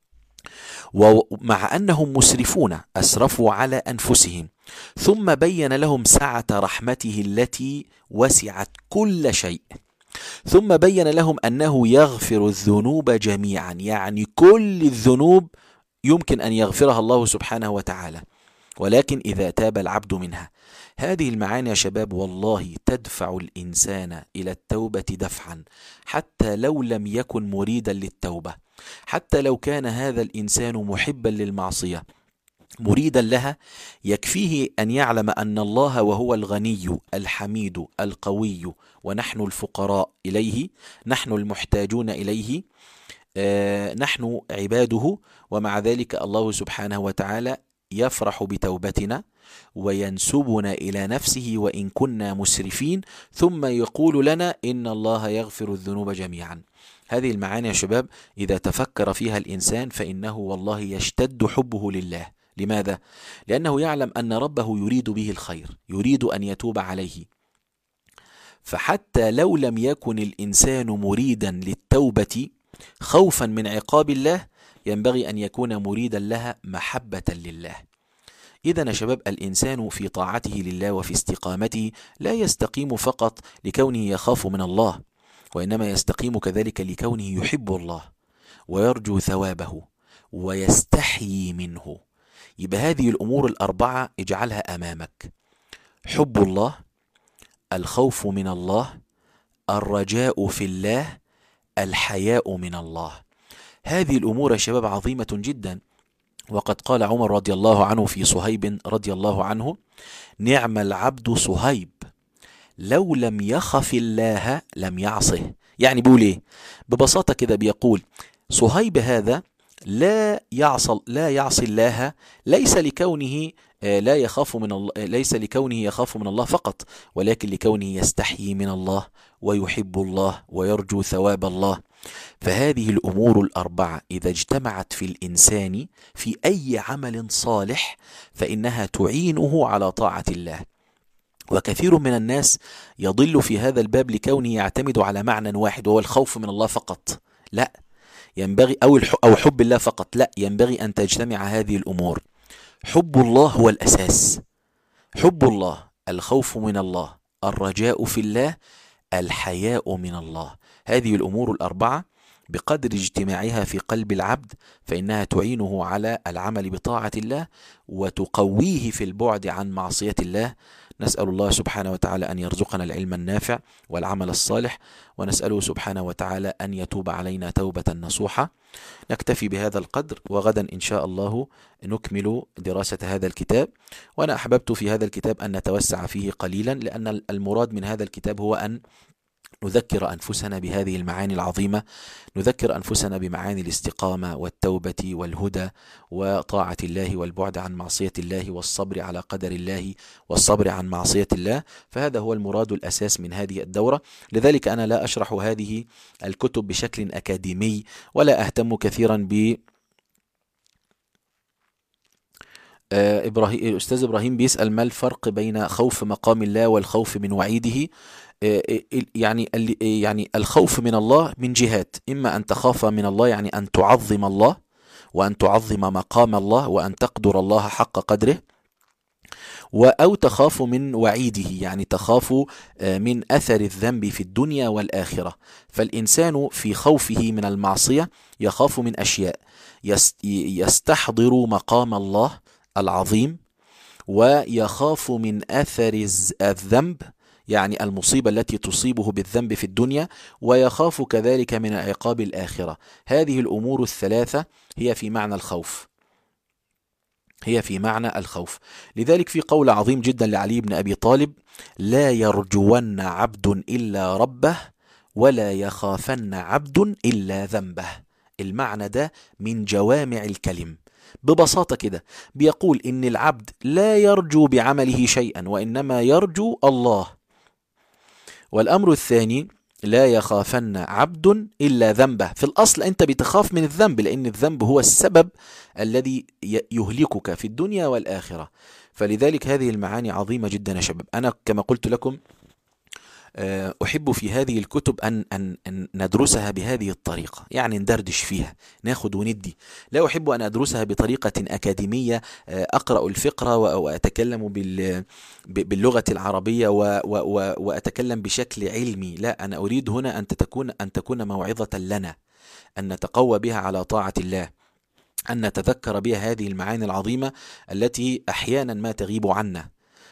ومع أنهم مسرفون أسرفوا على أنفسهم، ثم بين لهم سعة رحمته التي وسعت كل شيء، ثم بين لهم أنه يغفر الذنوب جميعا، يعني كل الذنوب يمكن أن يغفرها الله سبحانه وتعالى، ولكن إذا تاب العبد منها. هذه المعاني يا شباب والله تدفع الإنسان إلى التوبة دفعا، حتى لو لم يكن مريدا للتوبة، حتى لو كان هذا الإنسان محبا للمعصية مريدا لها، يكفيه أن يعلم أن الله وهو الغني الحميد القوي ونحن الفقراء إليه، نحن المحتاجون إليه، آه نحن عباده، ومع ذلك الله سبحانه وتعالى يفرح بتوبتنا وينسبنا إلى نفسه وإن كنا مسرفين، ثم يقول لنا إن الله يغفر الذنوب جميعا. هذه المعاني يا شباب إذا تفكر فيها الإنسان فإنه والله يشتد حبه لله. لماذا؟ لأنه يعلم أن ربه يريد به الخير، يريد أن يتوب عليه. فحتى لو لم يكن الإنسان مريدا للتوبة خوفا من عقاب الله، ينبغي أن يكون مريدا لها محبة لله. إذن يا شباب الإنسان في طاعته لله وفي استقامته لا يستقيم فقط لكونه يخاف من الله، وإنما يستقيم كذلك لكونه يحب الله ويرجو ثوابه ويستحيي منه. يبقى هذه الأمور الأربعة اجعلها أمامك: حب الله، الخوف من الله، الرجاء في الله، الحياء من الله. هذه الأمور يا شباب عظيمة جدا. وقد قال عمر رضي الله عنه في صهيب رضي الله عنه: نعم العبد صهيب لو لم يخف الله لم يعصه. يعني بيقول ايه؟ ببساطة كده بيقول صهيب هذا لا يعصي لا يعصي الله، ليس لكونه لا يخاف من الله، ليس لكونه يخاف من الله فقط، ولكن لكونه يستحيي من الله ويحب الله ويرجو ثواب الله. فهذه الأمور الأربعة إذا اجتمعت في الإنسان في أي عمل صالح فإنها تعينه على طاعة الله. وكثير من الناس يضل في هذا الباب لكونه يعتمد على معنى واحد وهو الخوف من الله فقط. لا، ينبغي أو أو حب الله فقط. لا، ينبغي أن تجتمع هذه الأمور. حب الله هو الأساس، حب الله، الخوف من الله، الرجاء في الله، الحياء من الله. هذه الأمور الأربعة بقدر اجتماعها في قلب العبد فإنها تعينه على العمل بطاعة الله وتقويه في البعد عن معصية الله. نسأل الله سبحانه وتعالى أن يرزقنا العلم النافع والعمل الصالح، ونسأله سبحانه وتعالى أن يتوب علينا توبة نصوحة. نكتفي بهذا القدر، وغدا إن شاء الله نكمل دراسة هذا الكتاب. وأنا أحببت في هذا الكتاب أن نتوسع فيه قليلا، لأن المراد من هذا الكتاب هو أن نذكر أنفسنا بهذه المعاني العظيمة، نذكر أنفسنا بمعاني الاستقامة والتوبة والهدى وطاعة الله والبعد عن معصية الله والصبر على قدر الله والصبر عن معصية الله. فهذا هو المراد الأساس من هذه الدورة. لذلك أنا لا أشرح هذه الكتب بشكل أكاديمي، ولا أهتم كثيرا ب إبراهيم. أستاذ إبراهيم بيسأل: ما الفرق بين خوف مقام الله والخوف من وعيده؟ يعني يعني الخوف من الله من جهات: إما أن تخاف من الله يعني أن تعظم الله وأن تعظم مقام الله وأن تقدر الله حق قدره، أو تخاف من وعيده يعني تخاف من أثر الذنب في الدنيا والآخرة. فالإنسان في خوفه من المعصية يخاف من أشياء: يستحضر مقام الله العظيم، ويخاف من أثر الذنب يعني المصيبة التي تصيبه بالذنب في الدنيا، ويخاف كذلك من عقاب الآخرة. هذه الأمور الثلاثة هي في معنى الخوف، هي في معنى الخوف. لذلك في قول عظيم جدا لعلي بن أبي طالب: لا يرجون عبد إلا ربه ولا يخافن عبد إلا ذنبه. المعنى ده من جوامع الكلم. ببساطة كده بيقول إن العبد لا يرجو بعمله شيئا وإنما يرجو الله. والأمر الثاني: لا يخافن عبد إلا ذنبه. في الأصل أنت بتخاف من الذنب، لأن الذنب هو السبب الذي يهلكك في الدنيا والآخرة. فلذلك هذه المعاني عظيمة جدا يا شباب. أنا كما قلت لكم أحب في هذه الكتب أن, أن, أن ندرسها بهذه الطريقة، يعني ندردش فيها، ناخد وندي. لا أحب أن أدرسها بطريقة أكاديمية أقرأ الفقرة وأتكلم باللغة العربية وأتكلم بشكل علمي. لا، أنا أريد هنا أن تكون أن تكون موعظة لنا، أن نتقوى بها على طاعة الله، أن نتذكر بها هذه المعاني العظيمة التي أحيانا ما تغيب عنا.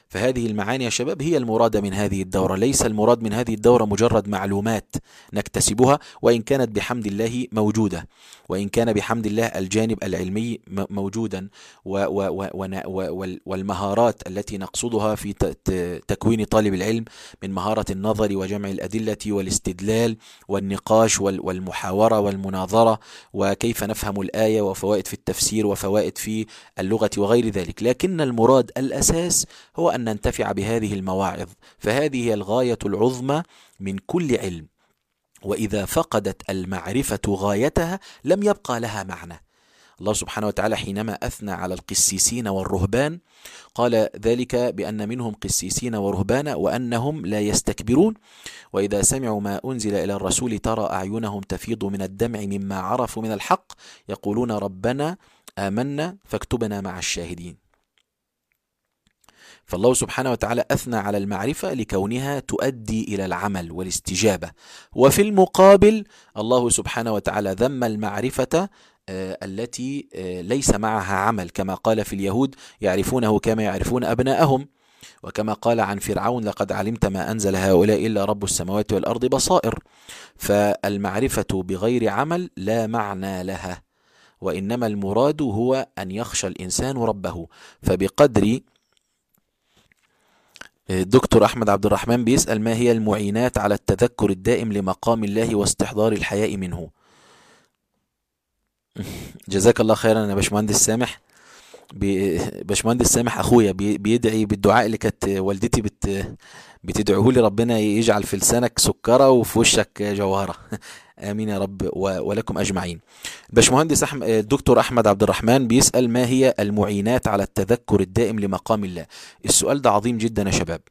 فهذه المعاني يا شباب هي المرادة من هذه الدورة. ليس المراد من هذه الدورة مجرد معلومات نكتسبها، وإن كانت بحمد الله موجودة، وإن كان بحمد الله الجانب العلمي موجودا والمهارات التي نقصدها في تكوين طالب العلم من مهارة النظر وجمع الأدلة والاستدلال والنقاش والمحاورة والمناظرة، وكيف نفهم الآية، وفوائد في التفسير، وفوائد في اللغة وغير ذلك. لكن المراد الأساس هو أن ننتفع بهذه المواعظ، فهذه هي الغاية العظمى من كل علم. وإذا فقدت المعرفة غايتها لم يبقى لها معنى. الله سبحانه وتعالى حينما أثنى على القسيسين والرهبان قال ذلك بأن منهم قسيسين ورهبان وأنهم لا يستكبرون، وإذا سمعوا ما أنزل إلى الرسول ترى أعينهم تفيض من الدمع مما عرفوا من الحق يقولون ربنا آمنا فاكتبنا مع الشاهدين. فالله سبحانه وتعالى أثنى على المعرفة لكونها تؤدي إلى العمل والاستجابة، وفي المقابل الله سبحانه وتعالى ذم المعرفة التي ليس معها عمل، كما قال في اليهود يعرفونه كما يعرفون أبناءهم، وكما قال عن فرعون لقد علمت ما أنزل هؤلاء إلا رب السماوات والأرض بصائر. فالمعرفة بغير عمل لا معنى لها، وإنما المراد هو أن يخشى الإنسان ربه. فبقدر دكتور أحمد عبد الرحمن بيسأل ما هي المعينات على التذكر الدائم لمقام الله واستحضار الحياء منه؟ جزاك الله خيرا يا باشمهندس سامح. باشمهندس سامح أخويا بيدعي بالدعاء اللي كانت والدتي بت بتدعوه لي، ربنا يجعل في لسانك سكرة وفي وشك جوهرة. آمين يا رب ولكم أجمعين. باشمهندس أحمد الدكتور أحمد عبد الرحمن بيسأل ما هي المعينات على التذكر الدائم لمقام الله؟ السؤال ده عظيم جدا يا شباب.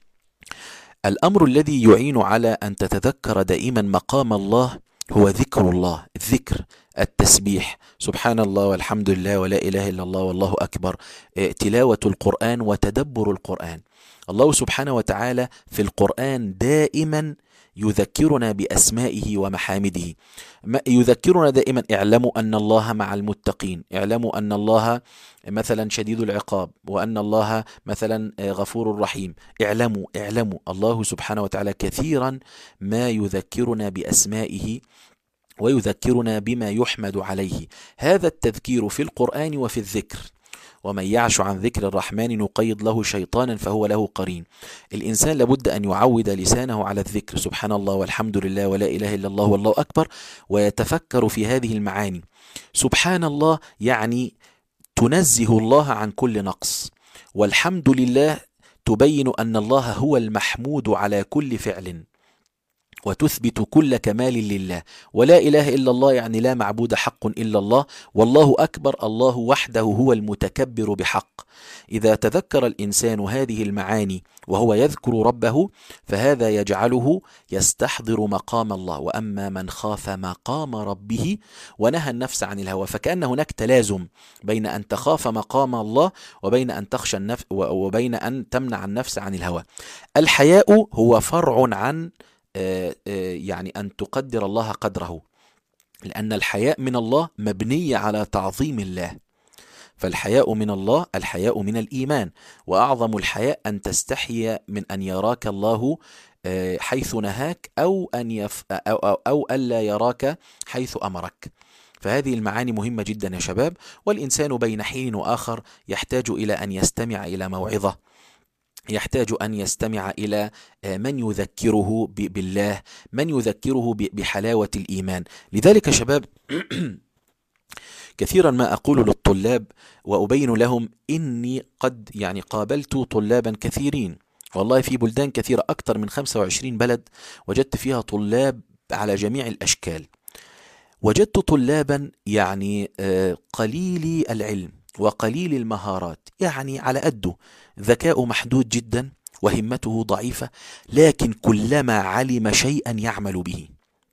الأمر الذي يعين على أن تتذكر دائما مقام الله هو ذكر الله، الذكر، التسبيح، سبحان الله والحمد لله ولا إله إلا الله والله أكبر، تلاوة القرآن وتدبر القرآن. الله سبحانه وتعالى في القرآن دائما يذكرنا بأسمائه ومحامده، يذكرنا دائما اعلموا أن الله مع المتقين، اعلموا أن الله مثلا شديد العقاب، وأن الله مثلا غفور رحيم، اعلموا اعلموا. الله سبحانه وتعالى كثيرا ما يذكرنا بأسمائه ويذكرنا بما يحمد عليه. هذا التذكير في القرآن وفي الذكر. ومن يعش عن ذكر الرحمن نقيض له شيطانا فهو له قرين. الإنسان لابد أن يعود لسانه على الذكر، سبحان الله والحمد لله ولا إله إلا الله والله أكبر، ويتفكر في هذه المعاني. سبحان الله يعني تنزه الله عن كل نقص، والحمد لله تبين أن الله هو المحمود على كل فعل وتثبت كل كمال لله، ولا إله إلا الله يعني لا معبود حق إلا الله، والله أكبر الله وحده هو المتكبر بحق. إذا تذكر الإنسان هذه المعاني وهو يذكر ربه فهذا يجعله يستحضر مقام الله. وأما من خاف مقام ربه ونهى النفس عن الهوى، فكأن هناك تلازم بين أن تخاف مقام الله وبين أن تخشى النفس وبين أن تمنع النفس عن الهوى. الحياء هو فرع عن يعني أن تقدر الله قدره، لأن الحياء من الله مبني على تعظيم الله. فالحياء من الله، الحياء من الإيمان، وأعظم الحياء أن تستحي من أن يراك الله حيث نهاك أو أن يف أو, أو, أو ألا يراك حيث أمرك. فهذه المعاني مهمة جدا يا شباب. والإنسان بين حين وآخر يحتاج إلى أن يستمع إلى موعظة، يحتاج أن يستمع إلى من يذكره بالله، من يذكره بحلاوة الإيمان. لذلك شباب كثيرا ما أقول للطلاب وأبين لهم إني قد يعني قابلت طلابا كثيرين، والله في بلدان كثيرة أكثر من خمسة وعشرين بلد وجدت فيها طلاب على جميع الأشكال. وجدت طلابا يعني قليل العلم وقليل المهارات، يعني على قده، ذكاء محدود جدا وهمته ضعيفة، لكن كلما علم شيئا يعمل به.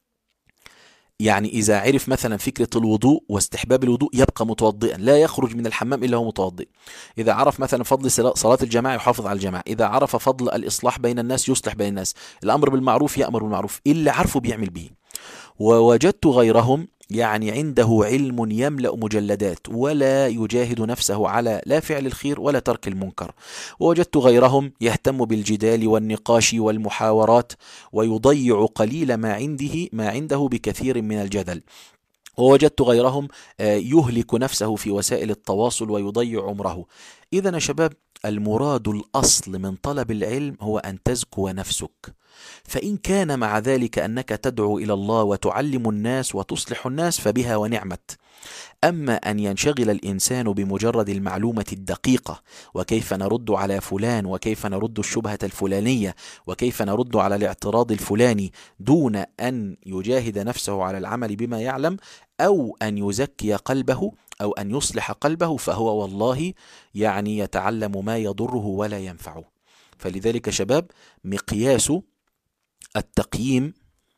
يعني إذا عرف مثلا فكرة الوضوء واستحباب الوضوء يبقى متوضئا، لا يخرج من الحمام إلا هو متوضئ. إذا عرف مثلا فضل صلاة الجماعة يحافظ على الجماعة، إذا عرف فضل الإصلاح بين الناس يصلح بين الناس، الأمر بالمعروف يأمر بالمعروف، اللي عرفه بيعمل به. ووجدت غيرهم يعني عنده علم يملأ مجلدات ولا يجاهد نفسه على لا فعل الخير ولا ترك المنكر. ووجدت غيرهم يهتم بالجدال والنقاش والمحاورات ويضيع قليل ما عنده ما عنده بكثير من الجدل. ووجدت غيرهم يهلك نفسه في وسائل التواصل ويضيع عمره. إذا يا شباب، المراد الأصل من طلب العلم هو أن تزكو نفسك، فإن كان مع ذلك أنك تدعو إلى الله وتعلم الناس وتصلح الناس فبها ونعمت. أما أن ينشغل الإنسان بمجرد المعلومة الدقيقة، وكيف نرد على فلان، وكيف نرد الشبهة الفلانية، وكيف نرد على الاعتراض الفلاني، دون أن يجاهد نفسه على العمل بما يعلم، أو أن يزكي قلبه أو أن يصلح قلبه، فهو والله يعني يتعلم ما يضره ولا ينفعه. فلذلك شباب، مقياس التقييم.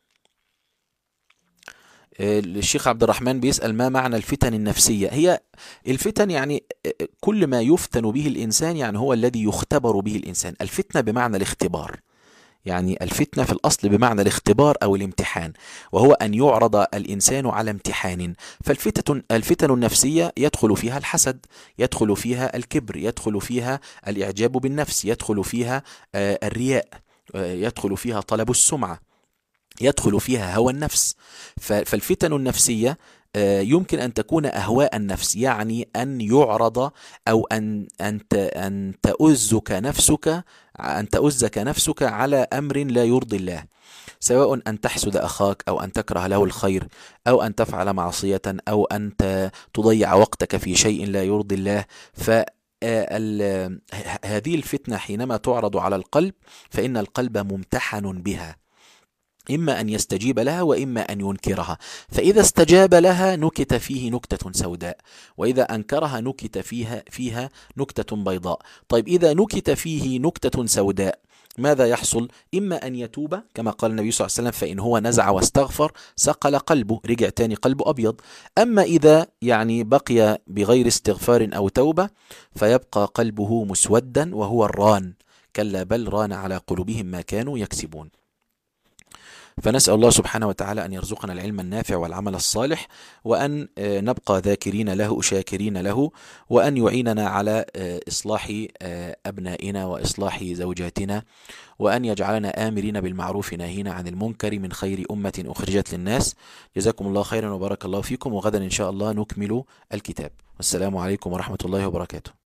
الشيخ عبد الرحمن بيسأل ما معنى الفتن النفسية؟ هي الفتن يعني كل ما يفتن به الإنسان، يعني هو الذي يختبر به الإنسان. الفتنة بمعنى الاختبار، يعني الفتنة في الأصل بمعنى الاختبار أو الامتحان، وهو أن يعرض الإنسان على امتحان. فالفتن الفتن النفسية يدخل فيها الحسد، يدخل فيها الكبر، يدخل فيها الإعجاب بالنفس، يدخل فيها الرياء، يدخل فيها طلب السمعة، يدخل فيها هوى النفس. فالفتن النفسية يمكن أن تكون أهواء النفس، يعني أن يعرض أو أن أن أن تؤزك نفسك أن تؤزك نفسك على أمر لا يرضي الله، سواء أن تحسد أخاك، أو أن تكره له الخير، أو أن تفعل معصية، أو أن تضيع وقتك في شيء لا يرضي الله. ف هذه الفتنة حينما تعرض على القلب فإن القلب ممتحن بها، إما أن يستجيب لها وإما أن ينكرها. فإذا استجاب لها نكت فيه نكتة سوداء، وإذا أنكرها نكت فيها فيها نكتة بيضاء. طيب إذا نكت فيه نكتة سوداء ماذا يحصل؟ إما أن يتوب كما قال النبي صلى الله عليه وسلم، فإن هو نزع واستغفر سقل قلبه، رجع تاني قلبه أبيض. أما إذا يعني بقي بغير استغفار أو توبة فيبقى قلبه مسودا وهو الران، كلا بل ران على قلوبهم ما كانوا يكسبون. فنسأل الله سبحانه وتعالى أن يرزقنا العلم النافع والعمل الصالح، وأن نبقى ذاكرين له شاكرين له، وأن يعيننا على إصلاح أبنائنا وإصلاح زوجاتنا، وأن يجعلنا آمرين بالمعروف ناهين عن المنكر من خير أمة أخرجت للناس. جزاكم الله خيرا وبارك الله فيكم، وغدا إن شاء الله نكمل الكتاب. والسلام عليكم ورحمة الله وبركاته.